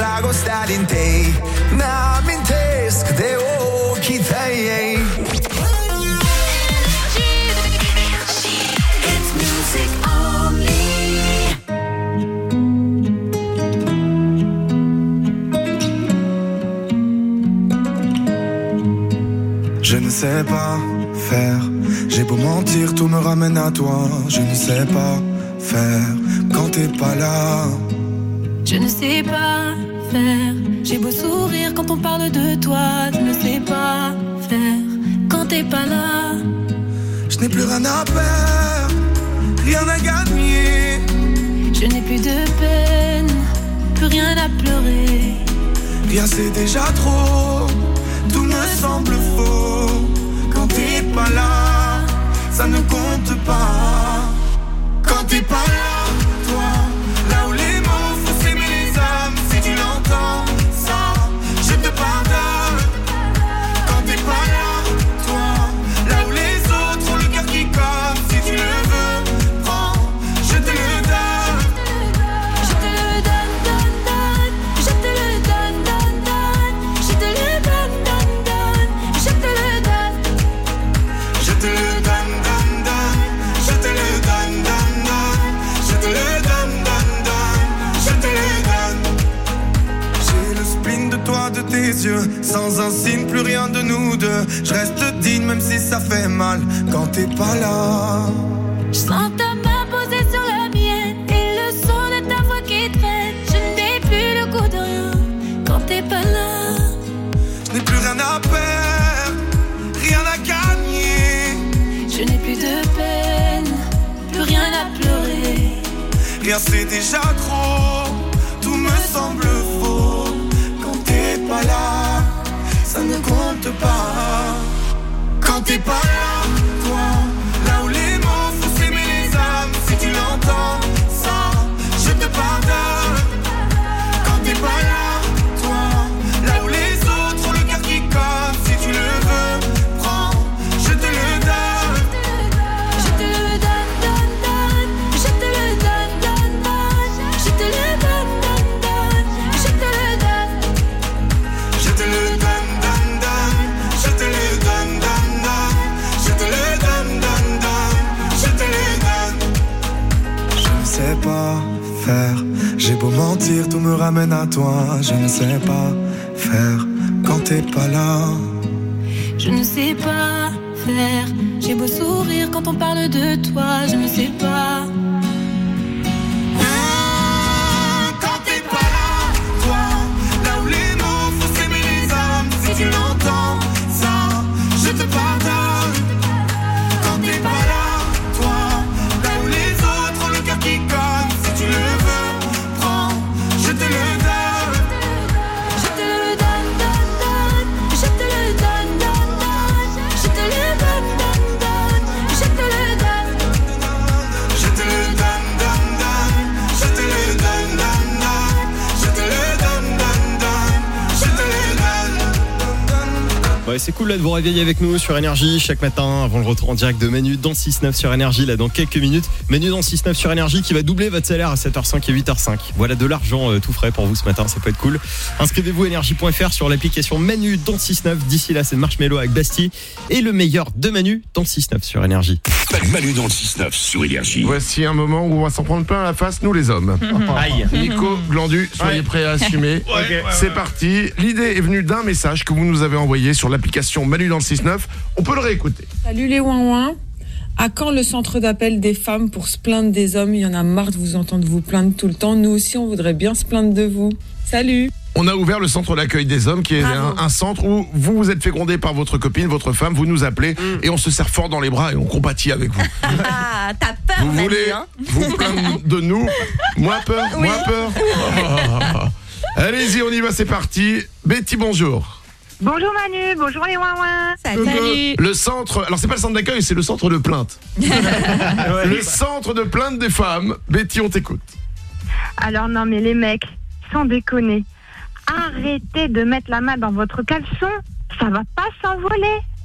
drago stare in te, na mintesc de occhi tăi. It's music only. Je ne sais pas faire, j'ai beau mentir, tout me ramène à toi. Je ne sais pas faire quand t'es pas là. Je ne sais pas faire. J'ai beau sourire quand on parle de toi. Je ne sais pas faire quand t'es pas là. Je n'ai plus rien à perdre, rien à gagner. Je n'ai plus de peine, plus rien à pleurer. Rien c'est déjà trop, tout me semble faux. Quand t'es pas là, ça ne compte pas. Quand t'es pas là, toi, là où les mots font s'aimer les âmes. Si tu l'entends, ça, je te pardonne. Quand t'es pas là, toi, là où les autres ont le cœur qui colle. Si tu le veux, prends, je te le donne. Je te le donne, donne, donne. Je te le donne, donne, donne. Je te le donne, donne, donne. Je te le donne. Je te le donne, donne, donne. Je te le donne, donne, donne. Je te le donne, donne, donne. Je te le donne. J'ai le spleen de toi, de tes yeux. Sans un signe, plus rien de nous deux. Je reste digne même si ça fait mal quand t'es pas là. Je sens ta main posée sur la mienne et le son de ta voix qui traîne. Je n'ai plus le goût de rien quand t'es pas là. Je n'ai plus rien à perdre, rien à gagner. Je n'ai plus de peine, plus rien à pleurer. Rien c'est déjà trop, tout me semble faux. Quand t'es pas là, ça ne compte pas. Quand t'es pas là, toi, là où les mots font s'aimer les âmes. Si tu l'entends, ça, je te pardonne. Quand t'es pas là, toi, là où les autres ont le cœur qui colle. Si tu le veux, prends, je te le donne. Je te le donne, donne, donne. Je te le donne, donne, donne. Je te le donne, donne, donne. Je te le donne. Je te le donne, donne, donne. Je te le donne, donne, donne. Je te le donne, donne, donne. Je te le donne. Je ne sais pas faire, j'ai beau mentir, tout me ramène à toi. Je ne sais pas faire quand t'es pas là. Je ne sais pas faire. J'ai beau sourire quand on parle de toi. Je ne sais pas. Quand t'es pas là, toi, là où les mots font s'aimer les âmes. Si tu l'entends, ça, je te pardonne. Quand t'es pas là, toi, là où les autres ont le cœur qui colle. Si tu le veux, prends, je te le donne. Je te le donne, donne, donne. Je te le donne, donne, donne. Je te le donne, donne, donne. Je te le donne. Je te le donne, donne, donne. Je te le donne, donne, donne. Je te le donne, donne, donne. Je te le donne. Ouais, c'est cool là de vous réveiller avec nous sur Énergie chaque matin avant le retour en direct de Manu dans six neuf sur Énergie là dans quelques minutes. Manu dans six neuf sur Énergie qui va doubler votre salaire à sept heures cinq et huit heures cinq. Voilà de l'argent euh, tout frais pour vous ce matin, ça peut être cool. Inscrivez-vous énergie point f r sur l'application Manu dans six neuf. D'ici là, c'est Marshmello avec Bastille et le meilleur de Manu dans six neuf sur Énergie. Manu dans le six neuf sur Énergie. Voici un moment où on va s'en prendre plein la face, nous les hommes. Aïe. Nico, Glandu, soyez Ouais. prêts à assumer. Ouais, ouais, C'est ouais. parti. L'idée est venue d'un message que vous nous avez envoyé sur l'application Manu dans le six neuf. On peut le réécouter. Salut les ouin-ouin. À quand le centre d'appel des femmes pour se plaindre des hommes? Il y en a marre de vous entendre vous plaindre tout le temps. Nous aussi, on voudrait bien se plaindre de vous. Salut. On a ouvert le centre d'accueil des hommes qui est un, un centre où vous vous êtes fait gronder par votre copine, votre femme, vous nous appelez et on se serre fort dans les bras et on compatit avec vous. Ah, t'as peur, Vous Manu, voulez hein. vous plaindre de nous? Moins peur, Oui. moins peur. Oh. Allez-y, on y va, c'est parti. Betty, bonjour. Bonjour Manu, bonjour les ouin-ouin. Le, le centre, alors c'est pas le centre d'accueil, c'est le centre de plainte. Le centre de plainte des femmes. Betty, on t'écoute. Alors non mais les mecs, sans déconner, arrêtez de mettre la main dans votre caleçon, ça va pas s'envoler.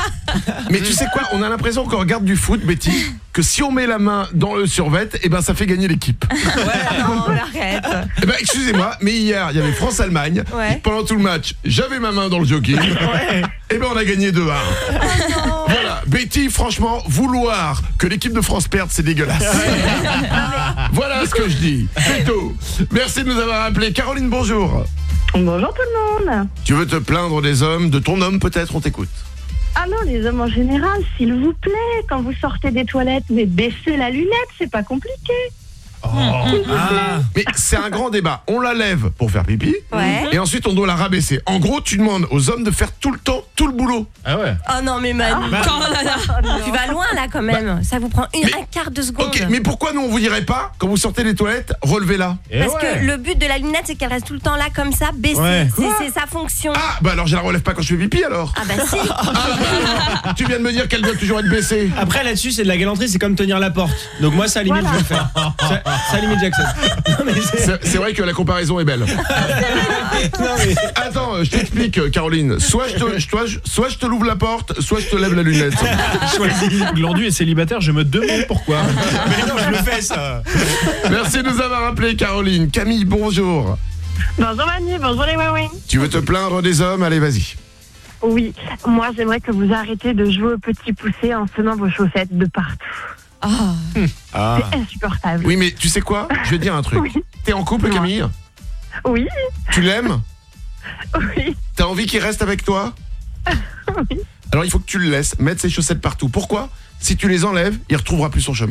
Mais tu sais quoi, on a l'impression qu'on regarde du foot, Betty, que si on met la main dans le survêt, eh ben ça fait gagner l'équipe. Non, arrête. Eh ben excusez-moi, mais hier il y avait France-Allemagne. Ouais. Pendant tout le match, j'avais ma main dans le jogging. Et ben on a gagné deux à un. Voilà, Betty, franchement, vouloir que l'équipe de France perde, c'est dégueulasse. Voilà ce que je dis. C'est tout. Merci de nous avoir appelés. Caroline, bonjour. Bonjour tout le monde. Tu veux te plaindre des hommes, de ton homme peut-être, on t'écoute. Ah non, les hommes en général, s'il vous plaît, quand vous sortez des toilettes, mais baissez la lunette, c'est pas compliqué. Oh. Ah. Mais c'est un grand débat. On la lève pour faire pipi, Ouais. et ensuite on doit la rabaisser. En gros, tu demandes aux hommes de faire tout le temps tout le boulot. Ah ouais. Oh non, mais Manu, Ah. oh là là. Tu vas loin là quand même. Ça vous prend une, un quart de seconde. Ok, mais pourquoi nous on vous dirait pas, quand vous sortez des toilettes, relevez-la? Parce que le but de la lunette, c'est qu'elle reste tout le temps là comme ça, baissée. Ouais. C'est- Quoi C'est sa fonction. Ah bah alors je la relève pas quand je fais pipi alors. Ah bah si. Ah, tu viens de me dire qu'elle doit toujours être baissée. Après là-dessus c'est de la galanterie, c'est comme tenir la porte. Donc moi ça limite Voilà. je vais le faire. Ça, ça limite j'accepte. Non, mais c'est- C'est c'est vrai que la comparaison est belle. Non, mais- Attends, euh, je t'explique, euh, Caroline. Soit je te, je- toi, je- soit je te l'ouvre la porte, soit je te lève la lunette. Choisis Glandu est célibataire, je me demande pourquoi. Mais non, je le fais ça. Merci de nous avoir appelé, Caroline. Camille, bonjour. Bonjour Manu, bonjour les Wawin. Tu veux te plaindre des hommes? Allez, vas-y. Oui, moi j'aimerais que vous arrêtiez de jouer au petit poussé en semant vos chaussettes de partout. Ah. C'est insupportable. Oui, mais tu sais quoi? Je vais te dire un truc. T'es en couple, Camille? Oui. Tu l'aimes? Oui. T'as envie qu'il reste avec toi? Oui. Alors il faut que tu le laisses mettre ses chaussettes partout. Pourquoi? Si tu les enlèves, il retrouvera plus son chemin.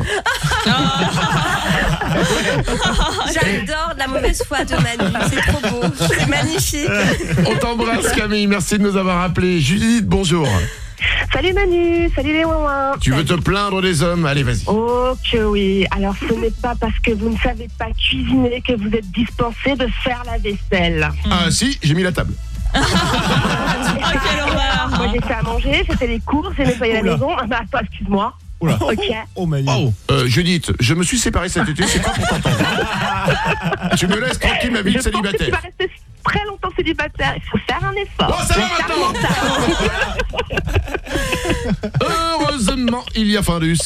J'adore de la mauvaise foi de Manu. C'est trop beau. C'est magnifique. On t'embrasse, Camille. Merci de nous avoir appelés. Judith, bonjour. Salut Manu, salut les Wawin. Tu veux te plaindre des hommes? Allez, vas-y. Oh que oui, alors ce n'est pas parce que vous ne savez pas cuisiner que vous êtes dispensé de faire la vaisselle. Ah si, j'ai mis la table. Moi j'ai fait à manger, j'ai fait les courses, j'ai nettoyé la Oula. maison. Ah bah attends, excuse-moi. Oula. Ok. Oh, euh, Judith, je me suis séparé cet été, c'est pas pour t'entendre. Tu me laisses tranquille ma vie de Je pense que tu célibataire. vas rester très longtemps célibataire, il faut faire un effort. Oh, ça va maintenant. Heureusement, il y a Findus.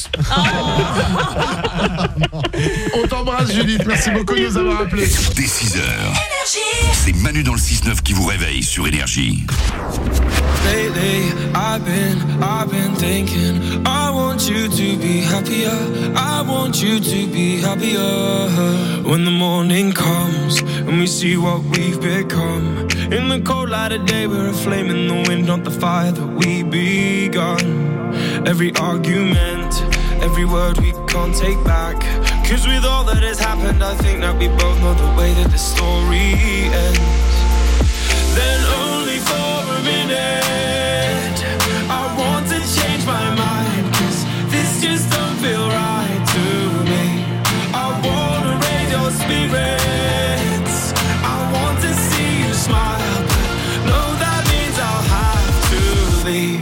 On t'embrasse, Judith. Merci beaucoup de nous avoir appelés. Dès six heures, c'est Manu dans le six neuf qui vous réveille sur Énergie. Lately, I've been, I've been thinking, I want you to be happier. I want you to be happier. When the morning comes and we see what we've become. In the cold light of day, we're a flame in the wind, not the fire that we begun. Every argument, every word we can't take back. Cause with all that has happened, I think that we both know the way that the story ends. Then only for a minute I want to change my mind, cause this just don't feel right to me. I wanna raise your spirits, I want to see you smile, but no, that means I'll have to leave.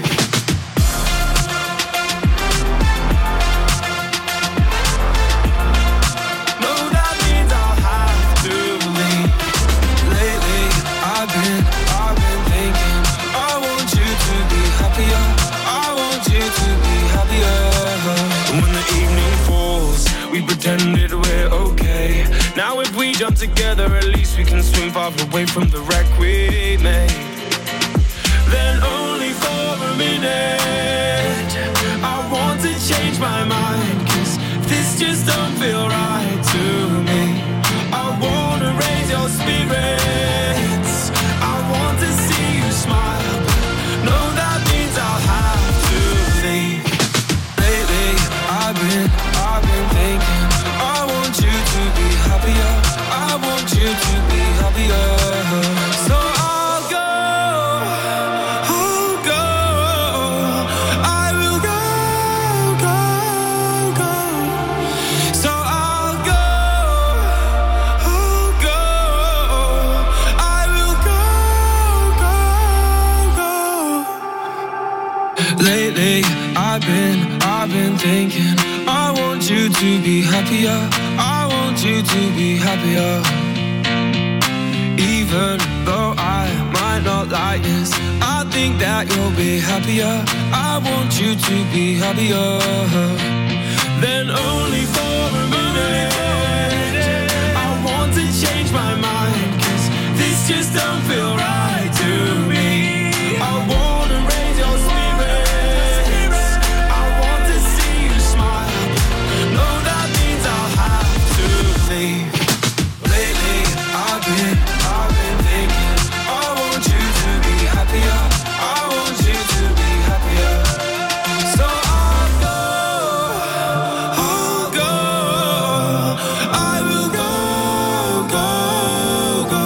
No, that means I'll have to leave. Lately, I've been, I've been thinking, I want you to be happier. I want you to be happier. And when the evening falls, we pretended we're okay. Now if we jump together, at least we can swim far away from the wreck we made. Then only for a minute I want to change my mind, cause this just don't feel right to me. I wanna raise your spirits, I want to see you smile, but no, that means I'll have to leave. Lately, I've been, I've been thinking, I want you to be happier, I want you to be happier. So I'll go, I'll go, I will go, go, go. So I'll go, I'll go, I will go, go, go. Lately, I've been, I've been thinking, I want you to be happier, I want you to be happier. Even though I might not like this, I think think that you'll be happier. I want you to be happier. Then only for a minute I want to change my mind, 'cause this just don't feel right to me. I wanna raise your spirits, I want to see you smile. No, that means I'll have to leave. Lately I've been, I've been thinking I want you to be happier, I want you to be happier. So I'll go, I'll go, I will go, go, go.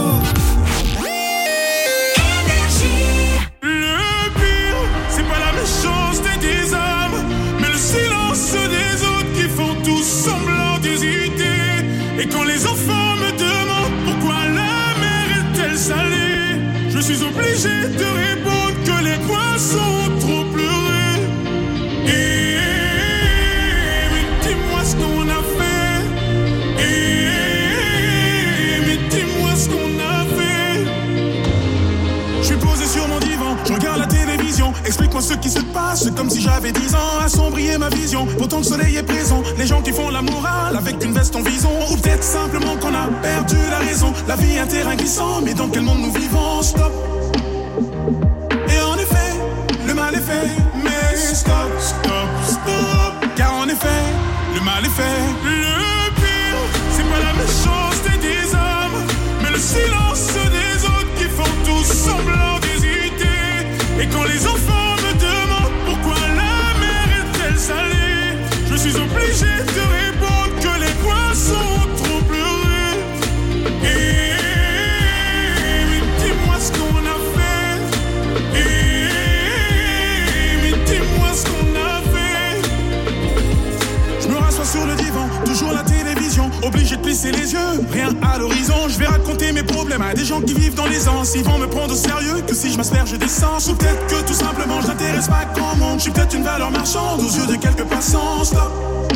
Le pire, c'est pas la méchanceté des hommes, mais le silence des autres qui font tous semblant d'hésiter. Et quand les enfants me demandent pourquoi la mer est-elle salée, je suis obligé de répondre que les poissons ont trop pleuré. Et mais dis-moi ce qu'on a fait. Et mais dis-moi ce qu'on a fait. Je suis posé sur mon divan, je regarde la télévision. Explique-moi ce qui se passe, c'est comme si j'avais dix ans. Assombrir ma vision, pourtant le soleil est présent. Les gens qui font la morale avec une veste en vison. Ou peut-être simplement qu'on a perdu la raison. La vie est un terrain glissant, mais dans quel monde nous vivons? Stop. Et en effet, le mal est fait. Mais stop, stop, stop. Car en effet, le mal est fait. Le pire, c'est pas la méchanceté des hommes, mais le silence des autres qui font tous semblant d'hésiter. Et quand les enfants me demandent pourquoi la mer est-elle salée, je suis obligé de répondre que les poissons ont trop pleuré. Et mais dis-moi ce qu'on a fait. Et mais dis-moi ce qu'on a fait. Je me rassois sur le divan, toujours la télévision, obligé de plisser les yeux, rien à l'horizon. Je vais raconter mes problèmes à des gens qui vivent dans les anses. Ils vont me prendre au sérieux que si je m'asperge d'essence. Ou peut-être que tout simplement je n'intéresse pas grand monde. Je suis peut-être une valeur marchande aux yeux de quelques passants. Stop.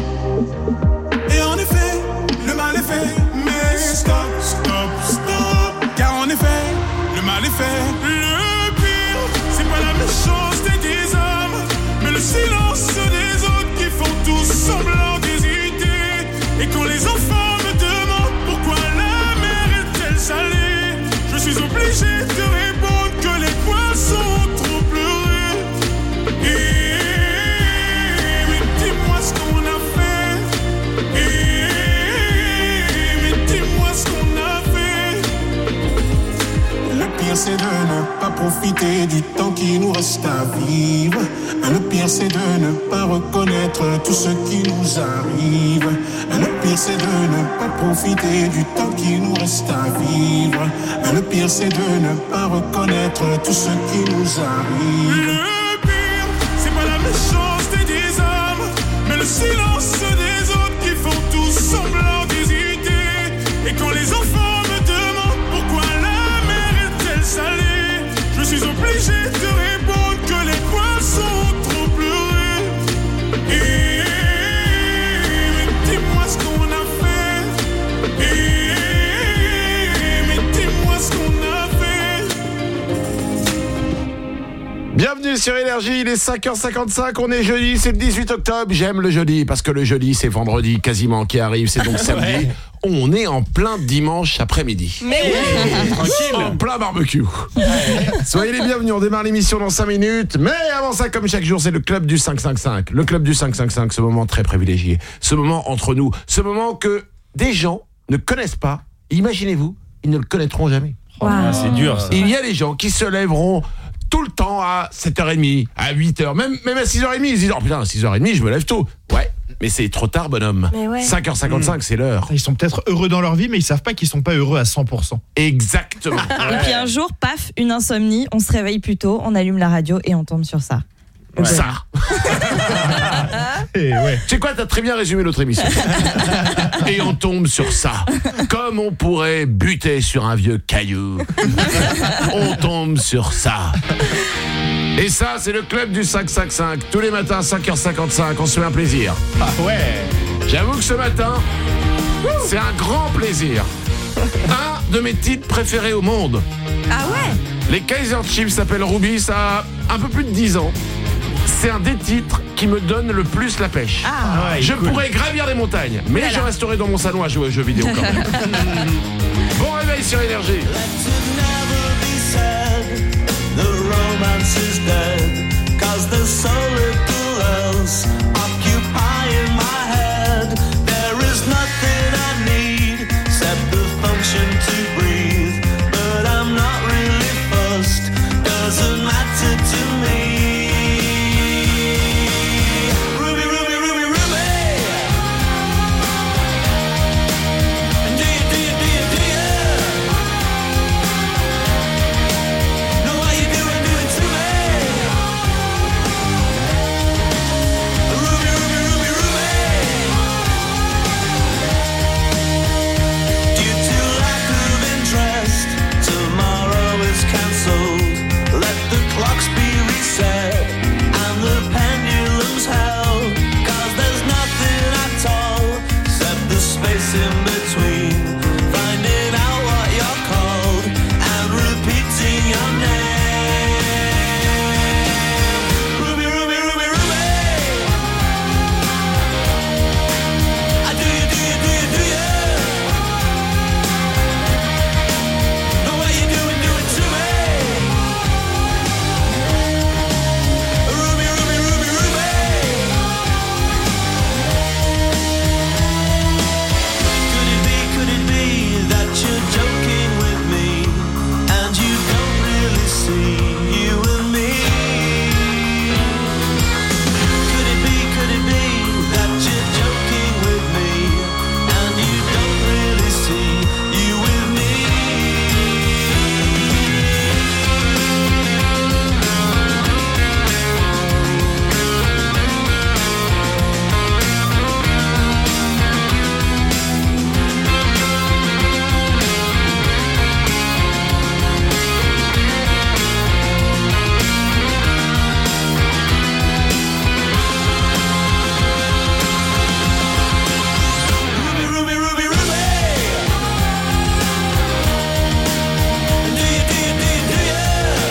Et en effet, le mal est fait. Mais stop, stop, stop. Car en effet, le mal est fait. Le pire, c'est pas la méchanceté des hommes, mais le silence des autres qui font tous semblant d'hésiter. Et quand les enfants me demandent pourquoi la mer est-elle salée, je suis obligé de répondre que les poissons ont trop pleuré. Et mais dis-moi ce qu'on a fait. Et mais dis-moi ce qu'on a fait. Le pire c'est de ne pas profiter du temps qui nous reste à vivre. Le pire c'est de ne pas reconnaître tout ce qui nous arrive. Le pire c'est de ne pas profiter du temps qui nous reste à vivre. Le pire c'est de ne pas reconnaître tout ce qui nous arrive. Le pire, c'est pas la méchanceté des hommes, mais le silence des autres qui font tous semblant d'hésiter. Et quand les enfants me demandent pourquoi la mer est-elle salée, je suis obligé de répondre que les poissons ont trop pleuré. Et mais dis-moi ce qu'on a fait. Et mais dis-moi ce qu'on a fait. Bienvenue sur Énergie, il est cinq heures cinquante-cinq, on est jeudi, c'est le dix-huit octobre. J'aime le jeudi parce que le jeudi c'est vendredi quasiment qui arrive, c'est donc samedi. Ouais. On est en plein dimanche après-midi. Mais oui, tranquille, en plein barbecue. Soyez les bienvenus, on démarre l'émission dans cinq minutes. Mais avant ça, comme chaque jour, c'est le club du cinq cinq cinq. Le club du cinq cinq cinq, ce moment très privilégié, ce moment entre nous, ce moment que des gens ne connaissent pas. Imaginez-vous, ils ne le connaîtront jamais. Wow. Ah, c'est dur ça. Il y a des gens qui se lèveront tout le temps à sept heures trente, à huit heures, même, même à six heures trente, ils se disent oh putain, à six heures trente, je me lève tôt. Ouais, mais c'est trop tard, bonhomme. Ouais. cinq heures cinquante-cinq, mmh. c'est l'heure. Ils sont peut-être heureux dans leur vie, mais ils savent pas qu'ils sont pas heureux à cent pour cent. Exactement. Ouais. Et puis un jour, paf, une insomnie, on se réveille plus tôt, on allume la radio et on tombe sur ça. Ouais. Ça. Et ouais. Tu sais quoi, t'as très bien résumé notre émission. Et on tombe sur ça. Comme on pourrait buter sur un vieux caillou. On tombe sur ça. Et ça, c'est le club du cinq cinq cinq. Tous les matins, cinq heures cinquante-cinq, on se fait un plaisir. Ah ouais. J'avoue que ce matin, c'est un grand plaisir. Un de mes titres préférés au monde. Ah ouais. Les Kaiser Chiefs s'appellent Ruby, ça a un peu plus de dix ans. C'est un des titres qui me donne le plus la pêche. Ah. Je cool. pourrais gravir des montagnes, mais Voilà. je resterai dans mon salon à jouer aux jeux vidéo quand même. Bon réveil sur Énergie. The romance is dead, 'cause there's so little else occupying my head. There is nothing I need except the function to breathe, but I'm not really fussed, doesn't matter to me. Ruby, Ruby, Ruby, Ruby. Do you, do you, do you, do you? Know what you doing, doing to me? Ruby, Ruby, Ruby, Ruby. Due to lack of interest, tomorrow is cancelled. Let the clocks be reset and the pendulums held, 'cause there's nothing at all except the space in between. Finding out what you're called and repeating your name. Ruby, Ruby, Ruby, Ruby. I do you, do you, do you, do you? Know what you doing, doing to me? Ruby, Ruby, Ruby, Ruby. Could it be, could it be that you're joking with me and you don't really see you and me? Could it be, could it be that you're joking with me and you don't really see you with me? Ruby, Ruby, Ruby, Ruby. Do you, do you, do you, do you?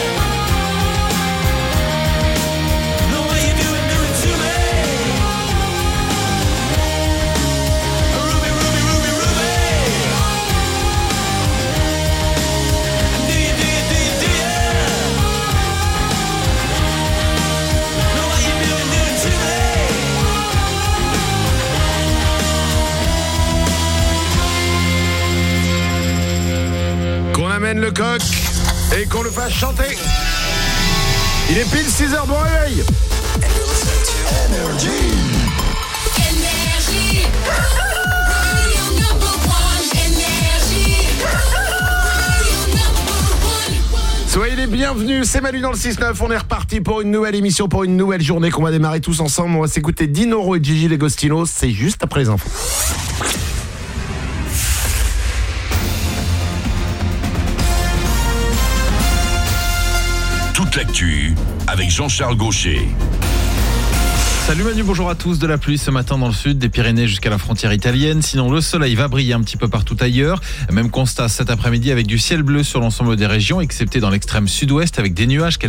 Know what you doing, doing to me? Ruby, Ruby, Ruby, Ruby. Do you, do you, do you, do you? Know what you doing, doing to me? Qu'on amène le coq et qu'on le fasse chanter. Il est pile six heures, bon réveil. Soyez les bienvenus, c'est Manu dans le six neuf. On est reparti pour une nouvelle émission, pour une nouvelle journée qu'on va démarrer tous ensemble. On va s'écouter Dinoro et Gigi Legostino. C'est juste après les infos. Toute l'actu avec Jean-Charles Gaucher. Salut Manu, bonjour à tous. De la pluie ce matin dans le sud, des Pyrénées jusqu'à la frontière italienne. Sinon, le soleil va briller un petit peu partout ailleurs. Même constat cet après-midi avec du ciel bleu sur l'ensemble des régions, excepté dans l'extrême sud-ouest avec des nuages.